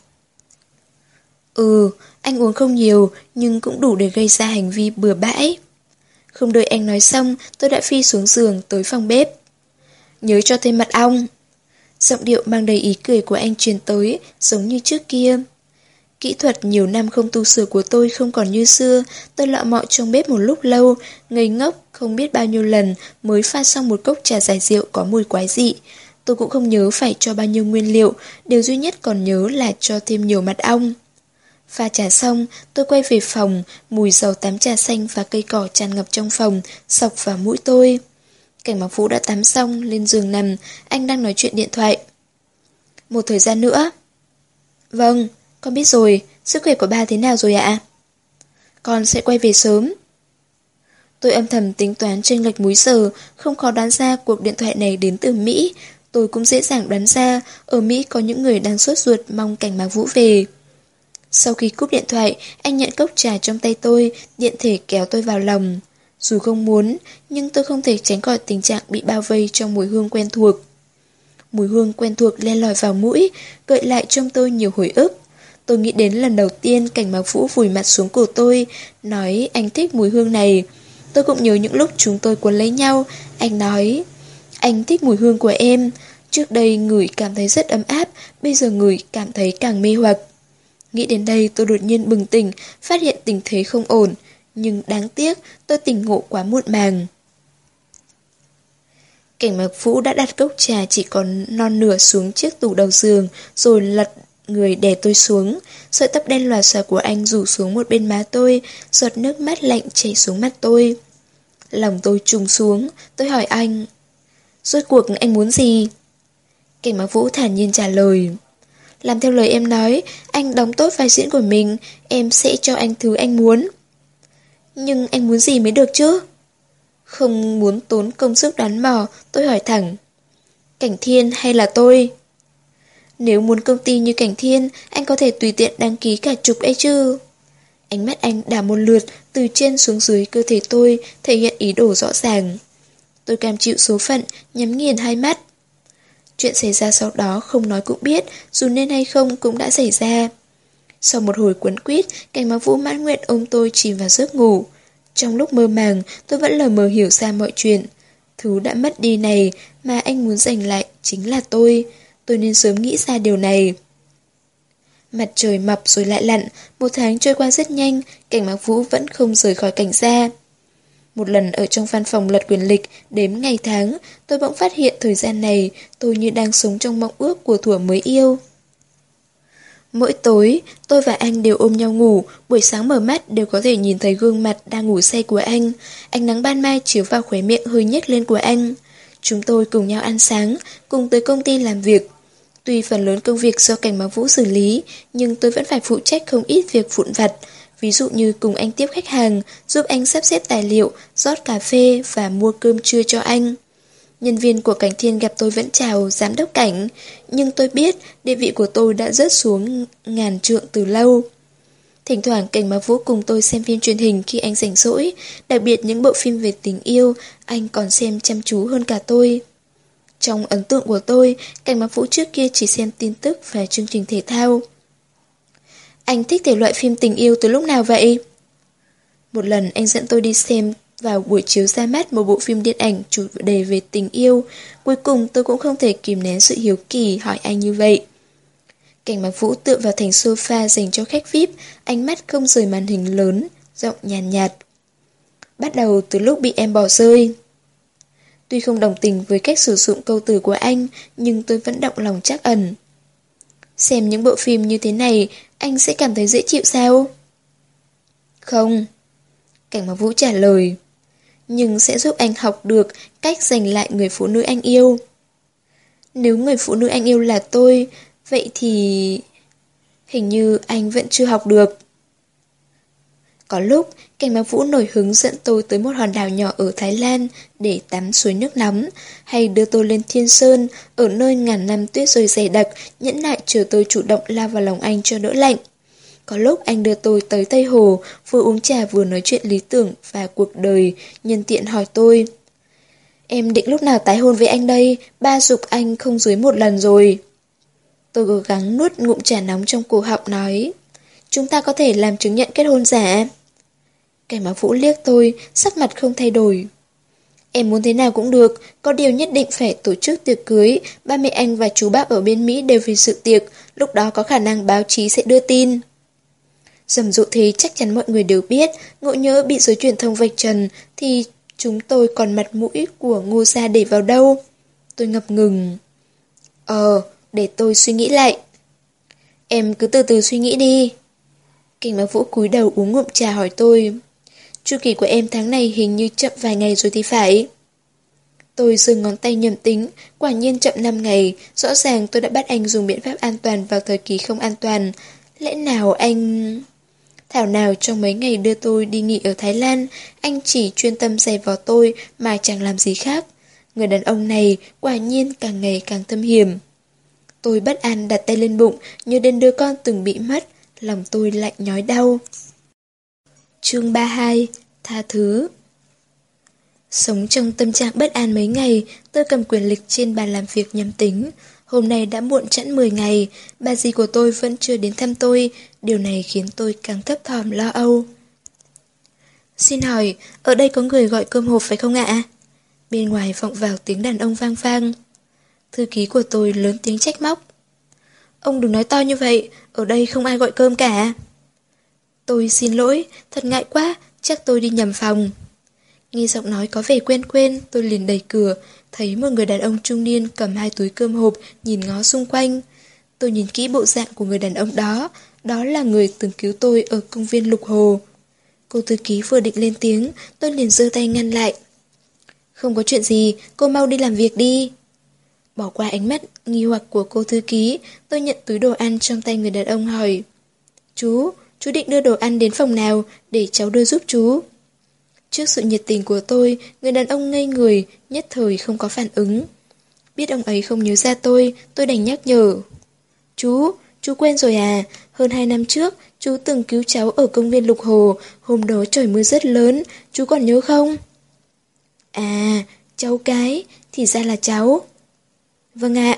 Ừ, anh uống không nhiều, nhưng cũng đủ để gây ra hành vi bừa bãi. Không đợi anh nói xong, tôi đã phi xuống giường tới phòng bếp. Nhớ cho thêm mật ong. Giọng điệu mang đầy ý cười của anh truyền tới, giống như trước kia. Kỹ thuật nhiều năm không tu sửa của tôi không còn như xưa, tôi lọ mọ trong bếp một lúc lâu, ngây ngốc không biết bao nhiêu lần mới pha xong một cốc trà giải rượu có mùi quái dị. Tôi cũng không nhớ phải cho bao nhiêu nguyên liệu, điều duy nhất còn nhớ là cho thêm nhiều mật ong. Pha trà xong, tôi quay về phòng, mùi dầu tắm trà xanh và cây cỏ tràn ngập trong phòng, xộc vào mũi tôi. Cảnh Mặc Vũ đã tắm xong, lên giường nằm, anh đang nói chuyện điện thoại. Một thời gian nữa. Vâng, con biết rồi, sức khỏe của ba thế nào rồi ạ? Con sẽ quay về sớm. Tôi âm thầm tính toán chênh lệch múi giờ, không khó đoán ra cuộc điện thoại này đến từ Mỹ. Tôi cũng dễ dàng đoán ra, ở Mỹ có những người đang sốt ruột mong Cảnh Mặc Vũ về. Sau khi cúp điện thoại, anh nhận cốc trà trong tay tôi, điện thể kéo tôi vào lòng. Dù không muốn, nhưng tôi không thể tránh khỏi tình trạng bị bao vây trong mùi hương quen thuộc. Mùi hương quen thuộc len lỏi vào mũi, gợi lại trong tôi nhiều hồi ức. Tôi nghĩ đến lần đầu tiên Cảnh Mặc Vũ vùi mặt xuống cổ tôi, nói anh thích mùi hương này. Tôi cũng nhớ những lúc chúng tôi cuốn lấy nhau, anh nói, anh thích mùi hương của em. Trước đây ngửi cảm thấy rất ấm áp, bây giờ ngửi cảm thấy càng mê hoặc. Nghĩ đến đây tôi đột nhiên bừng tỉnh, phát hiện tình thế không ổn. Nhưng đáng tiếc, tôi tỉnh ngộ quá muộn màng. Cảnh Mặc Vũ đã đặt cốc trà chỉ còn non nửa xuống chiếc tủ đầu giường, rồi lật người đè tôi xuống. Sợi tóc đen lòa xòa của anh rủ xuống một bên má tôi, giọt nước mắt lạnh chảy xuống mắt tôi. Lòng tôi trùng xuống, tôi hỏi anh, rốt cuộc anh muốn gì? Cảnh Mặc Vũ thản nhiên trả lời, làm theo lời em nói, anh đóng tốt vai diễn của mình, em sẽ cho anh thứ anh muốn. Nhưng anh muốn gì mới được chứ? Không muốn tốn công sức đoán mò, tôi hỏi thẳng, Cảnh Thiên hay là tôi? Nếu muốn công ty như Cảnh Thiên, anh có thể tùy tiện đăng ký cả chục ấy chứ. Ánh mắt anh đảo một lượt từ trên xuống dưới cơ thể tôi, thể hiện ý đồ rõ ràng. Tôi cam chịu số phận, nhắm nghiền hai mắt. Chuyện xảy ra sau đó không nói cũng biết, dù nên hay không cũng đã xảy ra. Sau một hồi quấn quýt, Cảnh Mặc Vũ mãn nguyện ôm tôi chìm vào giấc ngủ. Trong lúc mơ màng, tôi vẫn lờ mờ hiểu ra mọi chuyện. Thứ đã mất đi này mà anh muốn giành lại chính là tôi. Tôi nên sớm nghĩ ra điều này. Mặt trời mọc rồi lại lặn, một tháng trôi qua rất nhanh, Cảnh Mặc Vũ vẫn không rời khỏi cảnh gia. Một lần ở trong văn phòng lật quyển lịch, đếm ngày tháng, tôi bỗng phát hiện thời gian này, tôi như đang sống trong mộng ước của thuở mới yêu. Mỗi tối, tôi và anh đều ôm nhau ngủ, buổi sáng mở mắt đều có thể nhìn thấy gương mặt đang ngủ say của anh. Ánh nắng ban mai chiếu vào khóe miệng hơi nhếch lên của anh. Chúng tôi cùng nhau ăn sáng, cùng tới công ty làm việc. Tuy phần lớn công việc do Cảnh Mặc Vũ xử lý, nhưng tôi vẫn phải phụ trách không ít việc vụn vặt. Ví dụ như cùng anh tiếp khách hàng, giúp anh sắp xếp tài liệu, rót cà phê và mua cơm trưa cho anh. Nhân viên của Cảnh Thiên gặp tôi vẫn chào giám đốc Cảnh, nhưng tôi biết địa vị của tôi đã rớt xuống ngàn trượng từ lâu. Thỉnh thoảng Cảnh Mặc Vũ cùng tôi xem phim truyền hình khi anh rảnh rỗi, đặc biệt những bộ phim về tình yêu, anh còn xem chăm chú hơn cả tôi. Trong ấn tượng của tôi, Cảnh Mặc Vũ trước kia chỉ xem tin tức và chương trình thể thao. Anh thích thể loại phim tình yêu từ lúc nào vậy? Một lần anh dẫn tôi đi xem vào buổi chiếu ra mắt một bộ phim điện ảnh chủ đề về tình yêu. Cuối cùng tôi cũng không thể kìm nén sự hiếu kỳ hỏi anh như vậy. Cảnh Mặc Vũ tựa vào thành sofa dành cho khách vi ai pi, ánh mắt không rời màn hình lớn, giọng nhàn nhạt, nhạt. Bắt đầu từ lúc bị em bỏ rơi. Tuy không đồng tình với cách sử dụng câu từ của anh, nhưng tôi vẫn động lòng trắc ẩn. Xem những bộ phim như thế này, anh sẽ cảm thấy dễ chịu sao? Không. Cảnh Mặc Vũ trả lời. Nhưng sẽ giúp anh học được cách giành lại người phụ nữ anh yêu. Nếu người phụ nữ anh yêu là tôi, vậy thì... Hình như anh vẫn chưa học được. Có lúc, Cảnh Mặc Vũ nổi hứng dẫn tôi tới một hòn đảo nhỏ ở Thái Lan để tắm suối nước nóng, hay đưa tôi lên Thiên Sơn, ở nơi ngàn năm tuyết rơi dày đặc, nhẫn nại chờ tôi chủ động lao vào lòng anh cho đỡ lạnh. Có lúc anh đưa tôi tới Tây Hồ, vừa uống trà vừa nói chuyện lý tưởng và cuộc đời, nhân tiện hỏi tôi. Em định lúc nào tái hôn với anh đây, ba giục anh không dưới một lần rồi. Tôi cố gắng nuốt ngụm trà nóng trong cổ họng nói. Chúng ta có thể làm chứng nhận kết hôn giả. Cảnh Mặc Vũ liếc tôi, sắc mặt không thay đổi. Em muốn thế nào cũng được, có điều nhất định phải tổ chức tiệc cưới, ba mẹ anh và chú bác ở bên Mỹ đều vì sự tiệc, lúc đó có khả năng báo chí sẽ đưa tin. Rầm rộ thế chắc chắn mọi người đều biết, ngộ nhỡ bị giới truyền thông vạch trần thì chúng tôi còn mặt mũi của Ngô gia để vào đâu. Tôi ngập ngừng. Ờ, để tôi suy nghĩ lại. Em cứ từ từ suy nghĩ đi. Cảnh Mặc Vũ cúi đầu uống ngụm trà hỏi tôi. Chu kỳ của em tháng này hình như chậm vài ngày rồi thì phải. Tôi giơ ngón tay nhầm tính, quả nhiên chậm năm ngày, rõ ràng tôi đã bắt anh dùng biện pháp an toàn vào thời kỳ không an toàn. Lẽ nào anh... Thảo nào trong mấy ngày đưa tôi đi nghỉ ở Thái Lan, anh chỉ chuyên tâm giày vò tôi mà chẳng làm gì khác. Người đàn ông này quả nhiên càng ngày càng thâm hiểm. Tôi bất an đặt tay lên bụng, như đến đứa con từng bị mất, lòng tôi lạnh nhói đau. Chương ba mươi hai. Tha thứ. Sống trong tâm trạng bất an mấy ngày, tôi cầm quyển lịch trên bàn làm việc nhầm tính. Hôm nay đã muộn chẵn mười ngày, bà dì của tôi vẫn chưa đến thăm tôi, điều này khiến tôi càng thấp thỏm lo âu. Xin hỏi, ở đây có người gọi cơm hộp phải không ạ? Bên ngoài vọng vào tiếng đàn ông vang vang. Thư ký của tôi lớn tiếng trách móc. Ông đừng nói to như vậy, ở đây không ai gọi cơm cả. Tôi xin lỗi, thật ngại quá, chắc tôi đi nhầm phòng. Nghe giọng nói có vẻ quen quen, tôi liền đẩy cửa, thấy một người đàn ông trung niên cầm hai túi cơm hộp, nhìn ngó xung quanh. Tôi nhìn kỹ bộ dạng của người đàn ông đó, đó là người từng cứu tôi ở công viên Lục Hồ. Cô thư ký vừa định lên tiếng, tôi liền giơ tay ngăn lại. Không có chuyện gì, cô mau đi làm việc đi. Bỏ qua ánh mắt nghi hoặc của cô thư ký, tôi nhận túi đồ ăn trong tay người đàn ông hỏi. Chú, chú định đưa đồ ăn đến phòng nào, để cháu đưa giúp chú. Trước sự nhiệt tình của tôi, người đàn ông ngây người, nhất thời không có phản ứng. Biết ông ấy không nhớ ra tôi, tôi đành nhắc nhở. Chú, chú quên rồi à, hơn hai năm trước, chú từng cứu cháu ở công viên Lục Hồ, hôm đó trời mưa rất lớn, chú còn nhớ không? À, cháu cái, thì ra là cháu. Vâng ạ.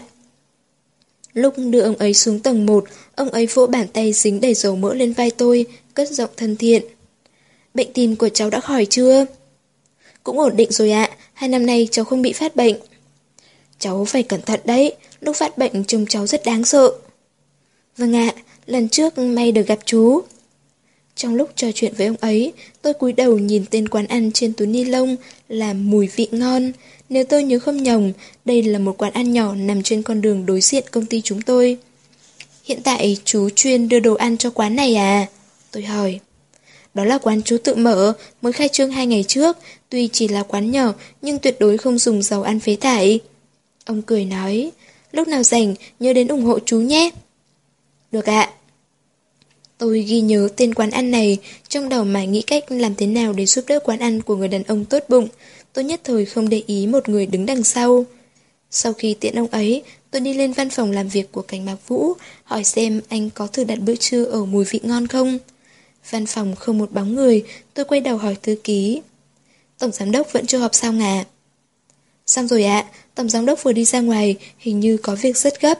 Lúc đưa ông ấy xuống tầng một, ông ấy vỗ bàn tay dính đầy dầu mỡ lên vai tôi, cất giọng thân thiện. Bệnh tim của cháu đã khỏi chưa? Cũng ổn định rồi ạ, hai năm nay cháu không bị phát bệnh. Cháu phải cẩn thận đấy, lúc phát bệnh trông cháu rất đáng sợ. Vâng ạ, lần trước may được gặp chú. Trong lúc trò chuyện với ông ấy, tôi cúi đầu nhìn tên quán ăn trên túi ni lông là Mùi Vị Ngon. Nếu tôi nhớ không nhầm, đây là một quán ăn nhỏ nằm trên con đường đối diện công ty chúng tôi. Hiện tại chú chuyên đưa đồ ăn cho quán này à? Tôi hỏi. Đó là quán chú tự mở, mới khai trương hai ngày trước, tuy chỉ là quán nhỏ nhưng tuyệt đối không dùng dầu ăn phế thải. Ông cười nói, lúc nào rảnh nhớ đến ủng hộ chú nhé. Được ạ. Tôi ghi nhớ tên quán ăn này, trong đầu mải nghĩ cách làm thế nào để giúp đỡ quán ăn của người đàn ông tốt bụng. Tôi nhất thời không để ý một người đứng đằng sau. Sau khi tiễn ông ấy, tôi đi lên văn phòng làm việc của Cảnh Mặc Vũ, hỏi xem anh có thử đặt bữa trưa ở Mùi Vị Ngon không. Văn phòng không một bóng người, tôi quay đầu hỏi thư ký. Tổng giám đốc vẫn chưa họp xong à? Xong rồi ạ, tổng giám đốc vừa đi ra ngoài, hình như có việc rất gấp.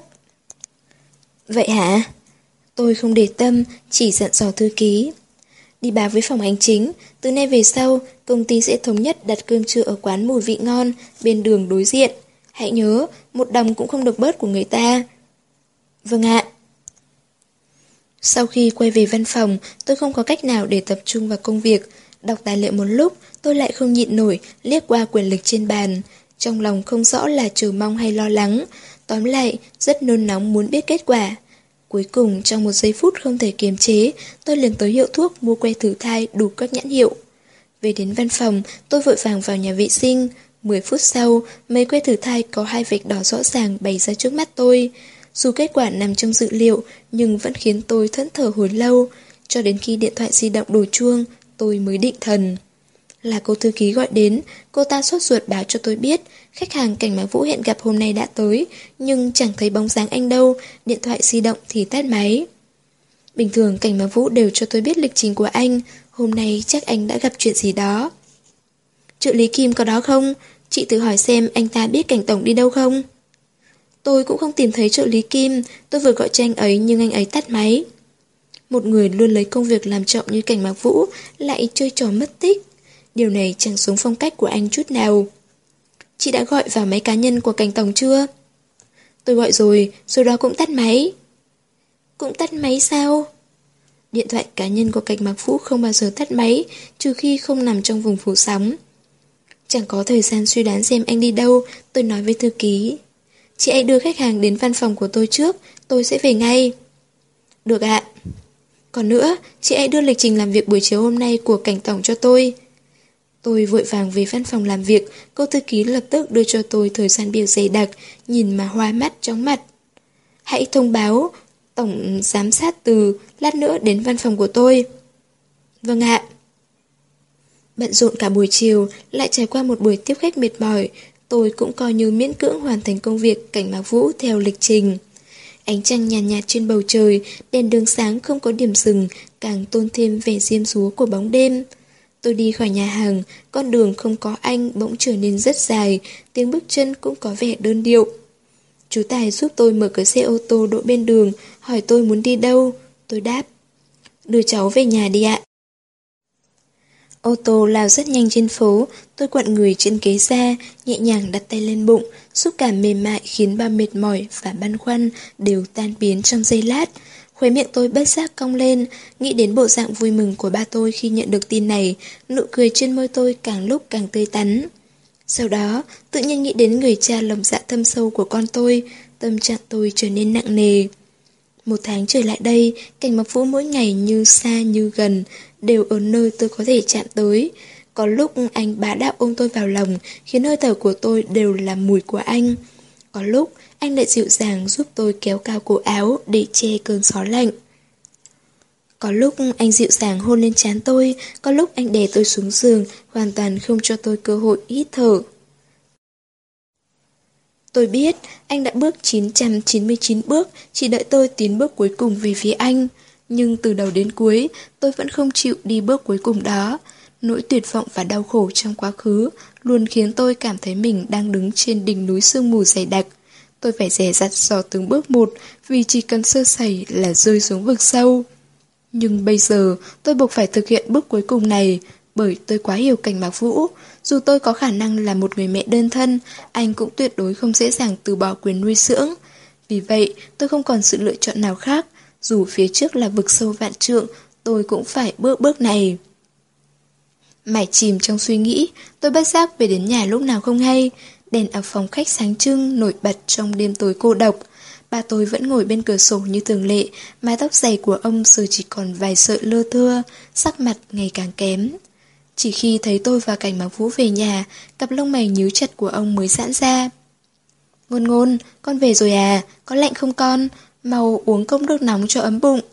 Vậy hả? Tôi không để tâm, chỉ dặn dò thư ký. Đi báo với phòng hành chính, từ nay về sau, công ty sẽ thống nhất đặt cơm trưa ở quán Mùi Vị Ngon, bên đường đối diện. Hãy nhớ, một đồng cũng không được bớt của người ta. Vâng ạ. Sau khi quay về văn phòng, tôi không có cách nào để tập trung vào công việc. Đọc tài liệu một lúc, tôi lại không nhịn nổi, liếc qua quyển lịch trên bàn. Trong lòng không rõ là chờ mong hay lo lắng. Tóm lại, rất nôn nóng muốn biết kết quả. Cuối cùng, trong một giây phút không thể kiềm chế, tôi liền tới hiệu thuốc mua que thử thai đủ các nhãn hiệu. Về đến văn phòng, tôi vội vàng vào nhà vệ sinh. Mười phút sau, mấy que thử thai có hai vạch đỏ rõ ràng bày ra trước mắt tôi. Dù kết quả nằm trong dự liệu, nhưng vẫn khiến tôi thẫn thờ hồi lâu. Cho đến khi điện thoại di động đổ chuông, tôi mới định thần. Là cô thư ký gọi đến, cô ta sốt ruột báo cho tôi biết khách hàng Cảnh Mạc Vũ hẹn gặp hôm nay đã tới, nhưng chẳng thấy bóng dáng anh đâu, điện thoại di động thì tắt máy. Bình thường Cảnh Mạc Vũ đều cho tôi biết lịch trình của anh, hôm nay chắc anh đã gặp chuyện gì đó. Trợ lý Kim có đó không? Chị tự hỏi xem anh ta biết Cảnh Tổng đi đâu không? Tôi cũng không tìm thấy trợ lý Kim, tôi vừa gọi cho anh ấy nhưng anh ấy tắt máy. Một người luôn lấy công việc làm trọng như Cảnh Mạc Vũ lại chơi trò mất tích. Điều này chẳng giống phong cách của anh chút nào. Chị đã gọi vào máy cá nhân của Cảnh Tổng chưa? Tôi gọi rồi, rồi đó cũng tắt máy. Cũng tắt máy sao? Điện thoại cá nhân của Cảnh Mạc Vũ không bao giờ tắt máy, trừ khi không nằm trong vùng phủ sóng. Chẳng có thời gian suy đoán xem anh đi đâu, tôi nói với thư ký. Chị hãy đưa khách hàng đến văn phòng của tôi trước, tôi sẽ về ngay. Được ạ. Còn nữa, chị hãy đưa lịch trình làm việc buổi chiều hôm nay của Cảnh Tổng cho tôi. Tôi vội vàng về văn phòng làm việc, cô thư ký lập tức đưa cho tôi thời gian biểu dày đặc, nhìn mà hoa mắt chóng mặt. Hãy thông báo Tổng giám sát Từ lát nữa đến văn phòng của tôi. Vâng ạ. Bận rộn cả buổi chiều, lại trải qua một buổi tiếp khách mệt mỏi, tôi cũng coi như miễn cưỡng hoàn thành công việc Cảnh Mạc Vũ theo lịch trình. Ánh trăng nhàn nhạt, nhạt trên bầu trời, đèn đường sáng không có điểm dừng, càng tôn thêm vẻ diêm dúa của bóng đêm. Tôi đi khỏi nhà hàng, con đường không có anh bỗng trở nên rất dài, tiếng bước chân cũng có vẻ đơn điệu. Chú Tài giúp tôi mở cửa xe ô tô đỗ bên đường, hỏi tôi muốn đi đâu. Tôi đáp, đưa cháu về nhà đi ạ. Ô tô lao rất nhanh trên phố, tôi quặn người trên ghế ra, nhẹ nhàng đặt tay lên bụng, xúc cảm mềm mại khiến bao mệt mỏi và băn khoăn đều tan biến trong giây lát. Khóe miệng tôi bất giác cong lên, nghĩ đến bộ dạng vui mừng của ba tôi khi nhận được tin này, nụ cười trên môi tôi càng lúc càng tươi tắn. Sau đó, tự nhiên nghĩ đến người cha lòng dạ thâm sâu của con tôi, tâm trạng tôi trở nên nặng nề. Một tháng trở lại đây, Cảnh Mạc Vũ mỗi ngày như xa như gần, đều ở nơi tôi có thể chạm tới. Có lúc anh bá đạo ôm tôi vào lòng, khiến hơi thở của tôi đều là mùi của anh. Có lúc anh lại dịu dàng giúp tôi kéo cao cổ áo để che cơn gió lạnh. Có lúc anh dịu dàng hôn lên trán tôi, có lúc anh đè tôi xuống giường, hoàn toàn không cho tôi cơ hội hít thở. Tôi biết anh đã bước chín trăm chín mươi chín bước, chỉ đợi tôi tiến bước cuối cùng về phía anh. Nhưng từ đầu đến cuối, tôi vẫn không chịu đi bước cuối cùng đó. Nỗi tuyệt vọng và đau khổ trong quá khứ luôn khiến tôi cảm thấy mình đang đứng trên đỉnh núi sương mù dày đặc. Tôi phải dè dặt dò từng bước một, vì chỉ cần sơ sẩy là rơi xuống vực sâu. Nhưng bây giờ, tôi buộc phải thực hiện bước cuối cùng này, bởi tôi quá hiểu Cảnh Mạc Vũ. Dù tôi có khả năng là một người mẹ đơn thân, anh cũng tuyệt đối không dễ dàng từ bỏ quyền nuôi dưỡng. Vì vậy, tôi không còn sự lựa chọn nào khác. Dù phía trước là vực sâu vạn trượng, tôi cũng phải bước bước này. Mải chìm trong suy nghĩ, tôi bất giác về đến nhà lúc nào không hay. Đèn ở phòng khách sáng trưng, nổi bật trong đêm tối cô độc. Ba tôi vẫn ngồi bên cửa sổ như thường lệ, mái tóc dày của ông giờ chỉ còn vài sợi lưa thưa, sắc mặt ngày càng kém. Chỉ khi thấy tôi và Cảnh Mạc Vũ về nhà, cặp lông mày nhíu chặt của ông mới giãn ra. Ngôn Ngôn, con về rồi à? Có lạnh không con? Mau uống cốc nước nóng cho ấm bụng.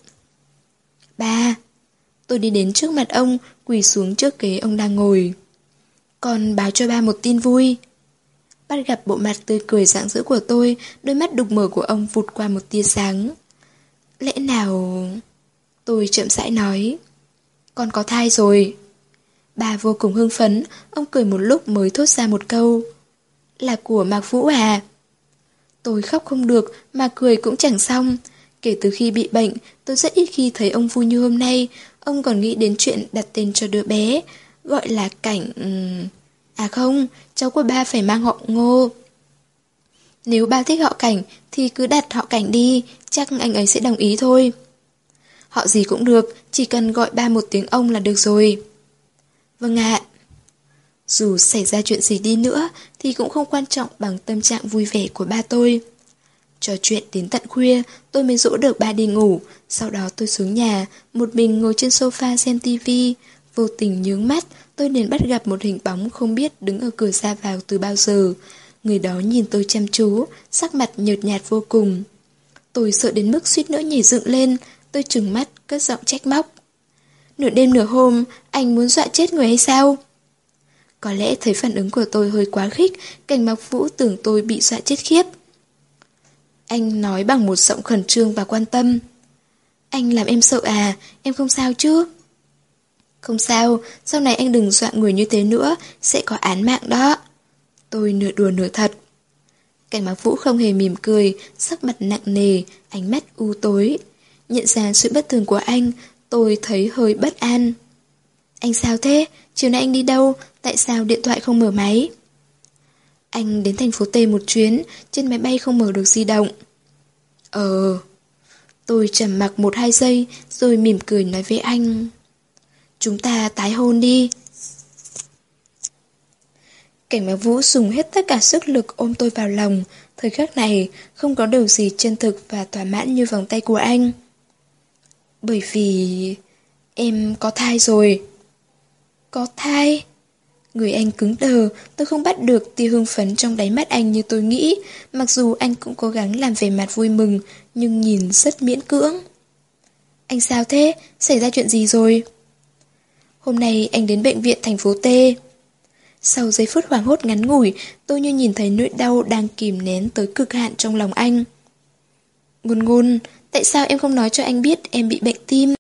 Ba. Tôi đi đến trước mặt ông, quỳ xuống trước ghế ông đang ngồi. Con báo cho ba một tin vui. Bắt gặp bộ mặt tươi cười rạng rỡ của tôi, đôi mắt đục mở của ông vụt qua một tia sáng. Lẽ nào... Tôi chậm rãi nói. Con có thai rồi. Bà vô cùng hưng phấn, ông cười một lúc mới thốt ra một câu. Là của Mạc Vũ à? Tôi khóc không được, mà cười cũng chẳng xong. Kể từ khi bị bệnh, tôi rất ít khi thấy ông vui như hôm nay. Ông còn nghĩ đến chuyện đặt tên cho đứa bé, gọi là Cảnh... À không, cháu của ba phải mang họ Ngô. Nếu ba thích họ Cảnh thì cứ đặt họ Cảnh đi, chắc anh ấy sẽ đồng ý thôi. Họ gì cũng được, chỉ cần gọi ba một tiếng ông là được rồi. Vâng ạ. Dù xảy ra chuyện gì đi nữa thì cũng không quan trọng bằng tâm trạng vui vẻ của ba tôi. Trò chuyện đến tận khuya, tôi mới dỗ được ba đi ngủ. Sau đó tôi xuống nhà, một mình ngồi trên sofa xem tivi. Vô tình nhướng mắt, tôi liền bắt gặp một hình bóng không biết đứng ở cửa ra vào từ bao giờ. Người đó nhìn tôi chăm chú, sắc mặt nhợt nhạt vô cùng. Tôi sợ đến mức suýt nữa nhảy dựng lên, tôi trừng mắt, cất giọng trách móc. Nửa đêm nửa hôm, anh muốn dọa chết người hay sao? Có lẽ thấy phản ứng của tôi hơi quá khích, Cảnh Mặc Vũ tưởng tôi bị dọa chết khiếp. Anh nói bằng một giọng khẩn trương và quan tâm. Anh làm em sợ à, em không sao chứ? Không sao, sau này anh đừng dọa người như thế nữa, sẽ có án mạng đó. Tôi nửa đùa nửa thật. Cảnh Mặc Vũ không hề mỉm cười, sắc mặt nặng nề, ánh mắt u tối. Nhận ra sự bất thường của anh, tôi thấy hơi bất an. Anh sao thế? Chiều nay anh đi đâu? Tại sao điện thoại không mở máy? Anh đến thành phố T một chuyến, trên máy bay không mở được di động. Ờ... Tôi trầm mặc một hai giây, rồi mỉm cười nói với anh. Chúng ta tái hôn đi. Cảnh Mặc Vũ dùng hết tất cả sức lực ôm tôi vào lòng. Thời khắc này, không có điều gì chân thực và thỏa mãn như vòng tay của anh. Bởi vì... em có thai rồi. Có thai? Người anh cứng đờ, tôi không bắt được tia hưng phấn trong đáy mắt anh như tôi nghĩ. Mặc dù anh cũng cố gắng làm vẻ mặt vui mừng, nhưng nhìn rất miễn cưỡng. Anh sao thế? Xảy ra chuyện gì rồi? Hôm nay anh đến bệnh viện thành phố T. Sau giây phút hoảng hốt ngắn ngủi, tôi như nhìn thấy nỗi đau đang kìm nén tới cực hạn trong lòng anh. Ngôn Ngôn, tại sao em không nói cho anh biết em bị bệnh tim?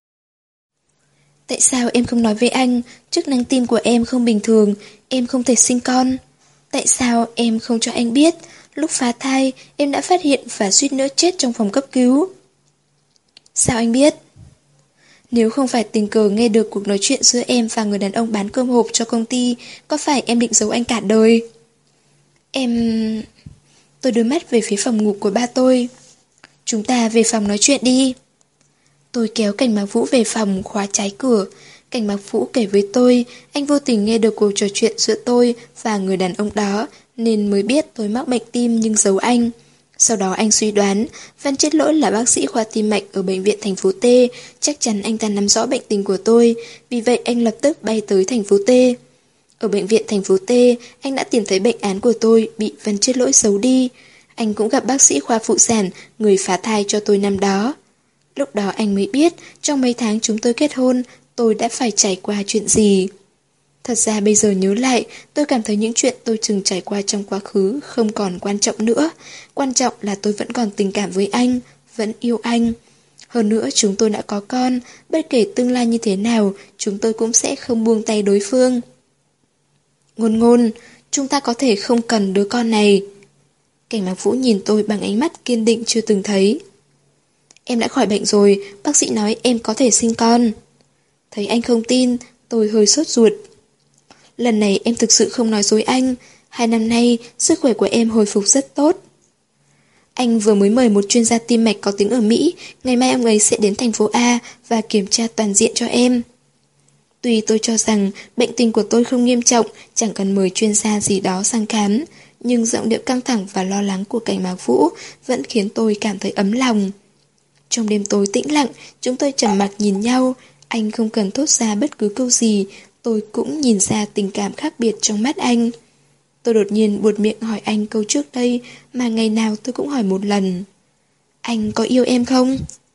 Tại sao em không nói với anh, chức năng tim của em không bình thường, em không thể sinh con? Tại sao em không cho anh biết, lúc phá thai em đã phát hiện và suýt nữa chết trong phòng cấp cứu? Sao anh biết? Nếu không phải tình cờ nghe được cuộc nói chuyện giữa em và người đàn ông bán cơm hộp cho công ty, có phải em định giấu anh cả đời? Em... Tôi đưa mắt về phía phòng ngủ của ba tôi. Chúng ta về phòng nói chuyện đi. Tôi kéo Cảnh Mặc Vũ về phòng, khóa trái cửa. Cảnh Mặc Vũ kể với tôi, anh vô tình nghe được cuộc trò chuyện giữa tôi và người đàn ông đó, nên mới biết tôi mắc bệnh tim nhưng giấu anh. Sau đó anh suy đoán, Văn Chết Lỗi là bác sĩ khoa tim mạch ở bệnh viện thành phố T, chắc chắn anh ta nắm rõ bệnh tình của tôi, vì vậy anh lập tức bay tới thành phố T. Ở bệnh viện thành phố T, anh đã tìm thấy bệnh án của tôi bị Văn Chết Lỗi giấu đi. Anh cũng gặp bác sĩ khoa phụ sản, người phá thai cho tôi năm đó. Lúc đó anh mới biết, trong mấy tháng chúng tôi kết hôn, tôi đã phải trải qua chuyện gì. Thật ra bây giờ nhớ lại, tôi cảm thấy những chuyện tôi từng trải qua trong quá khứ không còn quan trọng nữa. Quan trọng là tôi vẫn còn tình cảm với anh, vẫn yêu anh. Hơn nữa chúng tôi đã có con, bất kể tương lai như thế nào, chúng tôi cũng sẽ không buông tay đối phương. Ngôn Ngôn, chúng ta có thể không cần đứa con này. Cảnh Mặc Vũ nhìn tôi bằng ánh mắt kiên định chưa từng thấy. Em đã khỏi bệnh rồi, bác sĩ nói em có thể sinh con. Thấy anh không tin, tôi hơi sốt ruột. Lần này em thực sự không nói dối anh. Hai năm nay, sức khỏe của em hồi phục rất tốt. Anh vừa mới mời một chuyên gia tim mạch có tiếng ở Mỹ. Ngày mai ông ấy sẽ đến thành phố A và kiểm tra toàn diện cho em. Tuy tôi cho rằng bệnh tình của tôi không nghiêm trọng, chẳng cần mời chuyên gia gì đó sang khám, nhưng giọng điệu căng thẳng và lo lắng của Cảnh Mặc Vũ vẫn khiến tôi cảm thấy ấm lòng. Trong đêm tối tĩnh lặng, chúng tôi trầm mặc nhìn nhau. Anh không cần thốt ra bất cứ câu gì, tôi cũng nhìn ra tình cảm khác biệt trong mắt anh. Tôi đột nhiên buột miệng hỏi anh câu trước đây mà ngày nào tôi cũng hỏi một lần. Anh có yêu em không?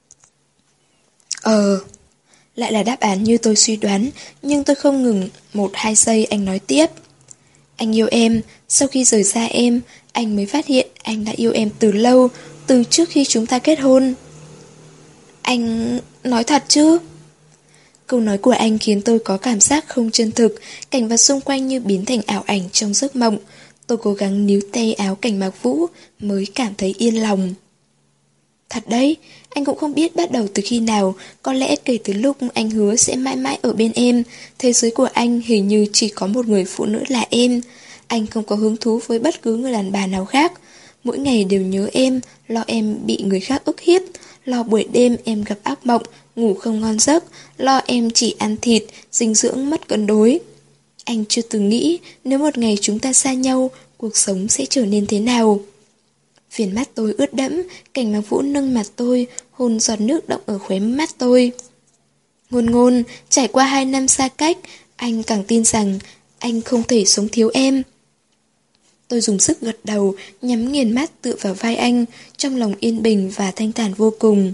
Ờ... Lại là đáp án như tôi suy đoán, nhưng tôi không ngừng một hai giây anh nói tiếp. Anh yêu em, sau khi rời xa em, anh mới phát hiện anh đã yêu em từ lâu, từ trước khi chúng ta kết hôn. Anh nói thật chứ? Câu nói của anh khiến tôi có cảm giác không chân thực, cảnh vật xung quanh như biến thành ảo ảnh trong giấc mộng. Tôi cố gắng níu tay áo Cảnh Mặc Vũ mới cảm thấy yên lòng. Thật đấy, anh cũng không biết bắt đầu từ khi nào, có lẽ kể từ lúc anh hứa sẽ mãi mãi ở bên em, thế giới của anh hình như chỉ có một người phụ nữ là em. Anh không có hứng thú với bất cứ người đàn bà nào khác. Mỗi ngày đều nhớ em, lo em bị người khác ức hiếp, lo buổi đêm em gặp ác mộng, ngủ không ngon giấc, lo em chỉ ăn thịt, dinh dưỡng mất cân đối. Anh chưa từng nghĩ nếu một ngày chúng ta xa nhau, cuộc sống sẽ trở nên thế nào. Viền mắt tôi ướt đẫm, Cảnh Mạc Vũ nâng mặt tôi, hôn giọt nước đọng ở khóe mắt tôi. Ngôn Ngôn, trải qua hai năm xa cách, anh càng tin rằng anh không thể sống thiếu em. Tôi dùng sức gật đầu, nhắm nghiền mắt tựa vào vai anh, trong lòng yên bình và thanh thản vô cùng.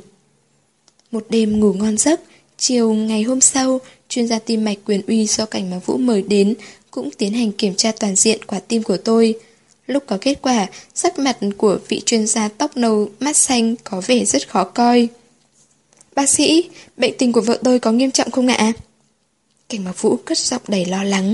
Một đêm ngủ ngon giấc, chiều ngày hôm sau, chuyên gia tim mạch Quyền Uy do Cảnh Mạc Vũ mời đến cũng tiến hành kiểm tra toàn diện quả tim của tôi. Lúc có kết quả, sắc mặt của vị chuyên gia tóc nâu mắt xanh có vẻ rất khó coi. Bác sĩ, bệnh tình của vợ tôi có nghiêm trọng không ạ? Cảnh Mạc Vũ cất giọng đầy lo lắng.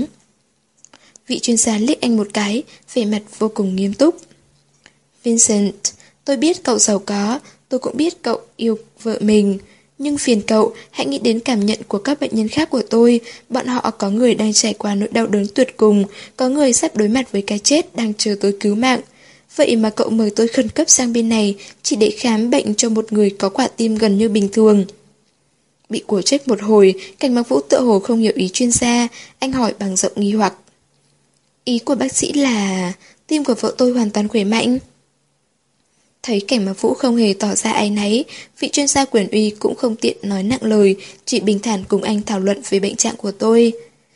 Vị chuyên gia liếc anh một cái, vẻ mặt vô cùng nghiêm túc. Vincent, tôi biết cậu giàu có, tôi cũng biết cậu yêu vợ mình. Nhưng phiền cậu, hãy nghĩ đến cảm nhận của các bệnh nhân khác của tôi. Bọn họ có người đang trải qua nỗi đau đớn tuyệt cùng, có người sắp đối mặt với cái chết đang chờ tôi cứu mạng. Vậy mà cậu mời tôi khẩn cấp sang bên này chỉ để khám bệnh cho một người có quả tim gần như bình thường. Bị của trách một hồi, Cảnh Mạc Vũ tựa hồ không hiểu ý chuyên gia, anh hỏi bằng giọng nghi hoặc. Ý của bác sĩ là tim của vợ tôi hoàn toàn khỏe mạnh. Thấy Cảnh Mạc Vũ không hề tỏ ra áy náy, vị chuyên gia Quyền Uy cũng không tiện nói nặng lời, chỉ bình thản cùng anh thảo luận về bệnh trạng của tôi.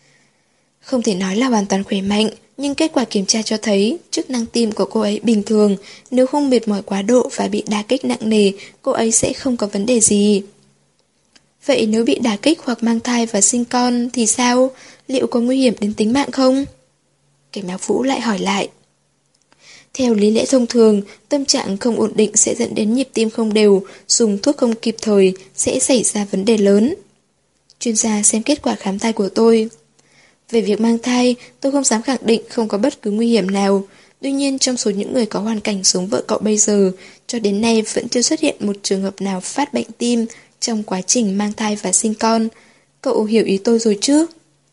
Không thể nói là hoàn toàn khỏe mạnh, nhưng kết quả kiểm tra cho thấy chức năng tim của cô ấy bình thường, nếu không mệt mỏi quá độ và bị đả kích nặng nề, cô ấy sẽ không có vấn đề gì. Vậy nếu bị đả kích hoặc mang thai và sinh con thì sao? Liệu có nguy hiểm đến tính mạng không? Cảnh Mạc Vũ lại hỏi lại. Theo lý lẽ thông thường, tâm trạng không ổn định sẽ dẫn đến nhịp tim không đều, dùng thuốc không kịp thời sẽ xảy ra vấn đề lớn. Chuyên gia xem kết quả khám thai của tôi. Về việc mang thai, tôi không dám khẳng định không có bất cứ nguy hiểm nào. Tuy nhiên, trong số những người có hoàn cảnh giống vợ cậu bây giờ, cho đến nay vẫn chưa xuất hiện một trường hợp nào phát bệnh tim trong quá trình mang thai và sinh con. Cậu hiểu ý tôi rồi chứ?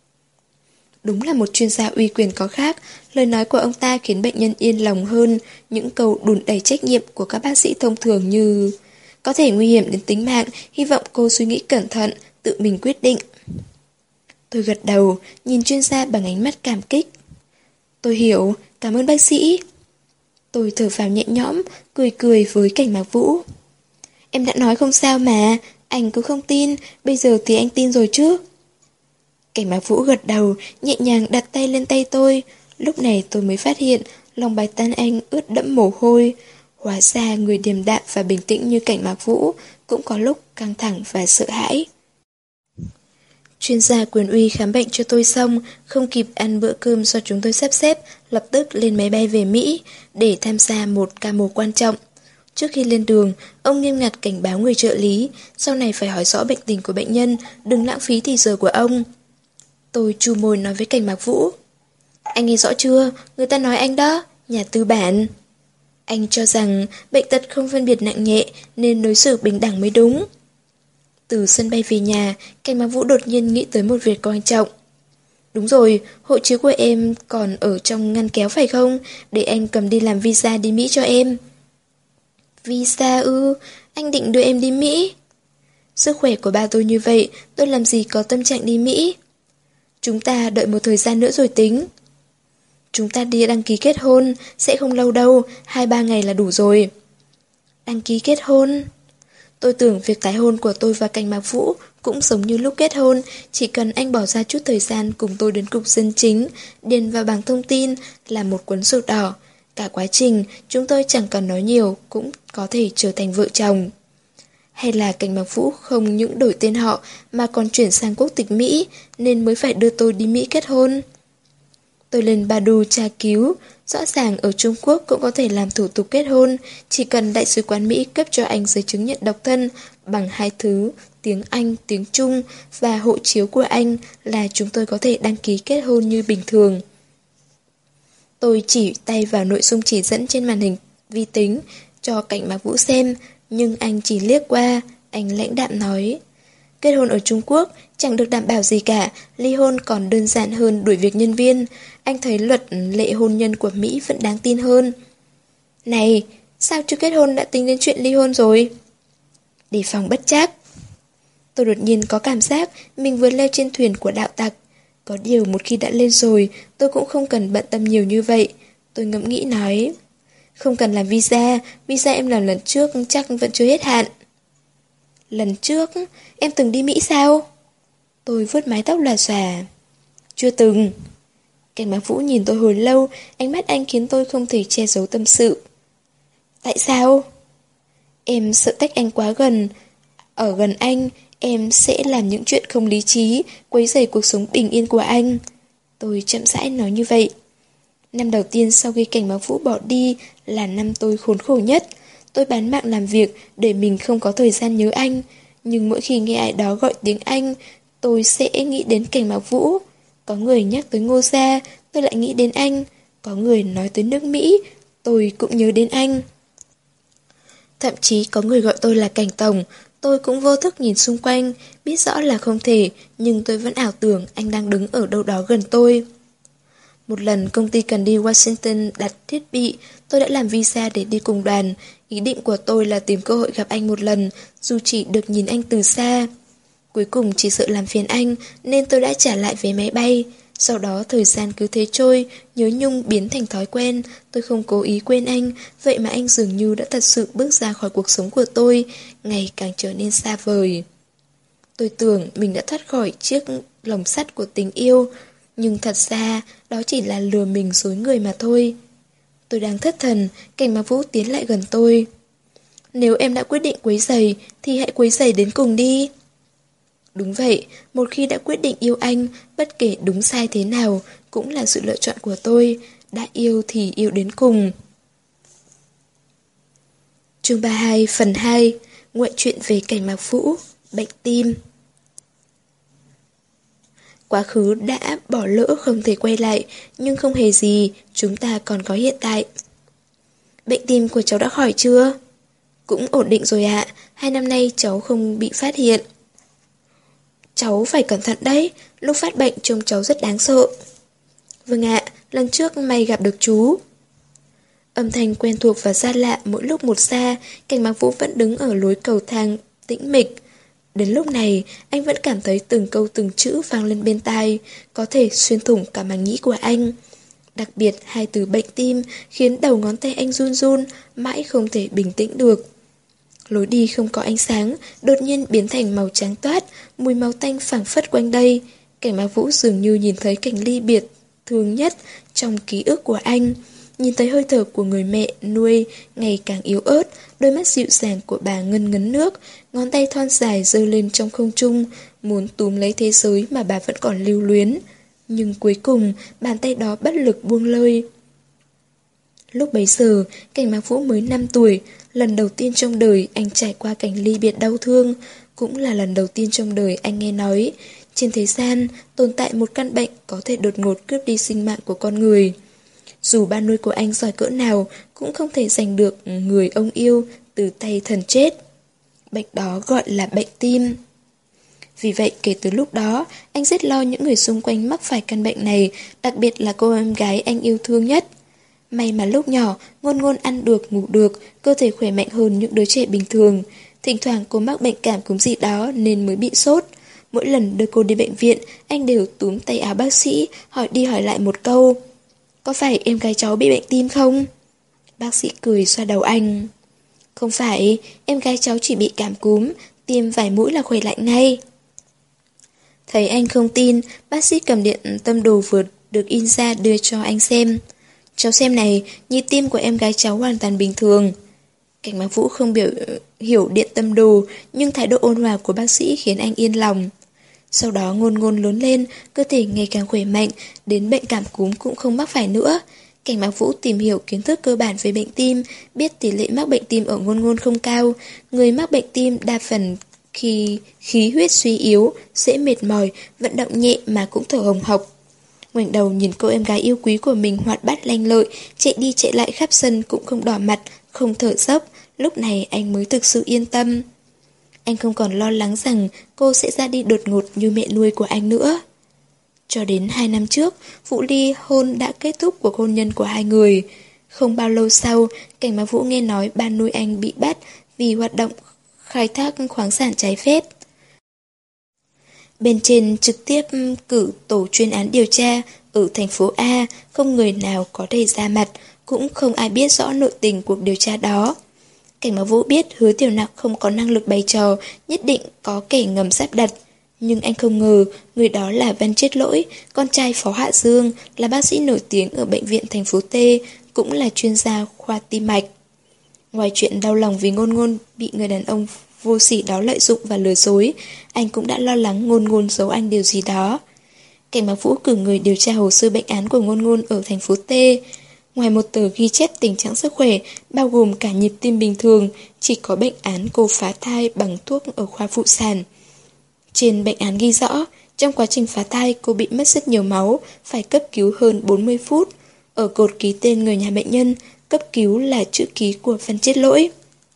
Đúng là một chuyên gia uy quyền có khác, lời nói của ông ta khiến bệnh nhân yên lòng hơn những câu đùn đầy trách nhiệm của các bác sĩ thông thường như có thể nguy hiểm đến tính mạng, hy vọng cô suy nghĩ cẩn thận, tự mình quyết định. Tôi gật đầu, nhìn chuyên gia bằng ánh mắt cảm kích. Tôi hiểu, cảm ơn bác sĩ. Tôi thở phào nhẹ nhõm, cười cười với Cảnh Mạc Vũ. Em đã nói không sao mà, anh cứ không tin, bây giờ thì anh tin rồi chứ. Cảnh Mạc Vũ gật đầu, nhẹ nhàng đặt tay lên tay tôi. Lúc này tôi mới phát hiện lòng bàn tay anh ướt đẫm mồ hôi. Hóa ra người điềm đạm và bình tĩnh như Cảnh Mạc Vũ cũng có lúc căng thẳng và sợ hãi. Chuyên gia Quyền Uy khám bệnh cho tôi xong, không kịp ăn bữa cơm do chúng tôi sắp xếp, lập tức lên máy bay về Mỹ để tham gia một ca mổ quan trọng. Trước khi lên đường, ông nghiêm ngặt cảnh báo người trợ lý, sau này phải hỏi rõ bệnh tình của bệnh nhân, đừng lãng phí thời giờ của ông. Tôi chu môi nói với Cảnh Mạc Vũ. Anh nghe rõ chưa? Người ta nói anh đó, nhà tư bản. Anh cho rằng bệnh tật không phân biệt nặng nhẹ nên đối xử bình đẳng mới đúng. Từ sân bay về nhà, Cảnh Mạc Vũ đột nhiên nghĩ tới một việc quan trọng. Đúng rồi, hộ chiếu của em còn ở trong ngăn kéo phải không? Để anh cầm đi làm visa đi Mỹ cho em. Visa ư? Anh định đưa em đi Mỹ? Sức khỏe của ba tôi như vậy, tôi làm gì có tâm trạng đi Mỹ? Chúng ta đợi một thời gian nữa rồi tính. Chúng ta đi đăng ký kết hôn, sẽ không lâu đâu, hai ba ngày là đủ rồi. Đăng ký kết hôn? Tôi tưởng việc tái hôn của tôi và Cảnh Mạc Vũ cũng giống như lúc kết hôn, chỉ cần anh bỏ ra chút thời gian cùng tôi đến cục dân chính, điền vào bảng thông tin là một cuốn sổ đỏ. Cả quá trình, chúng tôi chẳng cần nói nhiều, cũng có thể trở thành vợ chồng. Hay là Cảnh Mạc Vũ không những đổi tên họ mà còn chuyển sang quốc tịch Mỹ nên mới phải đưa tôi đi Mỹ kết hôn? Tôi lên Badu tra cứu, rõ ràng ở Trung Quốc cũng có thể làm thủ tục kết hôn, chỉ cần Đại sứ quán Mỹ cấp cho anh giấy chứng nhận độc thân bằng hai thứ, tiếng Anh, tiếng Trung và hộ chiếu của anh là chúng tôi có thể đăng ký kết hôn như bình thường. Tôi chỉ tay vào nội dung chỉ dẫn trên màn hình vi tính cho Cảnh Mạc Vũ xem, nhưng anh chỉ liếc qua, anh lãnh đạm nói. Kết hôn ở Trung Quốc chẳng được đảm bảo gì cả, ly hôn còn đơn giản hơn đuổi việc nhân viên. Anh thấy luật lệ hôn nhân của Mỹ vẫn đáng tin hơn. Này, sao chưa kết hôn đã tính đến chuyện ly hôn rồi? Đề phòng bất trắc. Tôi đột nhiên có cảm giác mình vừa leo trên thuyền của đạo tặc. Có điều một khi đã lên rồi, tôi cũng không cần bận tâm nhiều như vậy. Tôi ngẫm nghĩ nói. Không cần làm visa, visa em làm lần trước chắc vẫn chưa hết hạn. Lần trước, em từng đi Mỹ sao? Tôi vuốt mái tóc lòa xòa. Chưa từng. Cảnh Bá Vũ nhìn tôi hồi lâu, ánh mắt anh khiến tôi không thể che giấu tâm sự. Tại sao? Em sợ tách anh quá gần. Ở gần anh, em sẽ làm những chuyện không lý trí, quấy rầy cuộc sống bình yên của anh. Tôi chậm rãi nói như vậy. Năm đầu tiên sau khi Cảnh Bá Vũ bỏ đi là năm tôi khốn khổ nhất. Tôi bán mạng làm việc để mình không có thời gian nhớ anh. Nhưng mỗi khi nghe ai đó gọi tiếng anh, tôi sẽ nghĩ đến Cảnh Bá Vũ. Có người nhắc tới Ngô Gia, tôi lại nghĩ đến anh. Có người nói tới nước Mỹ, tôi cũng nhớ đến anh. Thậm chí có người gọi tôi là Cảnh Tổng. Tôi cũng vô thức nhìn xung quanh, biết rõ là không thể, nhưng tôi vẫn ảo tưởng anh đang đứng ở đâu đó gần tôi. Một lần công ty cần đi Washington đặt thiết bị, tôi đã làm visa để đi cùng đoàn. Ý định của tôi là tìm cơ hội gặp anh một lần, dù chỉ được nhìn anh từ xa. Cuối cùng chỉ sợ làm phiền anh, nên tôi đã trả lại vé máy bay. Sau đó thời gian cứ thế trôi, nhớ nhung biến thành thói quen. Tôi không cố ý quên anh, vậy mà anh dường như đã thật sự bước ra khỏi cuộc sống của tôi, ngày càng trở nên xa vời. Tôi tưởng mình đã thoát khỏi chiếc lồng sắt của tình yêu, nhưng thật ra đó chỉ là lừa mình dối người mà thôi. Tôi đang thất thần, Cảnh Bá Vũ tiến lại gần tôi. Nếu em đã quyết định quấy rầy thì hãy quấy rầy đến cùng đi. Đúng vậy, một khi đã quyết định yêu anh, bất kể đúng sai thế nào, cũng là sự lựa chọn của tôi. Đã yêu thì yêu đến cùng. Chương ba mươi hai phần hai. Ngoại truyện về Cảnh Bá Vũ. Bệnh tim. Quá khứ đã bỏ lỡ không thể quay lại, nhưng không hề gì, chúng ta còn có hiện tại. Bệnh tim của cháu đã khỏi chưa? Cũng ổn định rồi ạ, hai năm nay cháu không bị phát hiện. Cháu phải cẩn thận đấy, lúc phát bệnh trông cháu rất đáng sợ. Vâng ạ, lần trước may gặp được chú. Âm thanh quen thuộc và xa lạ mỗi lúc một xa, Cảnh Bá Vũ vẫn đứng ở lối cầu thang tĩnh mịch. Đến lúc này, anh vẫn cảm thấy từng câu từng chữ vang lên bên tai, có thể xuyên thủng cả màng nhĩ của anh. Đặc biệt hai từ bệnh tim khiến đầu ngón tay anh run run, mãi không thể bình tĩnh được. Lối đi không có ánh sáng, đột nhiên biến thành màu trắng toát, mùi máu tanh phảng phất quanh đây. Cảnh Bá Vũ dường như nhìn thấy cảnh ly biệt thương nhất trong ký ức của anh. Nhìn thấy hơi thở của người mẹ nuôi ngày càng yếu ớt, đôi mắt dịu dàng của bà ngân ngấn nước, ngón tay thon dài giơ lên trong không trung, muốn túm lấy thế giới mà bà vẫn còn lưu luyến. Nhưng cuối cùng, bàn tay đó bất lực buông lơi. Lúc bấy giờ, Cảnh Bá Vũ mới năm tuổi, lần đầu tiên trong đời anh trải qua cảnh ly biệt đau thương, cũng là lần đầu tiên trong đời anh nghe nói, trên thế gian tồn tại một căn bệnh có thể đột ngột cướp đi sinh mạng của con người. Dù ba nuôi của anh giỏi cỡ nào cũng không thể giành được người ông yêu từ tay thần chết. Bệnh đó gọi là bệnh tim. Vì vậy kể từ lúc đó, anh rất lo những người xung quanh mắc phải căn bệnh này, đặc biệt là cô em gái anh yêu thương nhất. May mà lúc nhỏ, Ngôn Ngôn ăn được, ngủ được, cơ thể khỏe mạnh hơn những đứa trẻ bình thường. Thỉnh thoảng cô mắc bệnh cảm cúm gì đó nên mới bị sốt. Mỗi lần đưa cô đi bệnh viện, anh đều túm tay áo bác sĩ, hỏi đi hỏi lại một câu. Có phải em gái cháu bị bệnh tim không? Bác sĩ cười xoa đầu anh. Không phải, em gái cháu chỉ bị cảm cúm, tiêm vài mũi là khỏe lại ngay. Thấy anh không tin, bác sĩ cầm điện tâm đồ vừa được in ra đưa cho anh xem. Cháu xem này, nhịp tim của em gái cháu hoàn toàn bình thường. Cảnh Bá Vũ không biểu hiểu điện tâm đồ, nhưng thái độ ôn hòa của bác sĩ khiến anh yên lòng. Sau đó Ngôn Ngôn lớn lên, cơ thể ngày càng khỏe mạnh, đến bệnh cảm cúm cũng không mắc phải nữa. Cảnh Bá Vũ tìm hiểu kiến thức cơ bản về bệnh tim, biết tỷ lệ mắc bệnh tim ở Ngôn Ngôn không cao. Người mắc bệnh tim đa phần khi khí huyết suy yếu, dễ mệt mỏi, vận động nhẹ mà cũng thở hồng hộc. Ngoảnh đầu nhìn cô em gái yêu quý của mình hoạt bát lanh lợi, chạy đi chạy lại khắp sân cũng không đỏ mặt, không thở dốc. Lúc này anh mới thực sự yên tâm. Anh không còn lo lắng rằng cô sẽ ra đi đột ngột như mẹ nuôi của anh nữa. Cho đến hai năm trước, vụ ly hôn đã kết thúc cuộc hôn nhân của hai người. Không bao lâu sau, Cảnh Bá Vũ nghe nói ba nuôi anh bị bắt vì hoạt động khai thác khoáng sản trái phép. Bên trên trực tiếp cử tổ chuyên án điều tra ở thành phố A, không người nào có thể ra mặt, Cũng không ai biết rõ nội tình cuộc điều tra đó. Cảnh Mạc Vũ biết Hứa Tiểu Nặc không có năng lực bày trò, nhất định có kẻ ngầm sắp đặt. Nhưng anh không ngờ người đó là Văn Chết Lỗi, con trai Phó Hạ Dương, là bác sĩ nổi tiếng ở bệnh viện thành phố T, cũng là chuyên gia khoa tim mạch. Ngoài chuyện đau lòng vì Ngôn Ngôn bị người đàn ông vô sỉ đó lợi dụng và lừa dối, anh cũng đã lo lắng Ngôn Ngôn giấu anh điều gì đó. Cảnh Mạc Vũ cử người điều tra hồ sơ bệnh án của Ngôn Ngôn ở thành phố T. Ngoài một tờ ghi chép tình trạng sức khỏe, bao gồm cả nhịp tim bình thường, chỉ có bệnh án cô phá thai bằng thuốc ở khoa phụ sản. Trên bệnh án ghi rõ, trong quá trình phá thai cô bị mất rất nhiều máu, phải cấp cứu hơn bốn mươi phút. Ở cột ký tên người nhà bệnh nhân, cấp cứu là chữ ký của Văn Chết Lỗi.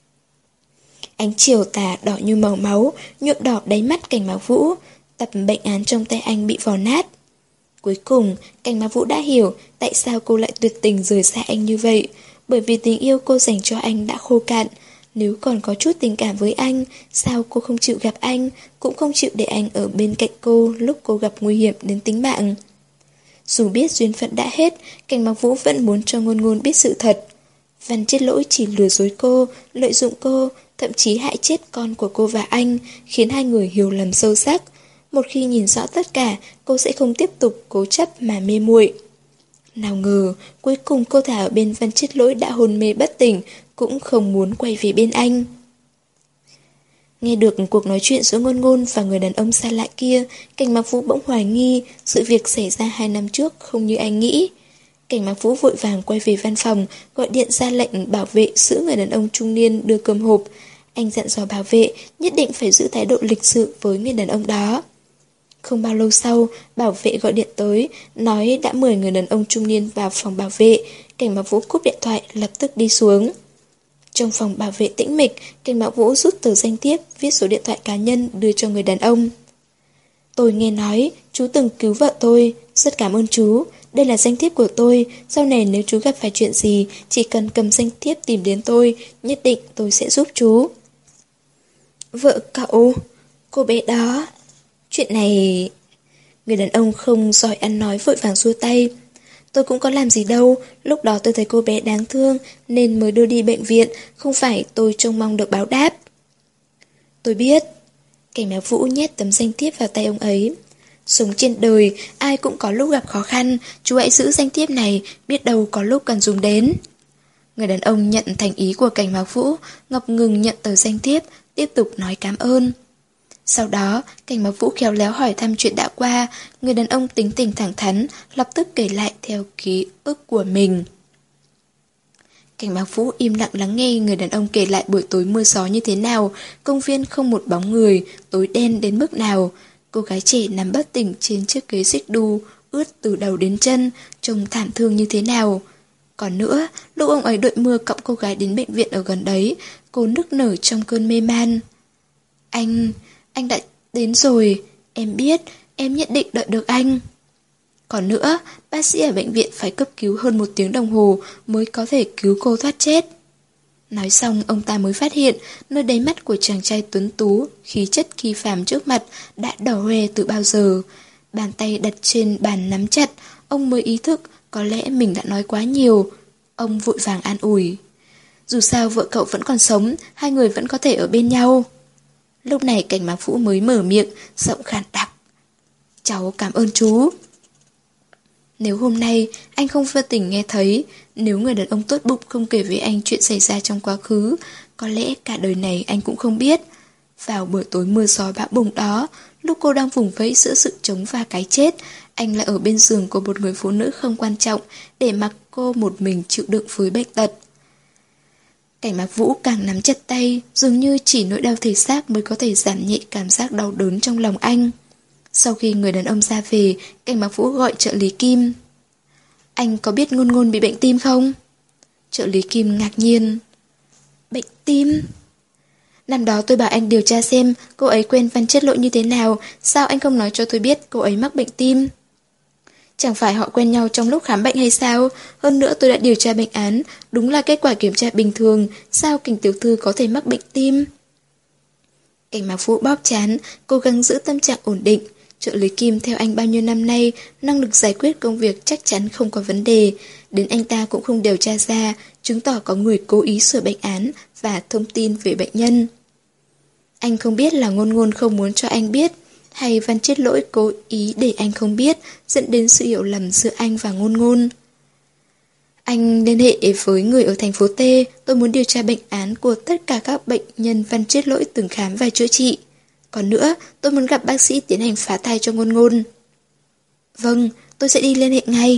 Ánh chiều tà đỏ như màu máu, nhuộm đỏ đáy mắt Cảnh Mạc Vũ, tập bệnh án trong tay anh bị vò nát. Cuối cùng, Cảnh Mạc Vũ đã hiểu tại sao cô lại tuyệt tình rời xa anh như vậy, bởi vì tình yêu cô dành cho anh đã khô cạn. Nếu còn có chút tình cảm với anh, sao cô không chịu gặp anh, cũng không chịu để anh ở bên cạnh cô lúc cô gặp nguy hiểm đến tính mạng. Dù biết duyên phận đã hết, Cảnh Mạc Vũ vẫn muốn cho Ngôn Ngôn biết sự thật. Văn Chết Lỗi chỉ lừa dối cô, lợi dụng cô, thậm chí hại chết con của cô và anh, khiến hai người hiểu lầm sâu sắc. Một khi nhìn rõ tất cả, cô sẽ không tiếp tục cố chấp mà mê muội. Nào ngờ, cuối cùng cô thả ở bên Văn Chết Lỗi đã hôn mê bất tỉnh, cũng không muốn quay về bên anh. Nghe được cuộc nói chuyện giữa Ngôn Ngôn và người đàn ông xa lạ kia, Cảnh Mạc Vũ bỗng hoài nghi sự việc xảy ra hai năm trước không như anh nghĩ. Cảnh Mạc Vũ vội vàng quay về văn phòng, gọi điện ra lệnh bảo vệ giữ người đàn ông trung niên đưa cơm hộp. Anh dặn dò bảo vệ nhất định phải giữ thái độ lịch sự với người đàn ông đó. Không bao lâu sau, bảo vệ gọi điện tới, nói đã mời người đàn ông trung niên vào phòng bảo vệ. Cảnh Mạc Vũ cúp điện thoại, lập tức đi xuống. Trong phòng bảo vệ tĩnh mịch, Cảnh Mạc Vũ rút tờ danh thiếp, viết số điện thoại cá nhân đưa cho người đàn ông. Tôi nghe nói, chú từng cứu vợ tôi, rất cảm ơn chú. Đây là danh thiếp của tôi, sau này nếu chú gặp phải chuyện gì, chỉ cần cầm danh thiếp tìm đến tôi, nhất định tôi sẽ giúp chú. Vợ cậu, cô bé đó. Chuyện này... Người đàn ông không giỏi ăn nói vội vàng xua tay. Tôi cũng có làm gì đâu, lúc đó tôi thấy cô bé đáng thương nên mới đưa đi bệnh viện, không phải tôi trông mong được báo đáp. Tôi biết. Cảnh Mạc Vũ nhét tấm danh thiếp vào tay ông ấy. Sống trên đời, ai cũng có lúc gặp khó khăn, chú hãy giữ danh thiếp này, biết đâu có lúc cần dùng đến. Người đàn ông nhận thành ý của Cảnh Mạc Vũ, ngập ngừng nhận tờ danh thiếp, tiếp tục nói cảm ơn. Sau đó, Cảnh Mạc Vũ khéo léo hỏi thăm chuyện đã qua, người đàn ông tính tình thẳng thắn, lập tức kể lại theo ký ức của mình. Cảnh Mạc Vũ im lặng lắng nghe người đàn ông kể lại buổi tối mưa gió như thế nào, công viên không một bóng người, tối đen đến mức nào. Cô gái trẻ nằm bất tỉnh trên chiếc ghế xích đu, ướt từ đầu đến chân, trông thảm thương như thế nào. Còn nữa, lúc ông ấy đội mưa cõng cô gái đến bệnh viện ở gần đấy, cô nức nở trong cơn mê man. Anh, anh đã đến rồi, em biết, em nhất định đợi được anh. Còn nữa, bác sĩ ở bệnh viện phải cấp cứu hơn một tiếng đồng hồ mới có thể cứu cô thoát chết. Nói xong, ông ta mới phát hiện nơi đáy mắt của chàng trai tuấn tú, khí chất kỳ phàm trước mặt đã đỏ hoe từ bao giờ. Bàn tay đặt trên bàn nắm chặt, ông mới ý thức có lẽ mình đã nói quá nhiều. Ông vội vàng an ủi. Dù sao vợ cậu vẫn còn sống, hai người vẫn có thể ở bên nhau. Lúc này Cảnh Mạc Vũ mới mở miệng, giọng khàn đặc. Cháu cảm ơn chú. Nếu hôm nay anh không vô tình nghe thấy, nếu người đàn ông tốt bụng không kể với anh chuyện xảy ra trong quá khứ, có lẽ cả đời này anh cũng không biết. Vào buổi tối mưa gió bão bùng đó, lúc cô đang vùng vẫy giữa sự chống và cái chết, anh lại ở bên giường của một người phụ nữ không quan trọng để mặc cô một mình chịu đựng với bệnh tật. Cảnh Mạc Vũ càng nắm chặt tay, dường như chỉ nỗi đau thể xác mới có thể giảm nhẹ cảm giác đau đớn trong lòng anh. Sau khi người đàn ông ra về, Cảnh Mạc Vũ gọi trợ lý Kim. Anh có biết Ngôn Ngôn bị bệnh tim không? Trợ lý Kim ngạc nhiên. Bệnh tim? Năm đó tôi bảo anh điều tra xem cô ấy quen Văn Chết Lỗi như thế nào, sao anh không nói cho tôi biết cô ấy mắc bệnh tim? Chẳng phải họ quen nhau trong lúc khám bệnh hay sao? Hơn nữa tôi đã điều tra bệnh án, đúng là kết quả kiểm tra bình thường, sao Kình tiểu thư có thể mắc bệnh tim? Cảnh Mạc Vũ bóp trán, cố gắng giữ tâm trạng ổn định. Trợ lý Kim theo anh bao nhiêu năm nay, năng lực giải quyết công việc chắc chắn không có vấn đề. Đến anh ta cũng không điều tra ra, chứng tỏ có người cố ý sửa bệnh án và thông tin về bệnh nhân. Anh không biết là Ngôn Ngôn không muốn cho anh biết, hay Văn Chết Lỗi cố ý để anh không biết, dẫn đến sự hiểu lầm giữa anh và Ngôn Ngôn. Anh liên hệ với người ở thành phố T, tôi muốn điều tra bệnh án của tất cả các bệnh nhân Văn Chết Lỗi từng khám và chữa trị. Còn nữa, tôi muốn gặp bác sĩ tiến hành phá thai cho Ngôn Ngôn. Vâng, tôi sẽ đi liên hệ ngay.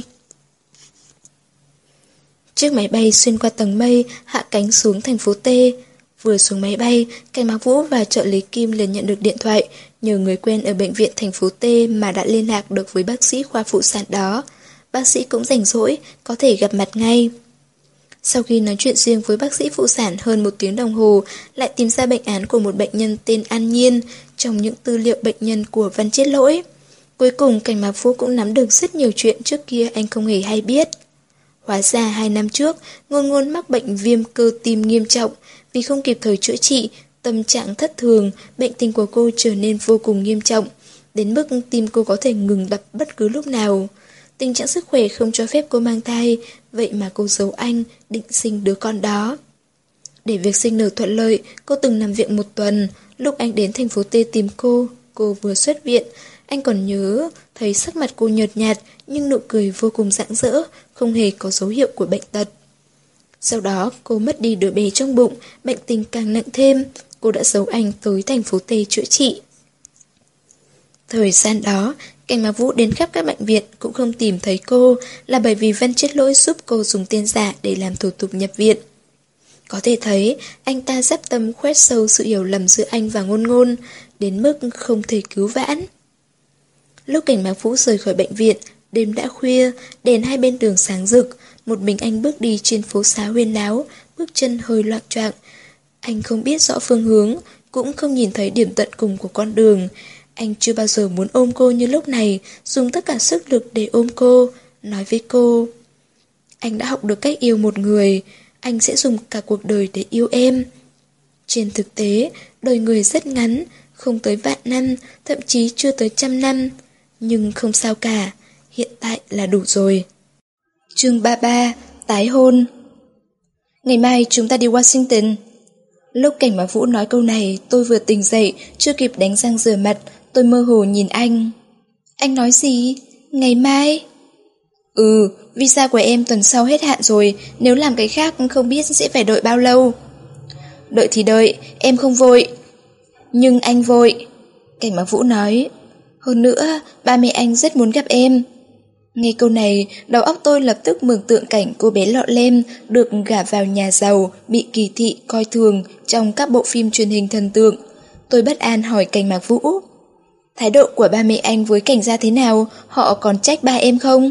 Chiếc máy bay xuyên qua tầng mây, hạ cánh xuống thành phố T. Vừa xuống máy bay, Cảnh Mạc Vũ và trợ lý Kim liền nhận được điện thoại, nhờ người quen ở bệnh viện thành phố T mà đã liên lạc được với bác sĩ khoa phụ sản đó. Bác sĩ cũng rảnh rỗi, có thể gặp mặt ngay. Sau khi nói chuyện riêng với bác sĩ phụ sản hơn một tiếng đồng hồ, lại tìm ra bệnh án của một bệnh nhân tên An Nhiên trong những tư liệu bệnh nhân của Văn Chết Lỗi. Cuối cùng Cảnh Mạc Vũ cũng nắm được rất nhiều chuyện trước kia anh không hề hay biết. Hóa ra hai năm trước, Ngôn Ngôn mắc bệnh viêm cơ tim nghiêm trọng. Vì không kịp thời chữa trị, tâm trạng thất thường, bệnh tình của cô trở nên vô cùng nghiêm trọng, đến mức tim cô có thể ngừng đập bất cứ lúc nào. Tình trạng sức khỏe không cho phép cô mang thai, vậy mà cô giấu anh, định sinh đứa con đó. Để việc sinh nở thuận lợi, cô từng nằm viện một tuần. Lúc anh đến thành phố T tìm cô, cô vừa xuất viện. Anh còn nhớ thấy sắc mặt cô nhợt nhạt, nhưng nụ cười vô cùng rạng rỡ, không hề có dấu hiệu của bệnh tật. Sau đó cô mất đi đứa bé trong bụng, bệnh tình càng nặng thêm. Cô đã giấu anh tới thành phố T chữa trị. Thời gian đó, Cảnh Mạc Vũ đến khắp các bệnh viện cũng không tìm thấy cô, là bởi vì Văn Chết Lỗi giúp cô dùng tên giả để làm thủ tục nhập viện. Có thể thấy, anh ta dắp tâm khoét sâu sự hiểu lầm giữa anh và Ngôn Ngôn, đến mức không thể cứu vãn. Lúc Cảnh Mạc Vũ rời khỏi bệnh viện, đêm đã khuya, đèn hai bên đường sáng rực, một mình anh bước đi trên phố xá huyên náo, bước chân hơi loạng choạng. Anh không biết rõ phương hướng, cũng không nhìn thấy điểm tận cùng của con đường. Anh chưa bao giờ muốn ôm cô như lúc này, dùng tất cả sức lực để ôm cô, nói với cô. Anh đã học được cách yêu một người, anh sẽ dùng cả cuộc đời để yêu em. Trên thực tế, đời người rất ngắn, không tới vạn năm, thậm chí chưa tới trăm năm. Nhưng không sao cả, hiện tại là đủ rồi. Chương ba mươi ba, tái hôn. Ngày mai chúng ta đi Washington. Lúc Cảnh Mạc Vũ nói câu này, tôi vừa tỉnh dậy, chưa kịp đánh răng rửa mặt, tôi mơ hồ nhìn anh. Anh nói gì? Ngày mai? Ừ, visa của em tuần sau hết hạn rồi, nếu làm cái khác không biết sẽ phải đợi bao lâu. Đợi thì đợi, em không vội. Nhưng anh vội. Cảnh Mạc Vũ nói. Hơn nữa, ba mẹ anh rất muốn gặp em. Nghe câu này, đầu óc tôi lập tức mường tượng cảnh cô bé lọ lem được gả vào nhà giàu, bị kỳ thị, coi thường trong các bộ phim truyền hình thần tượng. Tôi bất an hỏi Cảnh Mạc Vũ. Thái độ của ba mẹ anh với Cảnh gia thế nào? Họ còn trách ba em không?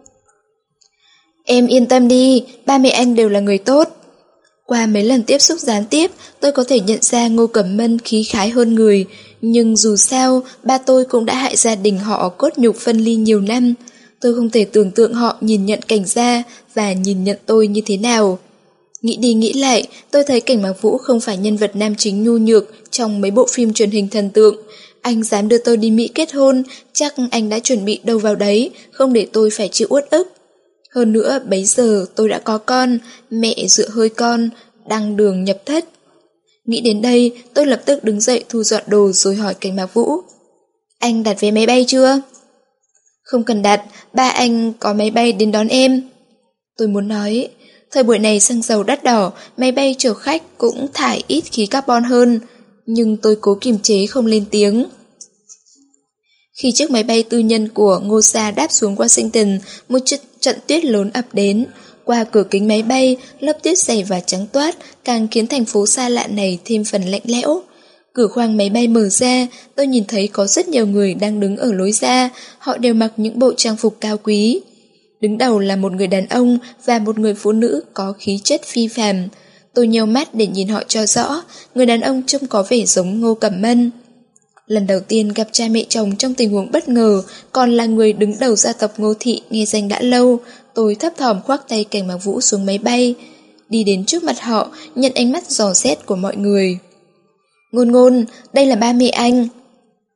Em yên tâm đi, ba mẹ anh đều là người tốt. Qua mấy lần tiếp xúc gián tiếp, tôi có thể nhận ra Ngô Cẩm Mân khí khái hơn người. Nhưng dù sao, ba tôi cũng đã hại gia đình họ cốt nhục phân ly nhiều năm. Tôi không thể tưởng tượng họ nhìn nhận Cảnh gia và nhìn nhận tôi như thế nào. Nghĩ đi nghĩ lại, tôi thấy Cảnh Mạc Vũ không phải nhân vật nam chính nhu nhược trong mấy bộ phim truyền hình thần tượng. Anh dám đưa tôi đi Mỹ kết hôn, chắc anh đã chuẩn bị đâu vào đấy, không để tôi phải chịu uất ức. Hơn nữa, bấy giờ tôi đã có con, mẹ dựa hơi con, đăng đường nhập thất. Nghĩ đến đây, tôi lập tức đứng dậy thu dọn đồ rồi hỏi Cảnh Mạc Vũ. Anh đặt vé máy bay chưa? Không cần đặt, ba anh có máy bay đến đón em. Tôi muốn nói, thời buổi này xăng dầu đắt đỏ, máy bay chở khách cũng thải ít khí carbon hơn. Nhưng tôi cố kiềm chế không lên tiếng. Khi chiếc máy bay tư nhân của Ngô Sa đáp xuống Washington, một trận, trận tuyết lớn ập đến. Qua cửa kính máy bay, lớp tuyết dày và trắng toát càng khiến thành phố xa lạ này thêm phần lạnh lẽo. Cửa khoang máy bay mở ra, tôi nhìn thấy có rất nhiều người đang đứng ở lối ra, họ đều mặc những bộ trang phục cao quý. Đứng đầu là một người đàn ông và một người phụ nữ có khí chất phi phàm. Tôi nheo mắt để nhìn họ cho rõ, người đàn ông trông có vẻ giống Ngô Cẩm Mân. Lần đầu tiên gặp cha mẹ chồng trong tình huống bất ngờ, còn là người đứng đầu gia tộc Ngô Thị nghe danh đã lâu, tôi thấp thỏm khoác tay Cảnh Mạc Vũ xuống máy bay. Đi đến trước mặt họ, nhận ánh mắt dò xét của mọi người. Ngôn Ngôn, đây là ba mẹ anh.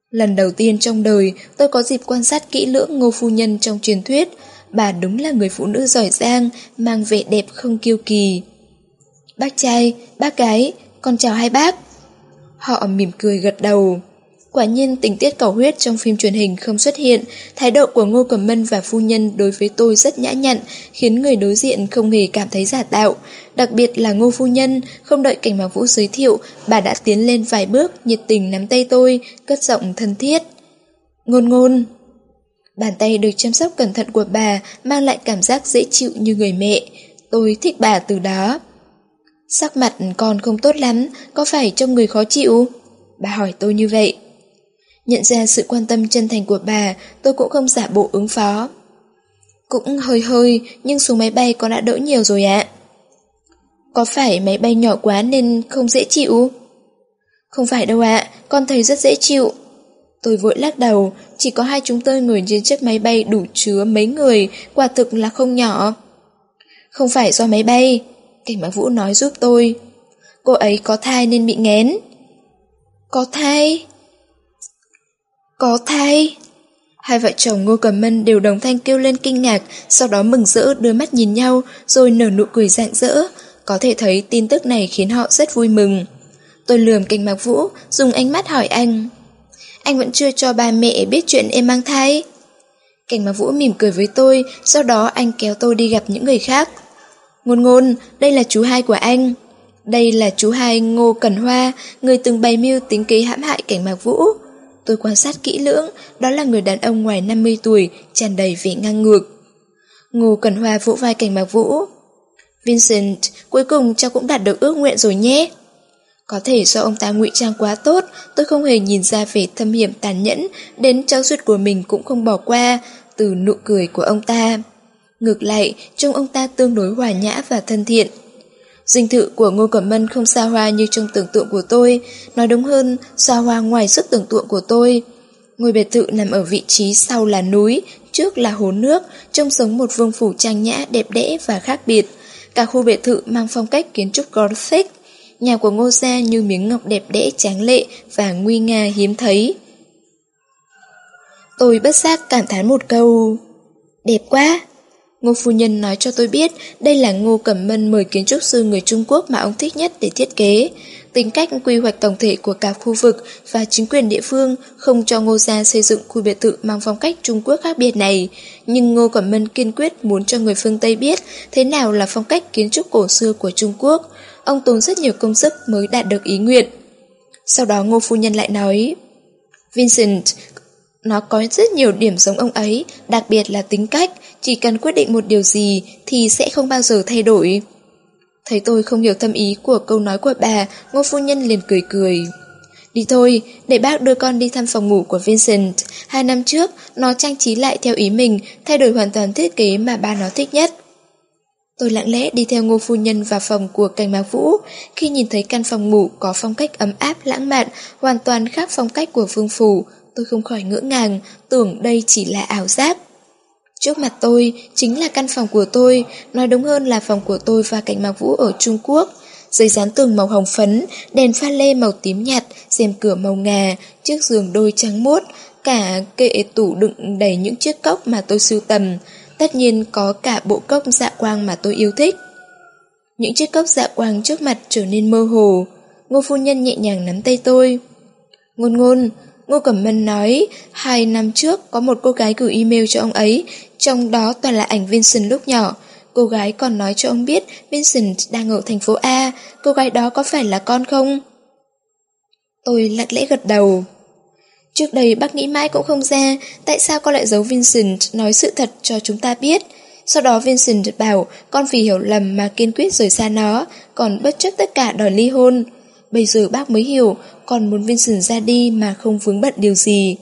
Lần đầu tiên trong đời tôi có dịp quan sát kỹ lưỡng Ngô phu nhân trong truyền thuyết. Bà đúng là người phụ nữ giỏi giang, mang vẻ đẹp không kiêu kỳ. Bác trai, bác gái, con chào hai bác. Họ mỉm cười gật đầu. Quả nhiên tình tiết cầu huyết trong phim truyền hình không xuất hiện, thái độ của Ngô Cẩm Mân và phu nhân đối với tôi rất nhã nhặn, khiến người đối diện không hề cảm thấy giả tạo. Đặc biệt là Ngô phu nhân, không đợi Cảnh Mạc Vũ giới thiệu, bà đã tiến lên vài bước, nhiệt tình nắm tay tôi, cất giọng thân thiết. Ngôn ngôn. Bàn tay được chăm sóc cẩn thận của bà mang lại cảm giác dễ chịu như người mẹ. Tôi thích bà từ đó. Sắc mặt con không tốt lắm, có phải trông người khó chịu? Bà hỏi tôi như vậy. Nhận ra sự quan tâm chân thành của bà, tôi cũng không giả bộ ứng phó. Cũng hơi hơi, nhưng xuống máy bay con đã đỡ nhiều rồi ạ. Có phải máy bay nhỏ quá nên không dễ chịu? Không phải đâu ạ, con thấy rất dễ chịu. Tôi vội lắc đầu, chỉ có hai chúng tôi ngồi trên chiếc máy bay đủ chứa mấy người, quả thực là không nhỏ. Không phải do máy bay, Cảnh Mạc Vũ nói giúp tôi. Cô ấy có thai nên bị nghén. Có thai? Có thai? Hai vợ chồng Ngô Cẩm Mân đều đồng thanh kêu lên kinh ngạc, sau đó mừng rỡ đưa mắt nhìn nhau, rồi nở nụ cười rạng rỡ. Có thể thấy tin tức này khiến họ rất vui mừng. Tôi lườm Cảnh Mạc Vũ, dùng ánh mắt hỏi anh. Anh vẫn chưa cho ba mẹ biết chuyện em mang thai? Cảnh Mạc Vũ mỉm cười với tôi, sau đó anh kéo tôi đi gặp những người khác. Ngôn ngôn, đây là chú hai của anh. Đây là chú hai Ngô Cẩn Hoa, người từng bày mưu tính kế hãm hại Cảnh Mạc Vũ. Tôi quan sát kỹ lưỡng, đó là người đàn ông ngoài năm mươi tuổi, tràn đầy vẻ ngang ngược. Ngô Cẩn Hoa vỗ vai Cảnh Mạc Vũ. Vincent, cuối cùng cháu cũng đạt được ước nguyện rồi nhé. Có thể do ông ta ngụy trang quá tốt, tôi không hề nhìn ra vẻ thâm hiểm tàn nhẫn, đến cháu ruột của mình cũng không bỏ qua, từ nụ cười của ông ta. Ngược lại, trông ông ta tương đối hòa nhã và thân thiện. Dinh thự của Ngô Cẩm Mân không xa hoa như trong tưởng tượng của tôi, nói đúng hơn, xa hoa ngoài sức tưởng tượng của tôi. Ngôi biệt thự nằm ở vị trí sau là núi, trước là hồ nước, trông giống một vương phủ trang nhã, đẹp đẽ và khác biệt. Cả khu biệt thự mang phong cách kiến trúc Gothic. Nhà của Ngô gia như miếng ngọc đẹp đẽ tráng lệ và nguy nga hiếm thấy. Tôi bất giác cảm thán một câu. Đẹp quá! Ngô phu nhân nói cho tôi biết đây là Ngô Cẩm Mân mời kiến trúc sư người Trung Quốc mà ông thích nhất để thiết kế. Tính cách quy hoạch tổng thể của cả khu vực và chính quyền địa phương không cho Ngô gia xây dựng khu biệt thự mang phong cách Trung Quốc khác biệt này. Nhưng Ngô Cẩm Mân kiên quyết muốn cho người phương Tây biết thế nào là phong cách kiến trúc cổ xưa của Trung Quốc. Ông tốn rất nhiều công sức mới đạt được ý nguyện. Sau đó Ngô phu nhân lại nói, Vincent, nó có rất nhiều điểm giống ông ấy, đặc biệt là tính cách, chỉ cần quyết định một điều gì thì sẽ không bao giờ thay đổi. Thấy tôi không hiểu thâm ý của câu nói của bà, Ngô phu nhân liền cười cười. Đi thôi, để bác đưa con đi thăm phòng ngủ của Vincent. Hai năm trước, nó trang trí lại theo ý mình, thay đổi hoàn toàn thiết kế mà ba nó thích nhất. Tôi lặng lẽ đi theo Ngô phu nhân vào phòng của Cảnh Mạc Vũ. Khi nhìn thấy căn phòng ngủ có phong cách ấm áp lãng mạn, hoàn toàn khác phong cách của vương phủ, tôi không khỏi ngỡ ngàng, tưởng đây chỉ là ảo giác. Trước mặt tôi chính là căn phòng của tôi, nói đúng hơn là phòng của tôi và Cảnh Mạc Vũ ở Trung Quốc. Giấy dán tường màu hồng phấn, đèn pha lê màu tím nhạt, rèm cửa màu ngà, chiếc giường đôi trắng muốt, cả kệ tủ đựng đầy những chiếc cốc mà tôi sưu tầm. Tất nhiên có cả bộ cốc dạ quang mà tôi yêu thích. Những chiếc cốc dạ quang trước mặt trở nên mơ hồ. Ngô phu nhân nhẹ nhàng nắm tay tôi. Ngôn ngôn, Ngô Cẩm Mân nói, hai năm trước có một cô gái gửi email cho ông ấy, trong đó toàn là ảnh Vincent lúc nhỏ. Cô gái còn nói cho ông biết Vincent đang ở thành phố A, cô gái đó có phải là con không? Tôi lặng lẽ gật đầu. Trước đây bác nghĩ mãi cũng không ra, tại sao con lại giấu Vincent nói sự thật cho chúng ta biết. Sau đó Vincent bảo con vì hiểu lầm mà kiên quyết rời xa nó, còn bất chấp tất cả đòi ly hôn. Bây giờ bác mới hiểu, con muốn Vincent ra đi mà không vướng bận điều gì.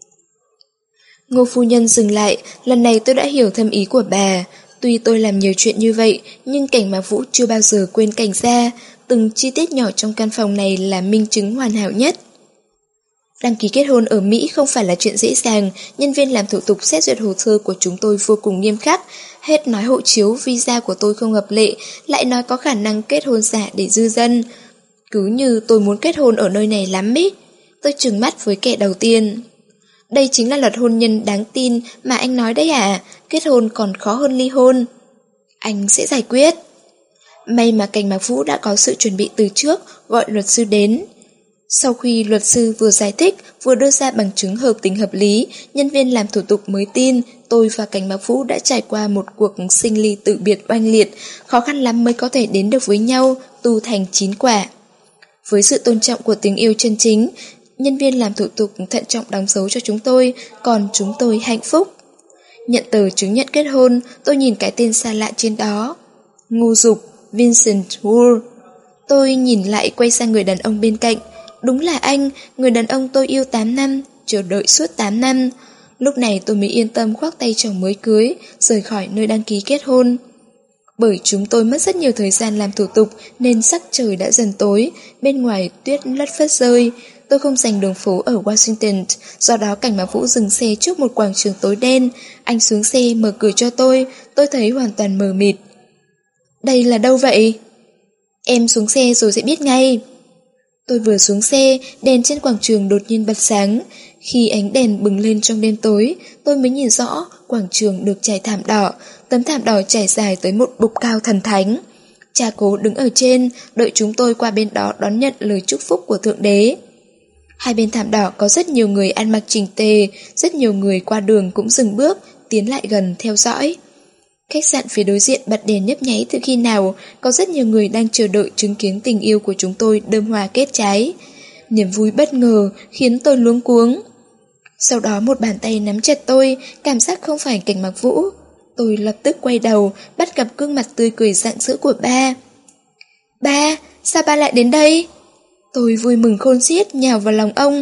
Ngô phu nhân dừng lại, lần này tôi đã hiểu thâm ý của bà. Tuy tôi làm nhiều chuyện như vậy, nhưng Cảnh Mạc Vũ chưa bao giờ quên Cảnh gia. Từng chi tiết nhỏ trong căn phòng này là minh chứng hoàn hảo nhất. Đăng ký kết hôn ở Mỹ không phải là chuyện dễ dàng, nhân viên làm thủ tục xét duyệt hồ sơ của chúng tôi vô cùng nghiêm khắc. Hết nói hộ chiếu, visa của tôi không hợp lệ, lại nói có khả năng kết hôn giả để dư dân. Cứ như tôi muốn kết hôn ở nơi này lắm ý. Tôi trừng mắt với kẻ đầu tiên. Đây chính là luật hôn nhân đáng tin mà anh nói đấy à? Kết hôn còn khó hơn ly hôn. Anh sẽ giải quyết. May mà Cảnh Mạc Vũ đã có sự chuẩn bị từ trước, gọi luật sư đến. Sau khi luật sư vừa giải thích, vừa đưa ra bằng chứng hợp tình hợp lý, nhân viên làm thủ tục mới tin tôi và Cảnh Mạc Vũ đã trải qua một cuộc sinh ly tử biệt oanh liệt, khó khăn lắm mới có thể đến được với nhau, tu thành chín quả. Với sự tôn trọng của tình yêu chân chính, nhân viên làm thủ tục thận trọng đóng dấu cho chúng tôi, còn chúng tôi hạnh phúc. Nhận tờ chứng nhận kết hôn, tôi nhìn cái tên xa lạ trên đó. Ngô Dục, Vincent Wool. Tôi nhìn lại quay sang người đàn ông bên cạnh. Đúng là anh, người đàn ông tôi yêu tám năm, chờ đợi suốt tám năm. Lúc này tôi mới yên tâm khoác tay chồng mới cưới, rời khỏi nơi đăng ký kết hôn. Bởi chúng tôi mất rất nhiều thời gian làm thủ tục nên sắc trời đã dần tối, bên ngoài tuyết lất phất rơi. Tôi không giành đường phố ở Washington, do đó Cảnh Mạc Vũ dừng xe trước một quảng trường tối đen. Anh xuống xe mở cửa cho tôi, tôi thấy hoàn toàn mờ mịt. Đây là đâu vậy? Em xuống xe rồi sẽ biết ngay. Tôi vừa xuống xe, đèn trên quảng trường đột nhiên bật sáng. Khi ánh đèn bừng lên trong đêm tối, tôi mới nhìn rõ quảng trường được trải thảm đỏ. Tấm thảm đỏ trải dài tới một bục cao thần thánh. Cha Cố đứng ở trên, đợi chúng tôi qua bên đó đón nhận lời chúc phúc của Thượng Đế. Hai bên thảm đỏ có rất nhiều người ăn mặc chỉnh tề, rất nhiều người qua đường cũng dừng bước, tiến lại gần theo dõi. Khách sạn phía đối diện bật đèn nhấp nháy từ khi nào, có rất nhiều người đang chờ đợi chứng kiến tình yêu của chúng tôi đơm hoa kết trái. Niềm vui bất ngờ khiến tôi luống cuống. Sau đó một bàn tay nắm chặt tôi, cảm giác không phải Cảnh Mạc Vũ. Tôi lập tức quay đầu, bắt gặp gương mặt tươi cười rạng rỡ của ba. Ba, sao ba lại đến đây? Tôi vui mừng khôn xiết nhào vào lòng ông.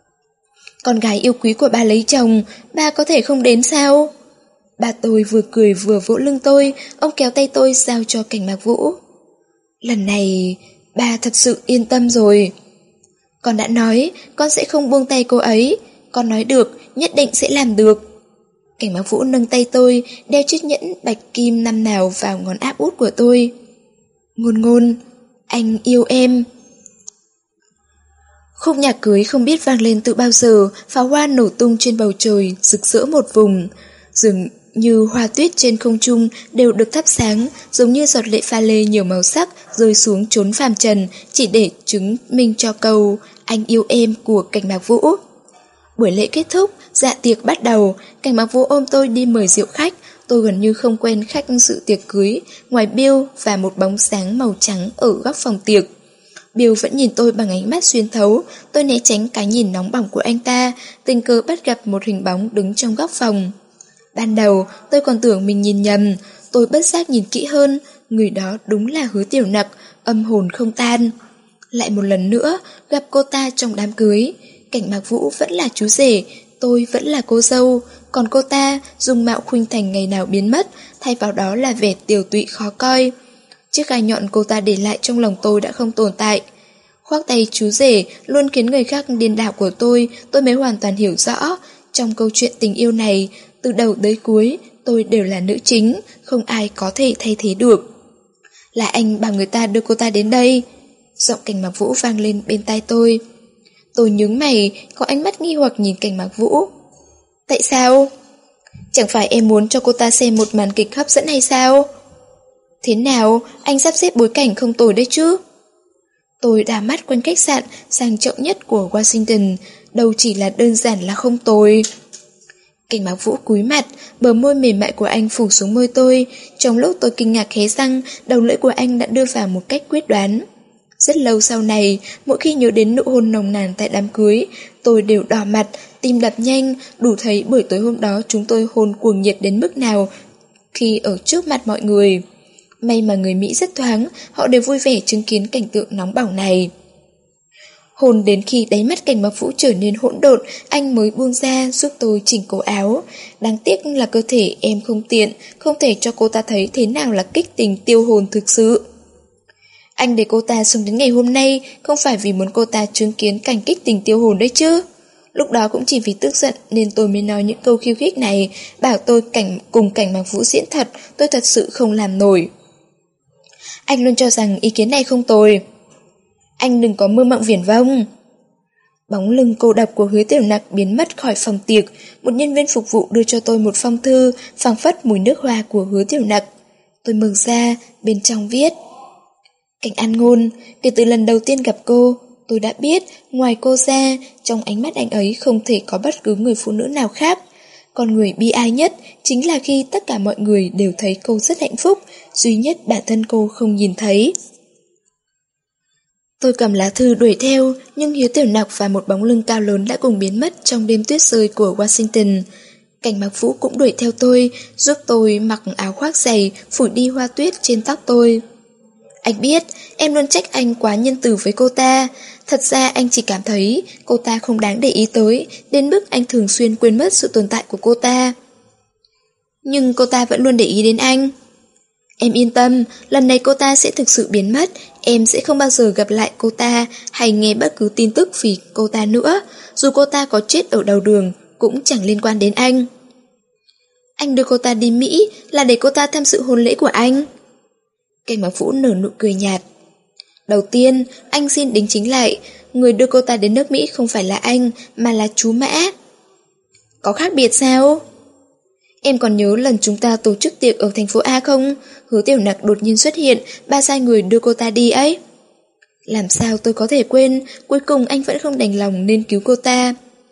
Con gái yêu quý của ba lấy chồng, ba có thể không đến sao? Ba tôi vừa cười vừa vỗ lưng tôi, ông kéo tay tôi giao cho Cảnh Mạc Vũ. Lần này, ba thật sự yên tâm rồi. Con đã nói, con sẽ không buông tay cô ấy. Con nói được, nhất định sẽ làm được. Cảnh Mạc Vũ nâng tay tôi, đeo chiếc nhẫn bạch kim năm nào vào ngón áp út của tôi. Ngôn Ngôn, anh yêu em. Khúc nhạc cưới không biết vang lên từ bao giờ, pháo hoa nổ tung trên bầu trời, rực rỡ một vùng. Dường như hoa tuyết trên không trung đều được thắp sáng, giống như giọt lệ pha lê nhiều màu sắc rơi xuống chốn phàm trần, chỉ để chứng minh cho câu anh yêu em của Cảnh Mạc Vũ. Buổi lễ kết thúc, dạ tiệc bắt đầu. Cảnh Mạc Vũ ôm tôi đi mời rượu khách. Tôi gần như không quen khách dự tiệc cưới, ngoài Bill và một bóng sáng màu trắng ở góc phòng tiệc. Bill vẫn nhìn tôi bằng ánh mắt xuyên thấu. Tôi né tránh cái nhìn nóng bỏng của anh ta, tình cờ bắt gặp một hình bóng đứng trong góc phòng. Ban đầu tôi còn tưởng mình nhìn nhầm. Tôi bất giác nhìn kỹ hơn. Người đó đúng là Hứa Tiểu Nặc, âm hồn không tan. Lại một lần nữa gặp cô ta trong đám cưới. Cảnh Mạc Vũ vẫn là chú rể, tôi vẫn là cô dâu. Còn cô ta dung mạo khuynh thành ngày nào biến mất, thay vào đó là vẻ tiều tụy khó coi. Chiếc gai nhọn cô ta để lại trong lòng tôi đã không tồn tại. Khoác tay chú rể luôn khiến người khác điên đảo của tôi. Tôi mới hoàn toàn hiểu rõ, trong câu chuyện tình yêu này, từ đầu tới cuối tôi đều là nữ chính, không ai có thể thay thế được. Là anh bảo người ta đưa cô ta đến đây. Giọng Cảnh Mạc Vũ vang lên bên tai tôi. Tôi nhướng mày, có ánh mắt nghi hoặc nhìn Cảnh Mạc Vũ. Tại sao? Chẳng phải em muốn cho cô ta xem một màn kịch hấp dẫn hay sao? Thế nào, anh sắp xếp bối cảnh không tồi đấy chứ? Tôi đảo mắt quanh khách sạn sang trọng nhất của Washington, đâu chỉ là đơn giản là không tồi. Cảnh Mạc Vũ cúi mặt, bờ môi mềm mại của anh phủ xuống môi tôi. Trong lúc tôi kinh ngạc hé răng, đầu lưỡi của anh đã đưa vào một cách quyết đoán. Rất lâu sau này, mỗi khi nhớ đến nụ hôn nồng nàn tại đám cưới, tôi đều đỏ mặt, tim đập nhanh, đủ thấy buổi tối hôm đó chúng tôi hôn cuồng nhiệt đến mức nào khi ở trước mặt mọi người. May mà người Mỹ rất thoáng, họ đều vui vẻ chứng kiến cảnh tượng nóng bỏng này. Hôn đến khi đáy mắt Cảnh Mạc Vũ trở nên hỗn độn, anh mới buông ra giúp tôi chỉnh cổ áo. Đáng tiếc là cơ thể em không tiện, không thể cho cô ta thấy thế nào là kích tình tiêu hồn thực sự. Anh để cô ta sống đến ngày hôm nay không phải vì muốn cô ta chứng kiến cảnh kích tình tiêu hồn đấy chứ. Lúc đó cũng chỉ vì tức giận nên tôi mới nói những câu khiêu khích này, bảo tôi cảnh cùng Cảnh Mạc Vũ diễn thật, tôi thật sự không làm nổi. Anh luôn cho rằng ý kiến này không tồi. Anh đừng có mơ mộng viển vông. Bóng lưng cô độc của Hứa Tiểu Nặc biến mất khỏi phòng tiệc, một nhân viên phục vụ đưa cho tôi một phong thư, phảng phất mùi nước hoa của Hứa Tiểu Nặc. Tôi mở ra, bên trong viết: Cảnh An Ngôn, kể từ lần đầu tiên gặp cô, tôi đã biết, ngoài cô ra, trong ánh mắt anh ấy không thể có bất cứ người phụ nữ nào khác. Con người bi ai nhất chính là khi tất cả mọi người đều thấy cô rất hạnh phúc, duy nhất bản thân cô không nhìn thấy. Tôi cầm lá thư đuổi theo, nhưng Hiếu Tiểu Nặc và một bóng lưng cao lớn đã cùng biến mất trong đêm tuyết rơi của Washington. Cảnh Mạc Vũ cũng đuổi theo tôi, giúp tôi mặc áo khoác dày, phủi đi hoa tuyết trên tóc tôi. Anh biết, em luôn trách anh quá nhân từ với cô ta. Thật ra anh chỉ cảm thấy cô ta không đáng để ý tới, đến mức anh thường xuyên quên mất sự tồn tại của cô ta. Nhưng cô ta vẫn luôn để ý đến anh. Em yên tâm, lần này cô ta sẽ thực sự biến mất, em sẽ không bao giờ gặp lại cô ta hay nghe bất cứ tin tức vì cô ta nữa, dù cô ta có chết ở đầu đường cũng chẳng liên quan đến anh. Anh đưa cô ta đi Mỹ là để cô ta tham dự hôn lễ của anh. Cảnh Mạc Vũ nở nụ cười nhạt. Đầu tiên, anh xin đính chính lại, người đưa cô ta đến nước Mỹ không phải là anh, mà là chú Mã. Có khác biệt sao? Em còn nhớ lần chúng ta tổ chức tiệc ở thành phố A không? Hứa Tiểu Nặc đột nhiên xuất hiện, ba sai người đưa cô ta đi ấy. Làm sao tôi có thể quên, cuối cùng anh vẫn không đành lòng nên cứu cô ta.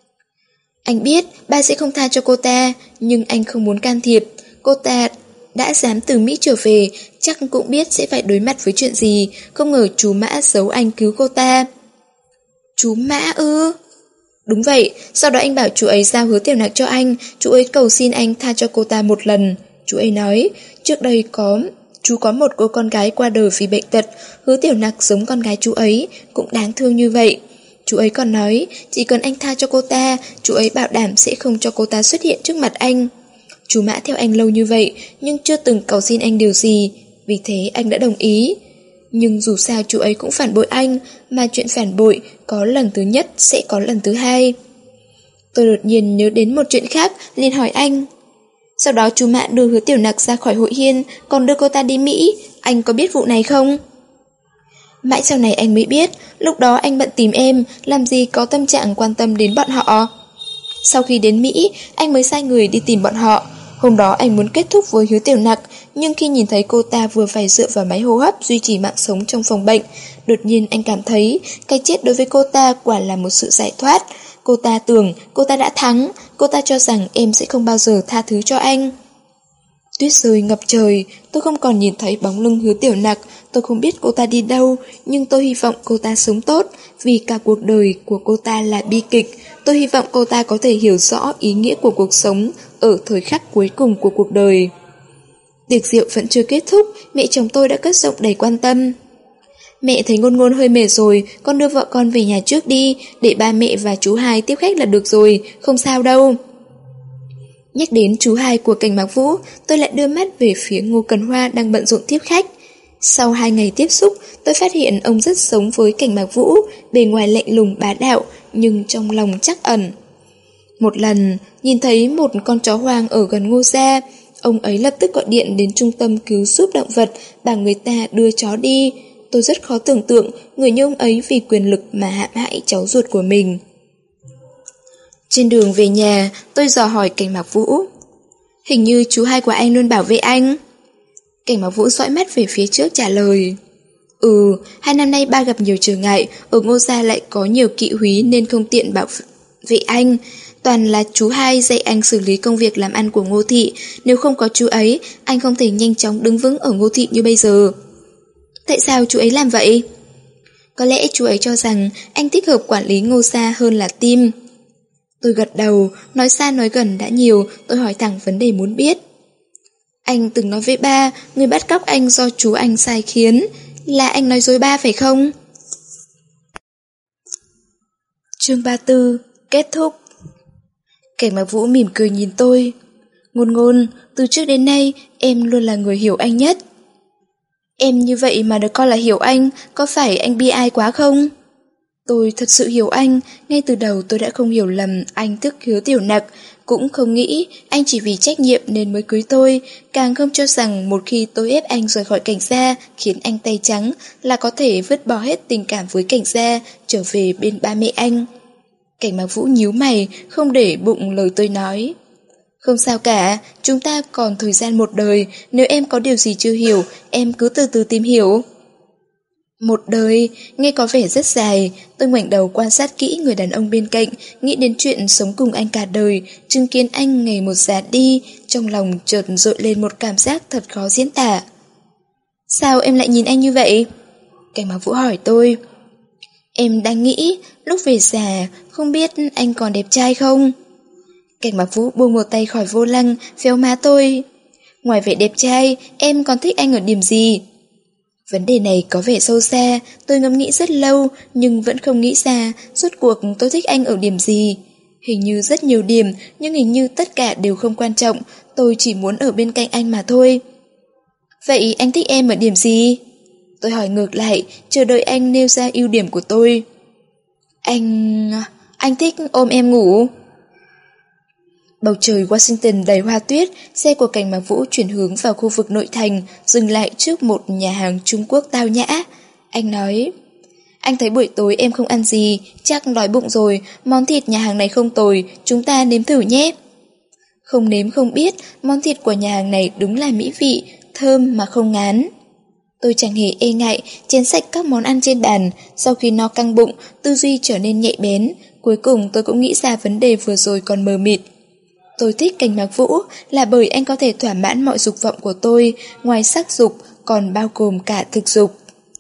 Anh biết ba sẽ không tha cho cô ta, nhưng anh không muốn can thiệp. Cô ta đã dám từ Mỹ trở về, chắc cũng biết sẽ phải đối mặt với chuyện gì, không ngờ chú Mã giấu anh cứu cô ta. Chú Mã ư? Đúng vậy, sau đó anh bảo chú ấy giao Hứa Tiểu Nặc cho anh, chú ấy cầu xin anh tha cho cô ta một lần. Chú ấy nói, trước đây có chú có một cô con gái qua đời vì bệnh tật, Hứa Tiểu Nặc giống con gái chú ấy, cũng đáng thương như vậy. Chú ấy còn nói, chỉ cần anh tha cho cô ta, chú ấy bảo đảm sẽ không cho cô ta xuất hiện trước mặt anh. Chú Mã theo anh lâu như vậy, nhưng chưa từng cầu xin anh điều gì, vì thế anh đã đồng ý. Nhưng dù sao chú ấy cũng phản bội anh, mà chuyện phản bội có lần thứ nhất sẽ có lần thứ hai. Tôi đột nhiên nhớ đến một chuyện khác, liền hỏi anh. Sau đó chú Mã đưa Hứa Tiểu Nặc ra khỏi hội hiên, còn đưa cô ta đi Mỹ, anh có biết vụ này không? Mãi sau này anh mới biết, lúc đó anh bận tìm em, làm gì có tâm trạng quan tâm đến bọn họ. Sau khi đến Mỹ, anh mới sai người đi tìm bọn họ. Hôm đó anh muốn kết thúc với Hứa Tiểu Nặc, nhưng khi nhìn thấy cô ta vừa phải dựa vào máy hô hấp duy trì mạng sống trong phòng bệnh, đột nhiên anh cảm thấy cái chết đối với cô ta quả là một sự giải thoát. Cô ta tưởng cô ta đã thắng, cô ta cho rằng em sẽ không bao giờ tha thứ cho anh. Tuyết rơi ngập trời, tôi không còn nhìn thấy bóng lưng Hứa Tiểu Nặc, tôi không biết cô ta đi đâu, nhưng tôi hy vọng cô ta sống tốt, vì cả cuộc đời của cô ta là bi kịch. Tôi hy vọng cô ta có thể hiểu rõ ý nghĩa của cuộc sống ở thời khắc cuối cùng của cuộc đời. Tiệc rượu vẫn chưa kết thúc, mẹ chồng tôi đã cất giọng đầy quan tâm. Mẹ thấy Ngôn Ngôn hơi mệt rồi, con đưa vợ con về nhà trước đi, để ba mẹ và chú hai tiếp khách là được rồi, không sao đâu. Nhắc đến chú hai của Cảnh Mạc Vũ, tôi lại đưa mắt về phía Ngô Cần Hoa đang bận rộn tiếp khách. Sau hai ngày tiếp xúc, tôi phát hiện ông rất giống với Cảnh Mạc Vũ, bề ngoài lạnh lùng bá đạo, nhưng trong lòng trắc ẩn. Một lần, nhìn thấy một con chó hoang ở gần Ngô gia, ông ấy lập tức gọi điện đến trung tâm cứu giúp động vật, bảo người ta đưa chó đi. Tôi rất khó tưởng tượng người như ông ấy vì quyền lực mà hãm hại cháu ruột của mình. Trên đường về nhà, tôi dò hỏi Cảnh Mạc Vũ. Hình như chú hai của anh luôn bảo vệ anh. Cảnh Mạc Vũ dõi mắt về phía trước trả lời. Ừ, hai năm nay ba gặp nhiều trở ngại, ở Ngô gia lại có nhiều kỵ húy nên không tiện bảo vệ anh. Toàn là chú hai dạy anh xử lý công việc làm ăn của Ngô thị, nếu không có chú ấy, anh không thể nhanh chóng đứng vững ở Ngô thị như bây giờ. Tại sao chú ấy làm vậy? Có lẽ chú ấy cho rằng anh thích hợp quản lý Ngô gia hơn là Tim. Tôi gật đầu, nói xa nói gần đã nhiều, tôi hỏi thẳng vấn đề muốn biết. Anh từng nói với ba, người bắt cóc anh do chú anh sai khiến, là anh nói dối ba phải không? Chương ba mươi tư, kết thúc. Cảnh Mạc Vũ mỉm cười nhìn tôi. Ngôn Ngôn, từ trước đến nay, em luôn là người hiểu anh nhất. Em như vậy mà được coi là hiểu anh, có phải anh bi ai quá không? Tôi thật sự hiểu anh, ngay từ đầu tôi đã không hiểu lầm anh thích Hứa Tiểu Nặc, cũng không nghĩ anh chỉ vì trách nhiệm nên mới cưới tôi, càng không cho rằng một khi tôi ép anh rời khỏi Cảnh gia, khiến anh tay trắng, là có thể vứt bỏ hết tình cảm với Cảnh gia, trở về bên ba mẹ anh. Cảnh Mạc Vũ nhíu mày, không để bụng lời tôi nói. Không sao cả, chúng ta còn thời gian một đời, nếu em có điều gì chưa hiểu, em cứ từ từ tìm hiểu. Một đời, nghe có vẻ rất dài, tôi ngoảnh đầu quan sát kỹ người đàn ông bên cạnh, nghĩ đến chuyện sống cùng anh cả đời, chứng kiến anh ngày một già đi, trong lòng chợt dội lên một cảm giác thật khó diễn tả. Sao em lại nhìn anh như vậy? Cảnh Mạc Vũ hỏi tôi. Em đang nghĩ, lúc về già, không biết anh còn đẹp trai không? Cảnh Mạc Vũ buông một tay khỏi vô lăng, véo má tôi. Ngoài vẻ đẹp trai, em còn thích anh ở điểm gì? Vấn đề này có vẻ sâu xa, tôi ngẫm nghĩ rất lâu, nhưng vẫn không nghĩ ra, rốt cuộc tôi thích anh ở điểm gì. Hình như rất nhiều điểm, nhưng hình như tất cả đều không quan trọng, tôi chỉ muốn ở bên cạnh anh mà thôi. Vậy anh thích em ở điểm gì? Tôi hỏi ngược lại, chờ đợi anh nêu ra ưu điểm của tôi. Anh... anh thích ôm em ngủ. Bầu trời Washington đầy hoa tuyết, xe của Cảnh Mạc Vũ chuyển hướng vào khu vực nội thành, dừng lại trước một nhà hàng Trung Quốc tao nhã. Anh nói, anh thấy buổi tối em không ăn gì, chắc đói bụng rồi, món thịt nhà hàng này không tồi, chúng ta nếm thử nhé. Không nếm không biết, món thịt của nhà hàng này đúng là mỹ vị, thơm mà không ngán. Tôi chẳng hề e ngại, chén sạch các món ăn trên bàn, sau khi no căng bụng, tư duy trở nên nhạy bén, cuối cùng tôi cũng nghĩ ra vấn đề vừa rồi còn mờ mịt. Tôi thích Cảnh Mạc Vũ là bởi anh có thể thỏa mãn mọi dục vọng của tôi, ngoài sắc dục còn bao gồm cả thực dục.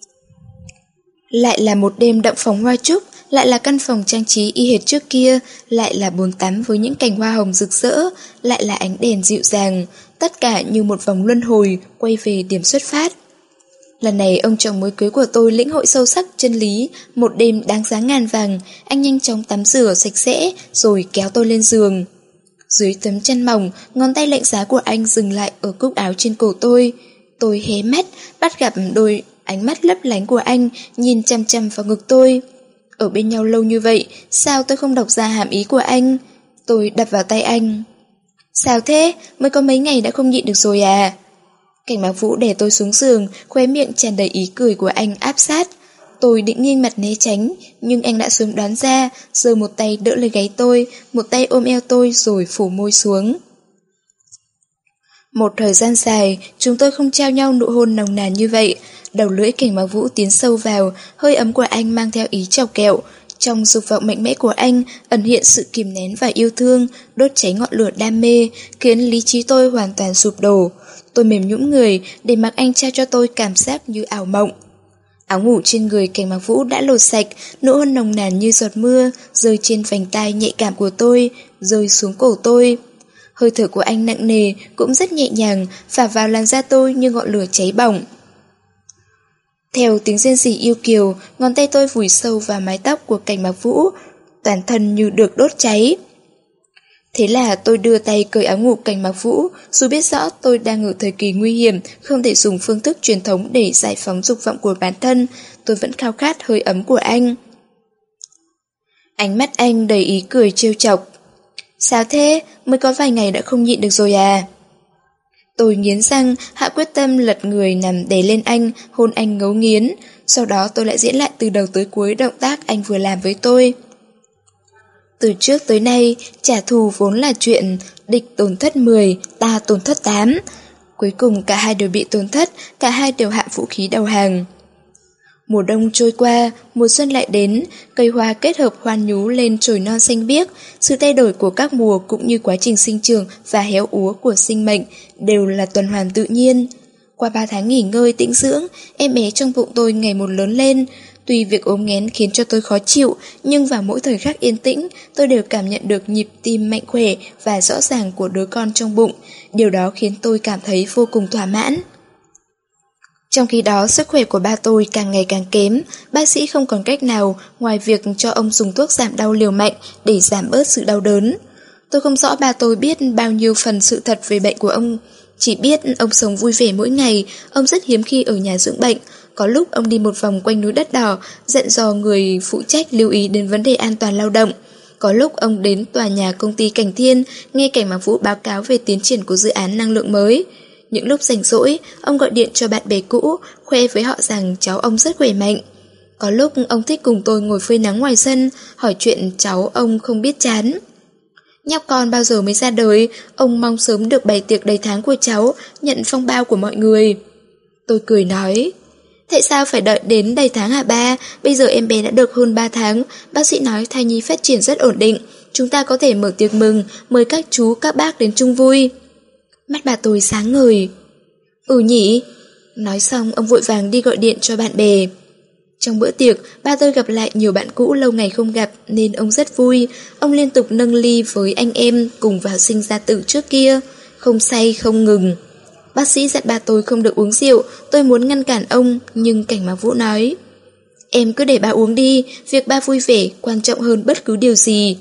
Lại là một đêm động phòng hoa trúc, lại là căn phòng trang trí y hệt trước kia, lại là bồn tắm với những cành hoa hồng rực rỡ, lại là ánh đèn dịu dàng, tất cả như một vòng luân hồi quay về điểm xuất phát. Lần này ông chồng mới cưới của tôi lĩnh hội sâu sắc chân lý, một đêm đáng giá ngàn vàng, anh nhanh chóng tắm rửa sạch sẽ rồi kéo tôi lên giường. Dưới tấm chăn mỏng, ngón tay lạnh giá của anh dừng lại ở cúc áo trên cổ tôi. Tôi hé mắt, bắt gặp đôi ánh mắt lấp lánh của anh, nhìn chăm chăm vào ngực tôi. Ở bên nhau lâu như vậy, sao tôi không đọc ra hàm ý của anh? Tôi đập vào tay anh. Sao thế? Mới có mấy ngày đã không nhịn được rồi à? Cảnh Mạc Vũ đè tôi xuống giường, khóe miệng tràn đầy ý cười của anh áp sát. Tôi định nghiêng mặt né tránh, nhưng anh đã sớm đoán ra, giơ một tay đỡ lấy gáy tôi, một tay ôm eo tôi rồi phủ môi xuống. Một thời gian dài, chúng tôi không trao nhau nụ hôn nồng nàn như vậy. Đầu lưỡi Cảnh Mạc Vũ tiến sâu vào, hơi ấm của anh mang theo ý chọc kẹo. Trong dục vọng mạnh mẽ của anh ẩn hiện sự kìm nén và yêu thương, đốt cháy ngọn lửa đam mê, khiến lý trí tôi hoàn toàn sụp đổ. Tôi mềm nhũn người để mặc anh trao cho tôi cảm giác như ảo mộng. Áo ngủ trên người Cảnh Mạc Vũ đã lột sạch, nụ hôn nồng nàn như giọt mưa rơi trên vành tai nhạy cảm của tôi, rơi xuống cổ tôi. Hơi thở của anh nặng nề cũng rất nhẹ nhàng, phả vào làn da tôi như ngọn lửa cháy bỏng. Theo tiếng rên rỉ yêu kiều, ngón tay tôi vùi sâu vào mái tóc của Cảnh Mạc Vũ, toàn thân như được đốt cháy. Thế là tôi đưa tay cởi áo ngủ Cảnh Mạc Vũ, dù biết rõ tôi đang ở thời kỳ nguy hiểm, không thể dùng phương thức truyền thống để giải phóng dục vọng của bản thân, tôi vẫn khao khát hơi ấm của anh. Ánh mắt anh đầy ý cười trêu chọc. Sao thế? Mới có vài ngày đã không nhịn được rồi à? Tôi nghiến răng, hạ quyết tâm lật người nằm đè lên anh, hôn anh ngấu nghiến. Sau đó tôi lại diễn lại từ đầu tới cuối động tác anh vừa làm với tôi. Từ trước tới nay, trả thù vốn là chuyện địch tổn thất mười, ta tổn thất tám. Cuối cùng cả hai đều bị tổn thất, cả hai đều hạ vũ khí đầu hàng. Mùa đông trôi qua, mùa xuân lại đến, cây hoa kết hợp hoan nhú lên chồi non xanh biếc. Sự thay đổi của các mùa cũng như quá trình sinh trưởng và héo úa của sinh mệnh đều là tuần hoàn tự nhiên. Qua ba tháng nghỉ ngơi tĩnh dưỡng, em bé trong bụng tôi ngày một lớn lên. Tuy việc ốm nghén khiến cho tôi khó chịu, nhưng vào mỗi thời khắc yên tĩnh, tôi đều cảm nhận được nhịp tim mạnh khỏe và rõ ràng của đứa con trong bụng. Điều đó khiến tôi cảm thấy vô cùng thỏa mãn. Trong khi đó, sức khỏe của ba tôi càng ngày càng kém, bác sĩ không còn cách nào ngoài việc cho ông dùng thuốc giảm đau liều mạnh để giảm bớt sự đau đớn. Tôi không rõ ba tôi biết bao nhiêu phần sự thật về bệnh của ông, chỉ biết ông sống vui vẻ mỗi ngày, ông rất hiếm khi ở nhà dưỡng bệnh. Có lúc ông đi một vòng quanh núi đất đỏ, dặn dò người phụ trách lưu ý đến vấn đề an toàn lao động. Có lúc ông đến tòa nhà công ty Cảnh Thiên, nghe Cảnh Mạc Vũ báo cáo về tiến triển của dự án năng lượng mới. Những lúc rảnh rỗi, ông gọi điện cho bạn bè cũ, khoe với họ rằng cháu ông rất khỏe mạnh. Có lúc ông thích cùng tôi ngồi phơi nắng ngoài sân, hỏi chuyện cháu ông không biết chán. Nhóc con bao giờ mới ra đời, ông mong sớm được bày tiệc đầy tháng của cháu, nhận phong bao của mọi người. Tôi cười nói, tại sao phải đợi đến đầy tháng hả ba? Bây giờ em bé đã được hơn ba tháng, bác sĩ nói thai nhi phát triển rất ổn định. Chúng ta có thể mở tiệc mừng, mời các chú, các bác đến chung vui. Mắt bà tôi sáng ngời. Ừ nhỉ? Nói xong ông vội vàng đi gọi điện cho bạn bè. Trong bữa tiệc, ba tôi gặp lại nhiều bạn cũ lâu ngày không gặp nên ông rất vui. Ông liên tục nâng ly với anh em cùng vào sinh ra tử trước kia, không say không ngừng. Bác sĩ dặn ba tôi không được uống rượu, tôi muốn ngăn cản ông nhưng Cảnh Mạc Vũ nói, em cứ để ba uống đi, việc ba vui vẻ quan trọng hơn bất cứ điều gì.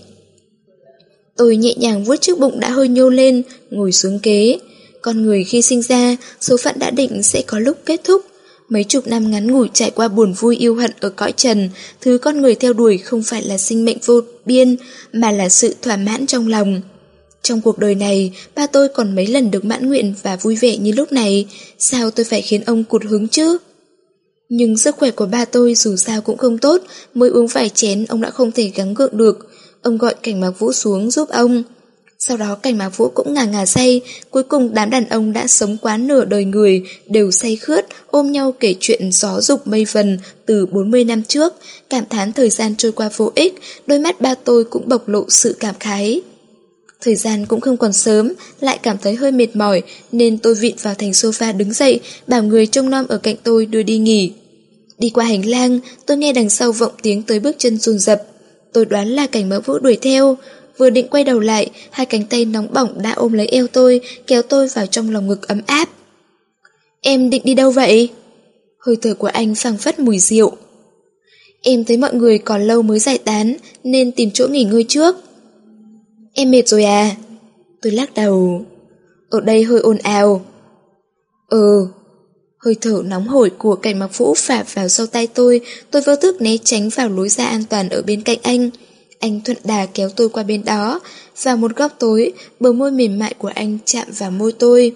Tôi nhẹ nhàng vuốt chiếc bụng đã hơi nhô lên, ngồi xuống ghế. Con người khi sinh ra, số phận đã định sẽ có lúc kết thúc. Mấy chục năm ngắn ngủi trải qua buồn vui yêu hận ở cõi trần, thứ con người theo đuổi không phải là sinh mệnh vô biên, mà là sự thỏa mãn trong lòng. Trong cuộc đời này, ba tôi còn mấy lần được mãn nguyện và vui vẻ như lúc này, sao tôi phải khiến ông cụt hứng chứ? Nhưng sức khỏe của ba tôi dù sao cũng không tốt, mới uống vài chén ông đã không thể gắng gượng được. Ông gọi Cảnh Mạc Vũ xuống giúp ông. Sau đó Cảnh Mạc Vũ cũng ngà ngà say, cuối cùng đám đàn ông đã sống quá nửa đời người đều say khướt, ôm nhau kể chuyện gió dục mây vần từ bốn mươi năm trước, cảm thán thời gian trôi qua vô ích, đôi mắt ba tôi cũng bộc lộ sự cảm khái. Thời gian cũng không còn sớm, lại cảm thấy hơi mệt mỏi nên tôi vịn vào thành sofa đứng dậy, bảo người trông nom ở cạnh tôi đưa đi nghỉ. Đi qua hành lang, tôi nghe đằng sau vọng tiếng tới bước chân dồn dập. Tôi đoán là Cảnh Mạc Vũ đuổi theo. Vừa định quay đầu lại, hai cánh tay nóng bỏng đã ôm lấy eo tôi, kéo tôi vào trong lòng ngực ấm áp. Em định đi đâu vậy? Hơi thở của anh phảng phất mùi rượu. Em thấy mọi người còn lâu mới giải tán, nên tìm chỗ nghỉ ngơi trước. Em mệt rồi à? Tôi lắc đầu. Ở đây hơi ồn ào. Ừ. Hơi thở nóng hổi của Cảnh Mạc Vũ phả vào sau tay tôi, tôi vô thức né tránh vào lối ra an toàn ở bên cạnh anh. Anh thuận đà kéo tôi qua bên đó. Vào một góc tối, bờ môi mềm mại của anh chạm vào môi tôi.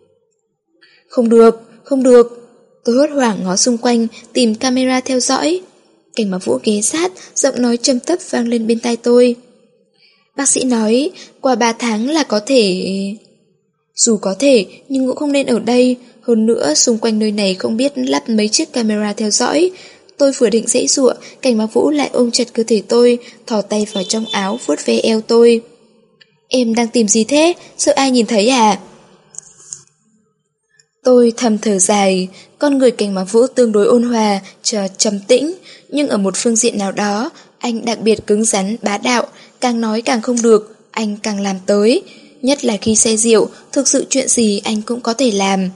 Không được, không được. Tôi hốt hoảng ngó xung quanh, tìm camera theo dõi. Cảnh Mạc Vũ ghé sát, giọng nói trầm thấp vang lên bên tai tôi. Bác sĩ nói, qua ba tháng là có thể... Dù có thể, nhưng cũng không nên ở đây. Hơn nữa, xung quanh nơi này không biết lắp mấy chiếc camera theo dõi. Tôi vừa định giãy giụa, Cảnh Mạc Vũ lại ôm chặt cơ thể tôi, thò tay vào trong áo vuốt ve eo tôi. Em đang tìm gì thế? Sợ ai nhìn thấy à? Tôi thầm thở dài. Con người Cảnh Mạc Vũ tương đối ôn hòa, chờ trầm tĩnh, nhưng ở một phương diện nào đó, anh đặc biệt cứng rắn, bá đạo, càng nói càng không được, anh càng làm tới. Nhất là khi say rượu, thực sự chuyện gì anh cũng có thể làm.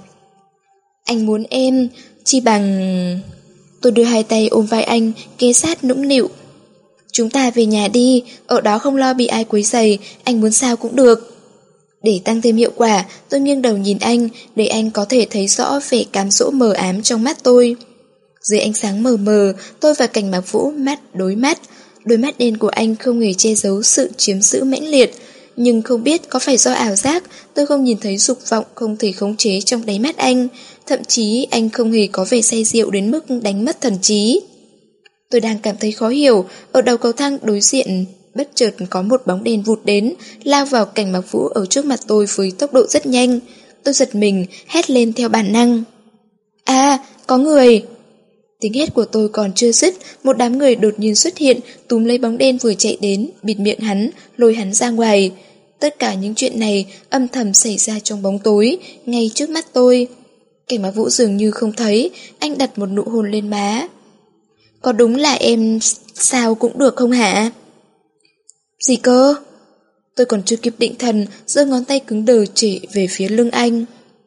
Anh muốn em, chi bằng... Tôi đưa hai tay ôm vai anh, ghé sát nũng nịu. Chúng ta về nhà đi, ở đó không lo bị ai quấy rầy, anh muốn sao cũng được. Để tăng thêm hiệu quả, tôi nghiêng đầu nhìn anh, để anh có thể thấy rõ vẻ cám dỗ mờ ám trong mắt tôi. Dưới ánh sáng mờ mờ, tôi và Cảnh Mạc Vũ mắt đối mắt. Đôi mắt đen của anh không hề che giấu sự chiếm giữ mãnh liệt. Nhưng không biết có phải do ảo giác, tôi không nhìn thấy dục vọng không thể khống chế trong đáy mắt anh. Thậm chí anh không hề có vẻ say rượu đến mức đánh mất thần trí. Tôi đang cảm thấy khó hiểu, ở đầu cầu thang đối diện, bất chợt có một bóng đèn vụt đến, lao vào Cảnh Mạc Vũ ở trước mặt tôi với tốc độ rất nhanh. Tôi giật mình, hét lên theo bản năng. À, có người! Tiếng hét của tôi còn chưa dứt, một đám người đột nhiên xuất hiện, túm lấy bóng đen vừa chạy đến, bịt miệng hắn, lôi hắn ra ngoài. Tất cả những chuyện này âm thầm xảy ra trong bóng tối, ngay trước mắt tôi. Cảnh Mạc Vũ dường như không thấy, anh đặt một nụ hôn lên má. Có đúng là em sao cũng được không hả? Gì cơ? Tôi còn chưa kịp định thần, giơ ngón tay cứng đờ chỉ về phía lưng anh.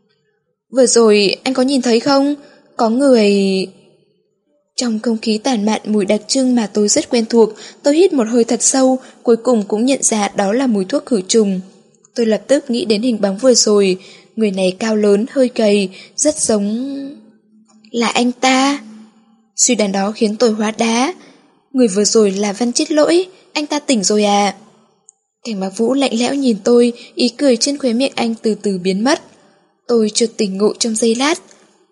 Vừa rồi anh có nhìn thấy không? Có người... Trong không khí tản mạn mùi đặc trưng mà tôi rất quen thuộc, tôi hít một hơi thật sâu, cuối cùng cũng nhận ra đó là mùi thuốc khử trùng. Tôi lập tức nghĩ đến hình bóng vừa rồi, người này cao lớn, hơi gầy, rất giống... Là anh ta. Suy đoán đó khiến tôi hóa đá. Người vừa rồi là Văn Chết Lỗi, anh ta tỉnh rồi à? Cảnh Mạc Vũ lạnh lẽo nhìn tôi, ý cười trên khóe miệng anh từ từ biến mất. Tôi chợt tỉnh ngộ trong giây lát.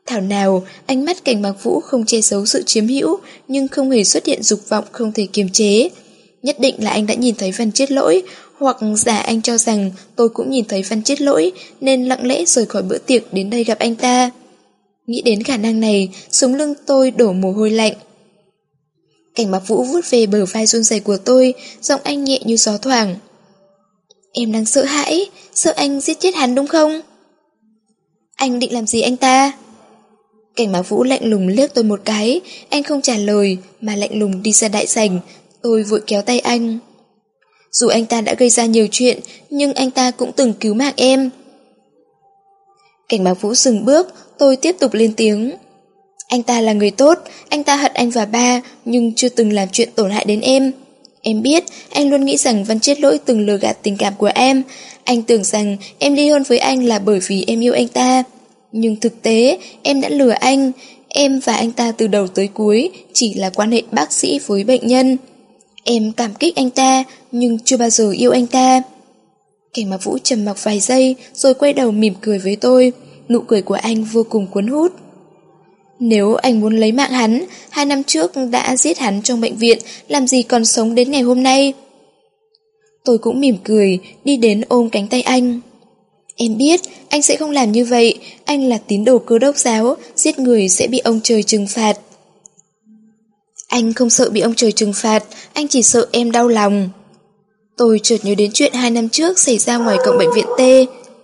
Thảo nào, ánh mắt Cảnh Mạc Vũ không che giấu sự chiếm hữu, nhưng không hề xuất hiện dục vọng không thể kiềm chế. Nhất định là anh đã nhìn thấy Văn Chết Lỗi, hoặc giả anh cho rằng tôi cũng nhìn thấy Văn Chết Lỗi, nên lặng lẽ rời khỏi bữa tiệc đến đây gặp anh ta. Nghĩ đến khả năng này, sống lưng tôi đổ mồ hôi lạnh. Cảnh Mạc Vũ vuốt về bờ vai run rẩy của tôi, giọng anh nhẹ như gió thoảng. Em đang sợ hãi, sợ anh giết chết hắn đúng không? Anh định làm gì anh ta? Cảnh Mạc Vũ lạnh lùng liếc tôi một cái, anh không trả lời mà lạnh lùng đi ra đại sảnh. Tôi vội kéo tay anh. Dù anh ta đã gây ra nhiều chuyện, nhưng anh ta cũng từng cứu mạng em. Cảnh Mạc Vũ dừng bước, tôi tiếp tục lên tiếng. Anh ta là người tốt, anh ta hận anh và ba, nhưng chưa từng làm chuyện tổn hại đến em. Em biết, anh luôn nghĩ rằng Văn Chết Lỗi từng lừa gạt tình cảm của em. Anh tưởng rằng em ly hôn với anh là bởi vì em yêu anh ta. Nhưng thực tế, em đã lừa anh. Em và anh ta từ đầu tới cuối chỉ là quan hệ bác sĩ với bệnh nhân. Em cảm kích anh ta, nhưng chưa bao giờ yêu anh ta. Cảnh Mạc Vũ trầm mặc vài giây, rồi quay đầu mỉm cười với tôi. Nụ cười của anh vô cùng cuốn hút. Nếu anh muốn lấy mạng hắn, hai năm trước đã giết hắn trong bệnh viện, làm gì còn sống đến ngày hôm nay? Tôi cũng mỉm cười, đi đến ôm cánh tay anh. Em biết, anh sẽ không làm như vậy, anh là tín đồ Cơ Đốc giáo, giết người sẽ bị ông trời trừng phạt. Anh không sợ bị ông trời trừng phạt, anh chỉ sợ em đau lòng. Tôi chợt nhớ đến chuyện hai năm trước xảy ra ngoài cổng bệnh viện T.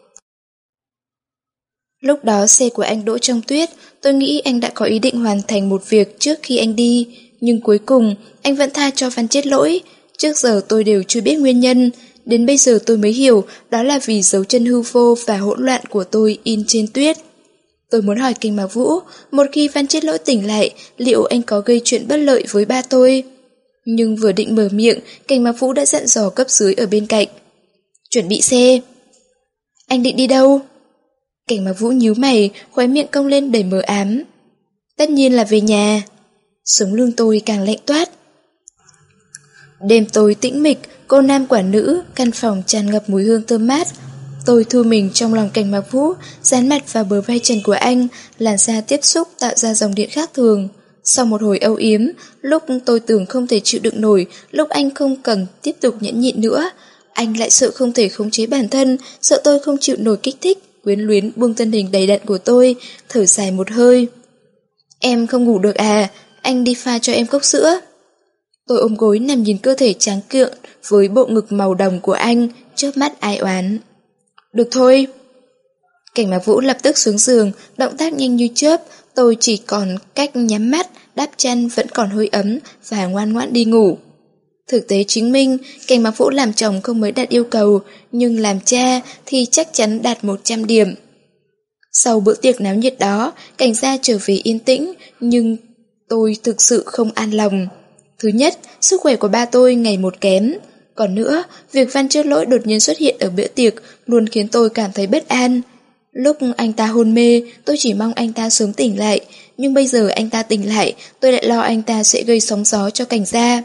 Lúc đó xe của anh đỗ trong tuyết, tôi nghĩ anh đã có ý định hoàn thành một việc trước khi anh đi, nhưng cuối cùng anh vẫn tha cho Văn Chết Lỗi. Trước giờ tôi đều chưa biết nguyên nhân, đến bây giờ tôi mới hiểu đó là vì dấu chân hư vô và hỗn loạn của tôi in trên tuyết. Tôi muốn hỏi Cảnh Mạc Vũ, một khi Văn Chết Lỗi tỉnh lại, liệu anh có gây chuyện bất lợi với ba tôi? Nhưng vừa định mở miệng, Cảnh Mạc Vũ đã dặn dò cấp dưới ở bên cạnh. Chuẩn bị xe. Anh định đi đâu? Cảnh Mạc Vũ nhíu mày, khóe miệng cong lên đầy mờ ám. Tất nhiên là về nhà. Sống lưng tôi càng lạnh toát. Đêm tối tĩnh mịch, cô nam quả nữ, căn phòng tràn ngập mùi hương thơm mát. Tôi thu mình trong lòng Cảnh Mạc Vũ, dán mặt vào bờ vai trần của anh, làn da tiếp xúc tạo ra dòng điện khác thường. Sau một hồi âu yếm, lúc tôi tưởng không thể chịu đựng nổi, lúc anh không cần tiếp tục nhẫn nhịn nữa, anh lại sợ không thể khống chế bản thân, sợ tôi không chịu nổi kích thích, quyến luyến buông thân hình đầy đặn của tôi, thở dài một hơi. Em không ngủ được à, anh đi pha cho em cốc sữa. Tôi ôm gối nằm nhìn cơ thể tráng kiện với bộ ngực màu đồng của anh, chớp mắt ai oán. Được thôi. Cảnh Mạc Vũ lập tức xuống giường, động tác nhanh như chớp, tôi chỉ còn cách nhắm mắt, đắp chăn vẫn còn hơi ấm và ngoan ngoãn đi ngủ. Thực tế chứng minh, Cảnh Mạc Vũ làm chồng không mới đạt yêu cầu, nhưng làm cha thì chắc chắn đạt một trăm điểm. Sau bữa tiệc náo nhiệt đó, Cảnh gia trở về yên tĩnh, nhưng tôi thực sự không an lòng. Thứ nhất, sức khỏe của ba tôi ngày một kém. Còn nữa, việc Văn Chết Lỗi đột nhiên xuất hiện ở bữa tiệc luôn khiến tôi cảm thấy bất an. Lúc anh ta hôn mê, tôi chỉ mong anh ta sớm tỉnh lại, nhưng bây giờ anh ta tỉnh lại, tôi lại lo anh ta sẽ gây sóng gió cho Cảnh gia.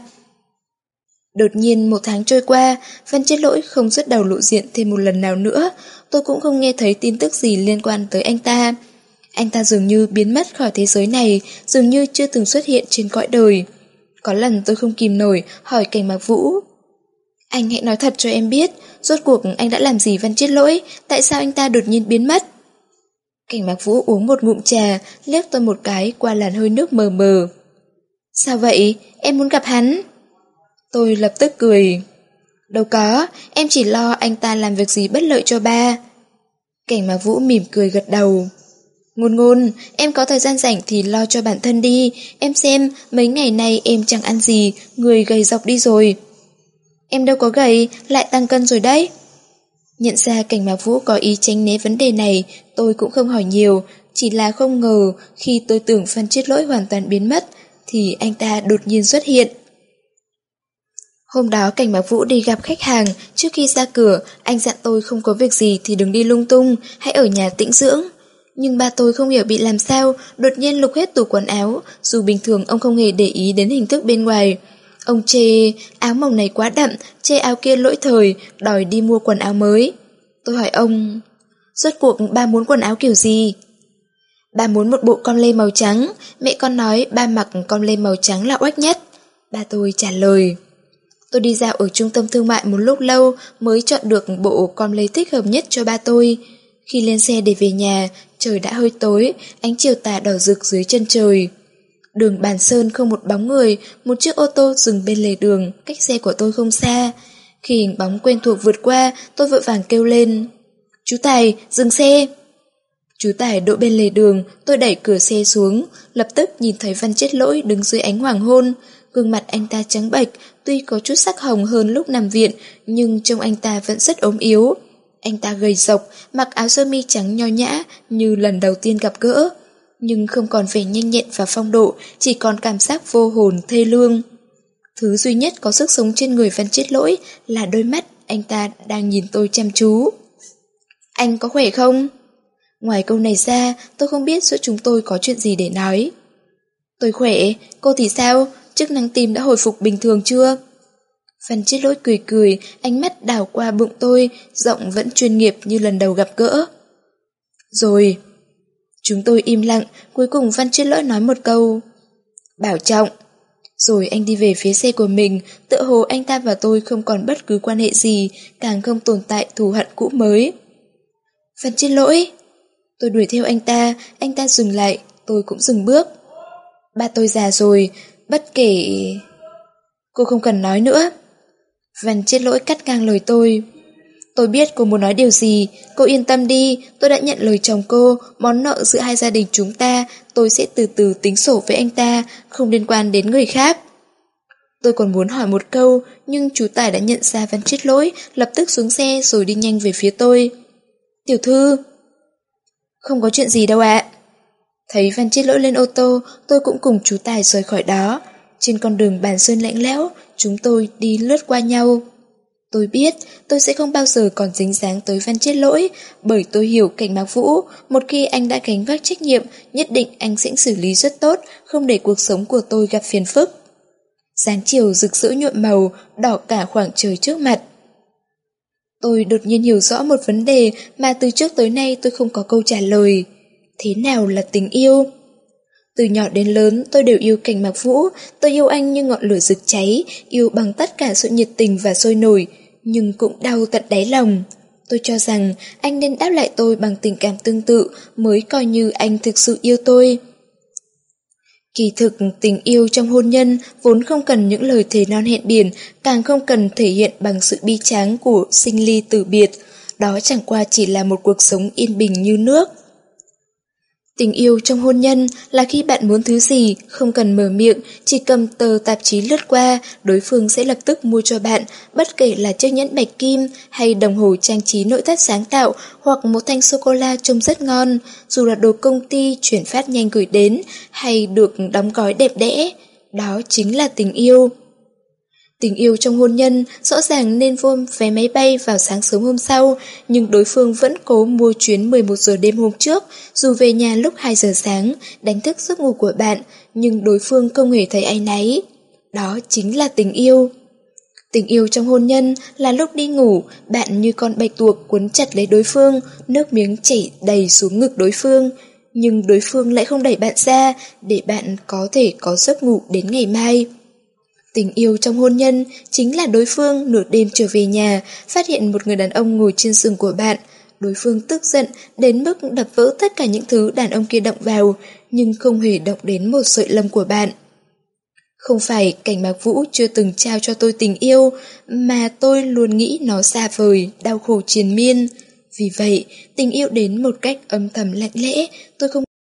Đột nhiên một tháng trôi qua, Văn Chết Lỗi không xuất đầu lộ diện thêm một lần nào nữa, tôi cũng không nghe thấy tin tức gì liên quan tới anh ta. Anh ta dường như biến mất khỏi thế giới này, dường như chưa từng xuất hiện trên cõi đời. Có lần tôi không kìm nổi, hỏi Cảnh Mạc Vũ. Anh hãy nói thật cho em biết, rốt cuộc anh đã làm gì Văn Chết Lỗi, tại sao anh ta đột nhiên biến mất? Cảnh Mạc Vũ uống một ngụm trà, liếc tôi một cái qua làn hơi nước mờ mờ. Sao vậy? Em muốn gặp hắn. Tôi lập tức cười. Đâu có, em chỉ lo anh ta làm việc gì bất lợi cho ba. Cảnh Mạc Vũ mỉm cười gật đầu. Ngôn Ngôn, em có thời gian rảnh thì lo cho bản thân đi, em xem mấy ngày nay em chẳng ăn gì, người gầy dọc đi rồi. Em đâu có gầy, lại tăng cân rồi đấy. Nhận ra Cảnh Mạc Vũ có ý tránh né vấn đề này, tôi cũng không hỏi nhiều, chỉ là không ngờ khi tôi tưởng Văn Chết Lỗi hoàn toàn biến mất, thì anh ta đột nhiên xuất hiện. Hôm đó Cảnh Mạc Vũ đi gặp khách hàng, trước khi ra cửa, anh dặn tôi không có việc gì thì đừng đi lung tung, hãy ở nhà tĩnh dưỡng. Nhưng ba tôi không hiểu bị làm sao, đột nhiên lục hết tủ quần áo, dù bình thường ông không hề để ý đến hình thức bên ngoài. Ông chê áo màu này quá đậm, chê áo kia lỗi thời, đòi đi mua quần áo mới. Tôi hỏi ông, rốt cuộc ba muốn quần áo kiểu gì? Ba muốn một bộ com lê màu trắng, mẹ con nói ba mặc com lê màu trắng là oách nhất. Ba tôi trả lời. Tôi đi dạo ở trung tâm thương mại một lúc lâu mới chọn được bộ com lê thích hợp nhất cho ba tôi. Khi lên xe để về nhà, trời đã hơi tối, ánh chiều tà đỏ rực dưới chân trời. Đường Bàn Sơn không một bóng người, một chiếc ô tô dừng bên lề đường, cách xe của tôi không xa. Khi hình bóng quen thuộc vượt qua, tôi vội vàng kêu lên. Chú Tài, dừng xe! Chú Tài đỗ bên lề đường, tôi đẩy cửa xe xuống, lập tức nhìn thấy Văn Chết Lỗi đứng dưới ánh hoàng hôn. Gương mặt anh ta trắng bệch, tuy có chút sắc hồng hơn lúc nằm viện, nhưng trông anh ta vẫn rất ốm yếu. Anh ta gầy rộc, mặc áo sơ mi trắng nho nhã như lần đầu tiên gặp gỡ, nhưng không còn vẻ nhanh nhẹn và phong độ, chỉ còn cảm giác vô hồn thê lương. Thứ duy nhất có sức sống trên người Văn Chết Lỗi là đôi mắt anh ta đang nhìn tôi chăm chú. Anh có khỏe không? Ngoài câu này ra, tôi không biết giữa chúng tôi có chuyện gì để nói. Tôi khỏe, cô thì sao? Chức năng tim đã hồi phục bình thường chưa? Văn Chết Lỗi cười cười, ánh mắt đảo qua bụng tôi, giọng vẫn chuyên nghiệp như lần đầu gặp gỡ. Rồi. Chúng tôi im lặng, cuối cùng Văn Chết Lỗi nói một câu. Bảo trọng. Rồi anh đi về phía xe của mình, tựa hồ anh ta và tôi không còn bất cứ quan hệ gì, càng không tồn tại thù hận cũ mới. Văn Chết Lỗi. Tôi đuổi theo anh ta, anh ta dừng lại, tôi cũng dừng bước. Ba tôi già rồi, bất kể... Cô không cần nói nữa. Văn Chết Lỗi cắt ngang lời tôi. Tôi biết cô muốn nói điều gì, cô yên tâm đi, tôi đã nhận lời chồng cô, món nợ giữa hai gia đình chúng ta, tôi sẽ từ từ tính sổ với anh ta, không liên quan đến người khác. Tôi còn muốn hỏi một câu, nhưng chú Tài đã nhận ra Văn Chết Lỗi, lập tức xuống xe rồi đi nhanh về phía tôi. Tiểu thư. Không có chuyện gì đâu ạ. Thấy Văn Chết Lỗi lên ô tô, tôi cũng cùng chú Tài rời khỏi đó. Trên con đường Bàn Sơn lạnh lẽo, chúng tôi đi lướt qua nhau. Tôi biết tôi sẽ không bao giờ còn dính dáng tới Văn Chết Lỗi, bởi tôi hiểu Cảnh Mạc Vũ, một khi anh đã gánh vác trách nhiệm, nhất định anh sẽ xử lý rất tốt, không để cuộc sống của tôi gặp phiền phức. Sáng chiều rực rỡ nhuộm màu, đỏ cả khoảng trời trước mặt. Tôi đột nhiên hiểu rõ một vấn đề mà từ trước tới nay tôi không có câu trả lời. Thế nào là tình yêu? Từ nhỏ đến lớn tôi đều yêu Cảnh Mạc Vũ, tôi yêu anh như ngọn lửa rực cháy, yêu bằng tất cả sự nhiệt tình và sôi nổi, nhưng cũng đau tận đáy lòng. Tôi cho rằng anh nên đáp lại tôi bằng tình cảm tương tự mới coi như anh thực sự yêu tôi. Kỳ thực tình yêu trong hôn nhân vốn không cần những lời thề non hẹn biển, càng không cần thể hiện bằng sự bi tráng của sinh ly tử biệt. Đó chẳng qua chỉ là một cuộc sống yên bình như nước. Tình yêu trong hôn nhân là khi bạn muốn thứ gì, không cần mở miệng, chỉ cầm tờ tạp chí lướt qua, đối phương sẽ lập tức mua cho bạn, bất kể là chiếc nhẫn bạch kim hay đồng hồ trang trí nội thất sáng tạo hoặc một thanh sô-cô-la trông rất ngon, dù là đồ công ty chuyển phát nhanh gửi đến hay được đóng gói đẹp đẽ. Đó chính là tình yêu. Tình yêu trong hôn nhân rõ ràng nên mua vé máy bay vào sáng sớm hôm sau, nhưng đối phương vẫn cố mua chuyến mười một giờ đêm hôm trước, dù về nhà lúc hai giờ sáng, đánh thức giấc ngủ của bạn, nhưng đối phương không hề thấy áy náy. Đó chính là tình yêu. Tình yêu trong hôn nhân là lúc đi ngủ, bạn như con bạch tuộc quấn chặt lấy đối phương, nước miếng chảy đầy xuống ngực đối phương, nhưng đối phương lại không đẩy bạn ra để bạn có thể có giấc ngủ đến ngày mai. Tình yêu trong hôn nhân chính là đối phương nửa đêm trở về nhà, phát hiện một người đàn ông ngồi trên giường của bạn. Đối phương tức giận đến mức đập vỡ tất cả những thứ đàn ông kia động vào, nhưng không hề động đến một sợi lông của bạn. Không phải Cảnh Mạc Vũ chưa từng trao cho tôi tình yêu, mà tôi luôn nghĩ nó xa vời, đau khổ triền miên. Vì vậy, tình yêu đến một cách âm thầm lạnh lẽ, tôi không